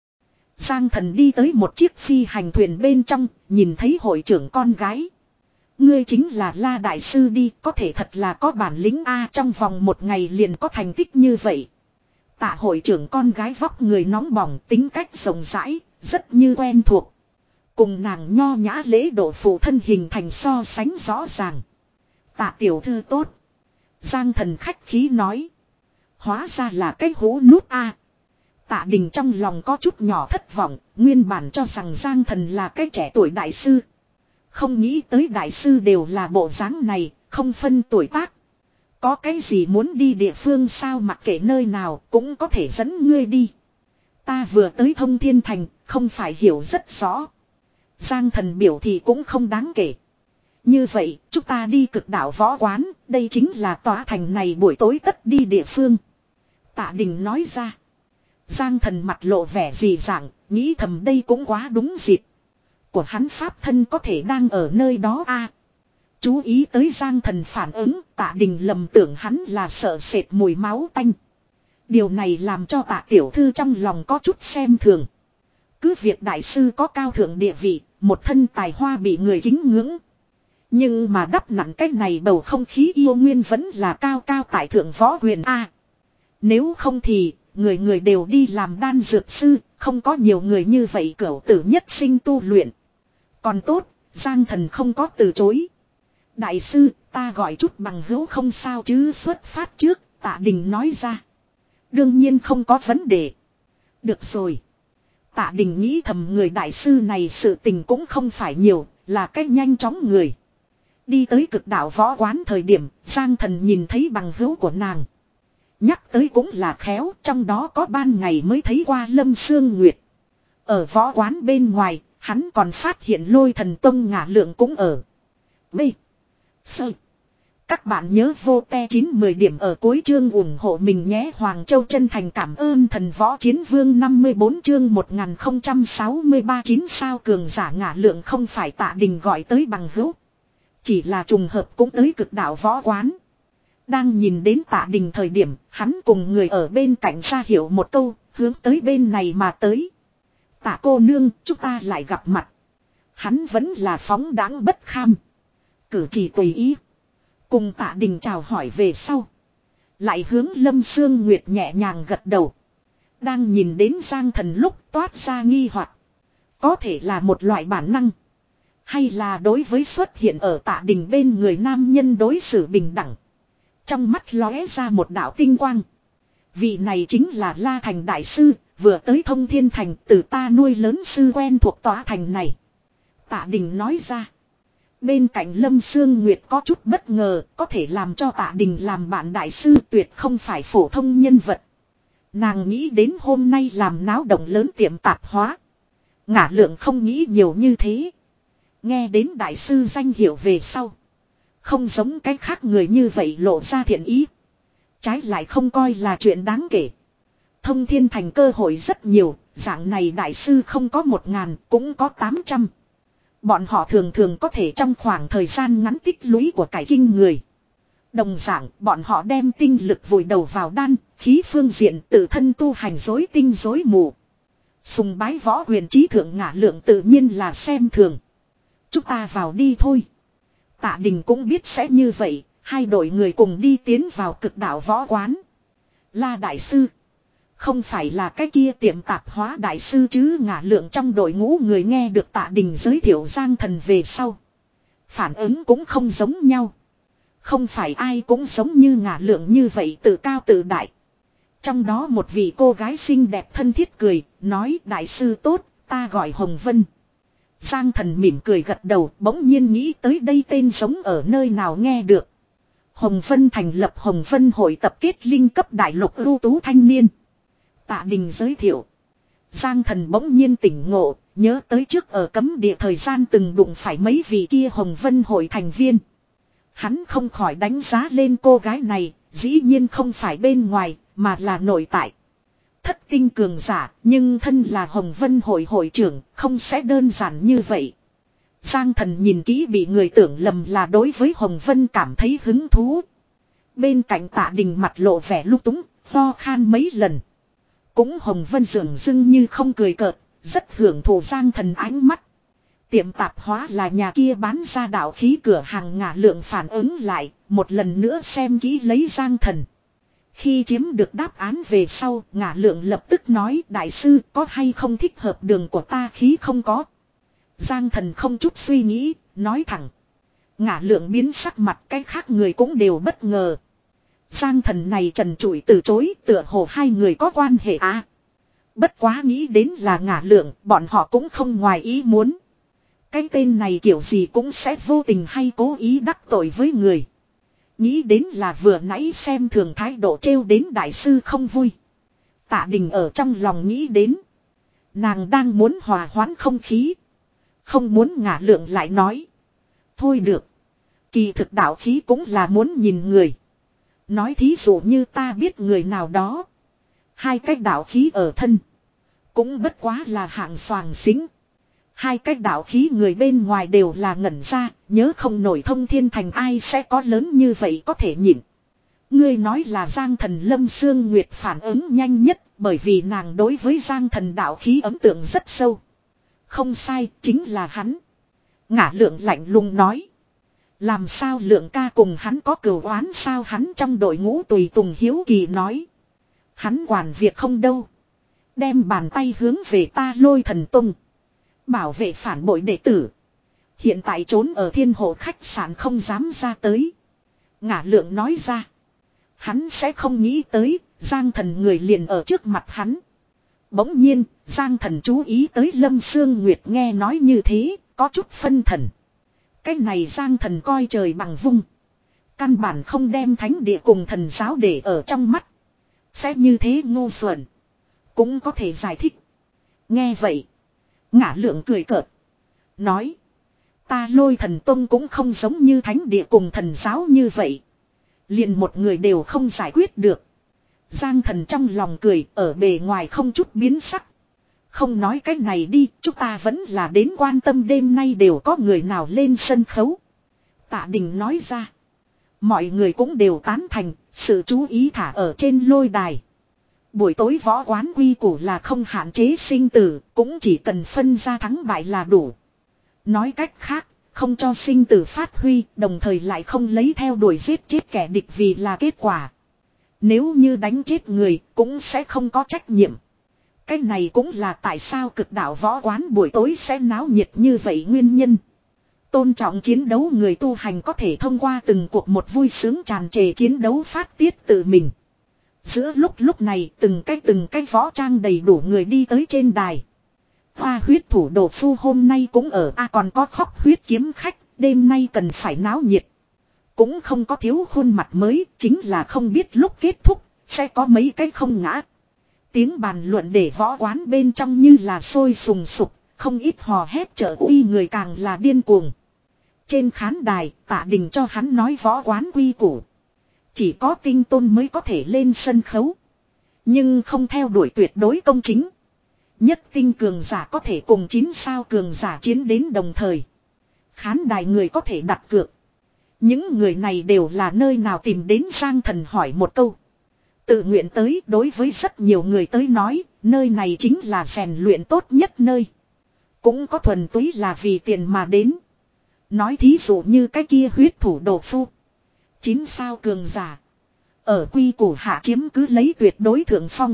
Giang Thần đi tới một chiếc phi hành thuyền bên trong, nhìn thấy hội trưởng con gái. Ngươi chính là La đại sư đi, có thể thật là có bản lĩnh a, trong vòng một ngày liền có thành tích như vậy. Tạ hội trưởng con gái vóc người nóng bỏng, tính cách rộng rãi, rất như quen thuộc. Cùng nàng nho nhã lễ độ phụ thân hình thành so sánh rõ ràng. Tạ tiểu thư tốt. Giang Thần khách khí nói. Hóa ra là cái hố nút a. Tạ Đình trong lòng có chút nhỏ thất vọng, nguyên bản cho rằng Giang Thần là cái trẻ tuổi đại sư. Không nghĩ tới đại sư đều là bộ dáng này, không phân tuổi tác. Có cái gì muốn đi địa phương sao mặc kệ nơi nào cũng có thể dẫn ngươi đi. Ta vừa tới Thông Thiên Thành, không phải hiểu rất rõ. Giang Thần biểu thì cũng không đáng kể. Như vậy, chúng ta đi cực đảo võ quán, đây chính là tòa thành này buổi tối tất đi địa phương. Tạ Đình nói ra. Giang Thần mặt lộ vẻ gì dạng, nghĩ thầm đây cũng quá đúng dịp. Của hắn pháp thân có thể đang ở nơi đó a. Chú ý tới Giang Thần phản ứng, Tạ Đình lầm tưởng hắn là sợ sệt mùi máu tanh. Điều này làm cho Tạ tiểu thư trong lòng có chút xem thường. Cứ việc đại sư có cao thượng địa vị, một thân tài hoa bị người kính ngưỡng. Nhưng mà đắp nặng cái này bầu không khí yêu nguyên vẫn là cao cao tại thượng võ quyền a. Nếu không thì người người đều đi làm đan dược sư, không có nhiều người như vậy cửu tử nhất sinh tu luyện. Còn tốt, Giang Thần không có từ chối. Đại sư, ta gọi chút bằng hữu không sao chứ, xuất phát trước, Tạ Đình nói ra. Đương nhiên không có vấn đề. Được rồi. Tạ Đình nghĩ thầm người đại sư này sự tình cũng không phải nhiều, là cách nhanh chóng người. Đi tới cực đạo võ quán thời điểm, Giang Thần nhìn thấy bằng hữu của nàng. Nhắc tới cũng là khéo, trong đó có ban ngày mới thấy qua Lâm Sương Nguyệt. Ở võ quán bên ngoài, hắn còn phát hiện Lôi Thần Tông Ngả Lượng cũng ở. B. Sơ. Các bạn nhớ vô te chín mười điểm ở cuối chương ủng hộ mình nhé. Hoàng Châu chân thành cảm ơn thần võ chiến vương năm mươi bốn chương một nghìn không trăm sáu mươi ba chín sao cường giả Ngả Lượng không phải Tạ Đình gọi tới bằng hữu. Chỉ là trùng hợp cũng tới cực đạo võ quán. Đang nhìn đến Tạ Đình thời điểm, hắn cùng người ở bên cạnh ra hiểu một câu, hướng tới bên này mà tới. Tạ cô nương, chúng ta lại gặp mặt. Hắn vẫn là phóng đáng bất kham. Cử chỉ tùy ý. Cùng Tạ Đình chào hỏi về sau. Lại hướng Lâm Sương Nguyệt nhẹ nhàng gật đầu. Đang nhìn đến Giang Thần lúc toát ra nghi hoặc. Có thể là một loại bản năng. Hay là đối với xuất hiện ở Tạ Đình bên người nam nhân đối xử bình đẳng. Trong mắt lóe ra một đạo tinh quang. Vị này chính là La Thành Đại Sư, vừa tới Thông Thiên Thành, từ ta nuôi lớn sư quen thuộc tòa thành này. Tạ Đình nói ra. Bên cạnh Lâm Sương Nguyệt có chút bất ngờ, có thể làm cho Tạ Đình làm bạn đại sư tuyệt không phải phổ thông nhân vật. Nàng nghĩ đến hôm nay làm náo động lớn tiệm tạp hóa. Ngả Lượng không nghĩ nhiều như thế. Nghe đến đại sư danh hiệu về sau. Không giống cái khác người như vậy lộ ra thiện ý. Trái lại không coi là chuyện đáng kể. Thông Thiên Thành cơ hội rất nhiều, dạng này đại sư không có một ngàn, cũng có tám trăm. Bọn họ thường thường có thể trong khoảng thời gian ngắn tích lũy của cải kinh người. Đồng dạng, bọn họ đem tinh lực vùi đầu vào đan, khí phương diện tự thân tu hành rối tinh rối mù. Sùng bái võ huyền trí thượng Ngả Lượng tự nhiên là xem thường. Chúng ta vào đi thôi. Tạ Đình cũng biết sẽ như vậy, hai đội người cùng đi tiến vào cực đạo võ quán. La đại sư. Không phải là cái kia tiệm tạp hóa đại sư chứ. Ngả Lượng trong đội ngũ người nghe được Tạ Đình giới thiệu Giang Thần về sau. Phản ứng cũng không giống nhau. Không phải ai cũng giống như Ngả Lượng như vậy tự cao tự đại. Trong đó một vị cô gái xinh đẹp thân thiết cười, nói đại sư tốt, ta gọi Hồng Vân. Giang Thần mỉm cười gật đầu, bỗng nhiên nghĩ tới đây tên giống ở nơi nào nghe được. Hồng Vân thành lập Hồng Vân hội tập kết linh cấp đại lục ưu tú thanh niên. Tạ Đình giới thiệu. Giang Thần bỗng nhiên tỉnh ngộ, nhớ tới trước ở cấm địa thời gian từng đụng phải mấy vị kia Hồng Vân hội thành viên. Hắn không khỏi đánh giá lên cô gái này, dĩ nhiên không phải bên ngoài, mà là nội tại. Thất tinh cường giả, nhưng thân là Hồng Vân hội hội trưởng, không sẽ đơn giản như vậy. Giang Thần nhìn kỹ bị người tưởng lầm là đối với Hồng Vân cảm thấy hứng thú. Bên cạnh Tạ Đình mặt lộ vẻ lung túng, lo khan mấy lần. Cũng Hồng Vân dường dưng như không cười cợt, rất hưởng thụ Giang Thần ánh mắt. Tiệm tạp hóa là nhà kia bán ra đạo khí cửa hàng Ngả Lượng phản ứng lại, một lần nữa xem kỹ lấy Giang Thần. Khi chiếm được đáp án về sau, Ngả Lượng lập tức nói đại sư có hay không thích hợp đường của ta khí không có. Giang Thần không chút suy nghĩ, nói thẳng. Ngả Lượng biến sắc mặt, cái khác người cũng đều bất ngờ. Giang Thần này trần trụi từ chối, tựa hồ hai người có quan hệ à. Bất quá nghĩ đến là Ngả Lượng, bọn họ cũng không ngoài ý muốn. Cái tên này kiểu gì cũng sẽ vô tình hay cố ý đắc tội với người. Nghĩ đến là vừa nãy xem thường thái độ trêu đến đại sư không vui. Tạ Đình ở trong lòng nghĩ đến. Nàng đang muốn hòa hoãn không khí. Không muốn Ngả Lượng lại nói. Thôi được. Kỳ thực đạo khí cũng là muốn nhìn người. Nói thí dụ như ta biết người nào đó. Hai cái đạo khí ở thân. Cũng bất quá là hạng soàng xính. Hai cái đạo khí người bên ngoài đều là ngẩn ra. Nhớ không nổi Thông Thiên Thành ai sẽ có lớn như vậy có thể nhịn. Ngươi nói là Giang Thần Lâm Sương Nguyệt phản ứng nhanh nhất. Bởi vì nàng đối với Giang Thần đạo khí ấn tượng rất sâu. Không sai, chính là hắn. Ngả Lượng lạnh lùng nói. Làm sao Lượng ca cùng hắn có cừu oán sao, hắn trong đội ngũ tùy tùng hiếu kỳ nói. Hắn quản việc không đâu. Đem bàn tay hướng về ta Lôi Thần Tông. Bảo vệ phản bội đệ tử. Hiện tại trốn ở Thiên Hộ khách sạn không dám ra tới. Ngả Lượng nói ra. Hắn sẽ không nghĩ tới, Giang Thần người liền ở trước mặt hắn. Bỗng nhiên, Giang Thần chú ý tới Lâm Sương Nguyệt nghe nói như thế, có chút phân thần. Cái này Giang Thần coi trời bằng vung. Căn bản không đem thánh địa cùng thần giáo để ở trong mắt. Sẽ như thế ngu xuẩn. Cũng có thể giải thích. Nghe vậy. Ngả Lượng cười cợt. Nói. Ta Lôi Thần Tông cũng không giống như thánh địa cùng thần giáo như vậy. Liền một người đều không giải quyết được. Giang Thần trong lòng cười, ở bề ngoài không chút biến sắc. Không nói cái này đi, chúng ta vẫn là đến quan tâm đêm nay đều có người nào lên sân khấu. Tạ Đình nói ra. Mọi người cũng đều tán thành, sự chú ý thả ở trên lôi đài. Buổi tối võ quán quy củ là không hạn chế sinh tử, cũng chỉ cần phân ra thắng bại là đủ. Nói cách khác, không cho sinh tử phát huy, đồng thời lại không lấy theo đuổi giết chết kẻ địch vì là kết quả. Nếu như đánh chết người, cũng sẽ không có trách nhiệm. Cái này cũng là tại sao cực đạo võ quán buổi tối sẽ náo nhiệt như vậy nguyên nhân. Tôn trọng chiến đấu người tu hành có thể thông qua từng cuộc một vui sướng tràn trề chiến đấu phát tiết tự mình. Giữa lúc lúc này từng cái từng cái võ trang đầy đủ người đi tới trên đài. Hoa huyết thủ đồ phu hôm nay cũng ở a à, còn có khóc huyết kiếm khách, đêm nay cần phải náo nhiệt. Cũng không có thiếu khuôn mặt mới, chính là không biết lúc kết thúc, sẽ có mấy cái không ngã. Tiếng bàn luận để võ quán bên trong như là sôi sùng sục, không ít hò hét trợ uy người càng là điên cuồng. Trên khán đài, Tạ Đình cho hắn nói võ quán quy củ. Chỉ có tinh tôn mới có thể lên sân khấu. Nhưng không theo đuổi tuyệt đối công chính. Nhất tinh cường giả có thể cùng chín sao cường giả chiến đến đồng thời. Khán đài người có thể đặt cược. Những người này đều là nơi nào tìm đến Giang Thần hỏi một câu. Tự nguyện tới đối với rất nhiều người tới nói, nơi này chính là rèn luyện tốt nhất nơi. Cũng có thuần túy là vì tiền mà đến. Nói thí dụ như cái kia huyết thủ đồ phu. Chín sao cường giả. Ở quy củ hạ chiếm cứ lấy tuyệt đối thượng phong.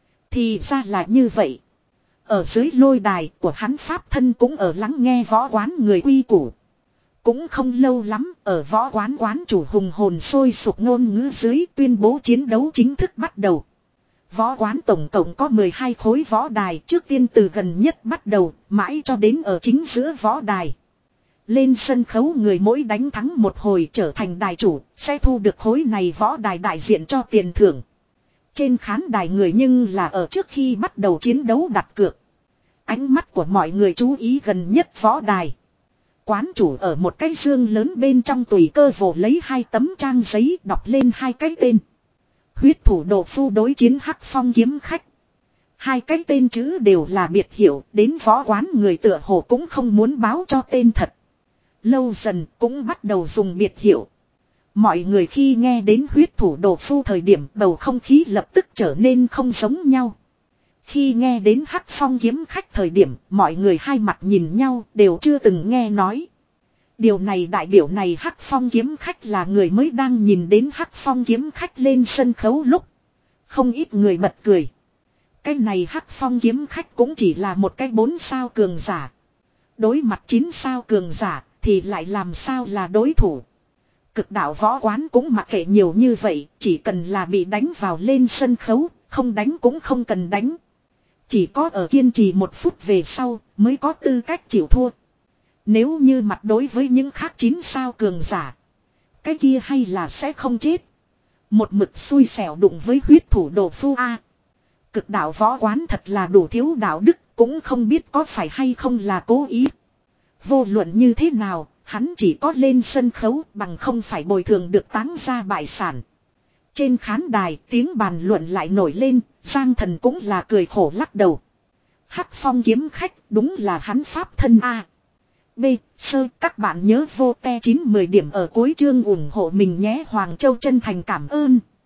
Thì ra là như vậy. Ở dưới lôi đài của hắn pháp thân cũng ở lắng nghe võ quán người quy củ. Cũng không lâu lắm, ở võ quán quán chủ hùng hồn sôi sục ngôn ngữ dưới tuyên bố chiến đấu chính thức bắt đầu. Võ quán tổng cộng có mười hai khối võ đài, trước tiên từ gần nhất bắt đầu, mãi cho đến ở chính giữa võ đài. Lên sân khấu người mỗi đánh thắng một hồi trở thành đài chủ, sẽ thu được khối này võ đài đại diện cho tiền thưởng. Trên khán đài người nhưng là ở trước khi bắt đầu chiến đấu đặt cược. Ánh mắt của mọi người chú ý gần nhất võ đài. Quán chủ ở một cái dương lớn bên trong tùy cơ vồ lấy hai tấm trang giấy đọc lên hai cái tên. Huyết thủ đồ phu đối chiến Hắc Phong kiếm khách. Hai cái tên chữ đều là biệt hiệu, đến võ quán người tựa hồ cũng không muốn báo cho tên thật. Lâu dần cũng bắt đầu dùng biệt hiệu. Mọi người khi nghe đến huyết thủ đồ phu thời điểm bầu không khí lập tức trở nên không giống nhau. Khi nghe đến Hắc Phong kiếm khách thời điểm mọi người hai mặt nhìn nhau đều chưa từng nghe nói. Điều này đại biểu này Hắc Phong kiếm khách là người mới đang nhìn đến Hắc Phong kiếm khách lên sân khấu lúc. Không ít người bật cười. Cái này Hắc Phong kiếm khách cũng chỉ là một cái bốn sao cường giả. Đối mặt chín sao cường giả thì lại làm sao là đối thủ. Cực đạo võ quán cũng mặc kệ nhiều như vậy, chỉ cần là bị đánh vào lên sân khấu, không đánh cũng không cần đánh. Chỉ có ở kiên trì một phút về sau mới có tư cách chịu thua. Nếu như mặt đối với những khác chín sao cường giả, cái kia hay là sẽ không chết. Một mực xui xẻo đụng với huyết thủ đồ phu A. Cực đạo võ quán thật là đủ thiếu đạo đức, cũng không biết có phải hay không là cố ý. Vô luận như thế nào, hắn chỉ có lên sân khấu bằng không phải bồi thường được táng ra bại sản. Trên khán đài tiếng bàn luận lại nổi lên, Giang Thần cũng là cười khổ lắc đầu. Hắc Phong kiếm khách đúng là hắn pháp thân A. B. Sơ các bạn nhớ vô te chín mười điểm ở cuối chương ủng hộ mình nhé. Hoàng Châu chân thành cảm ơn.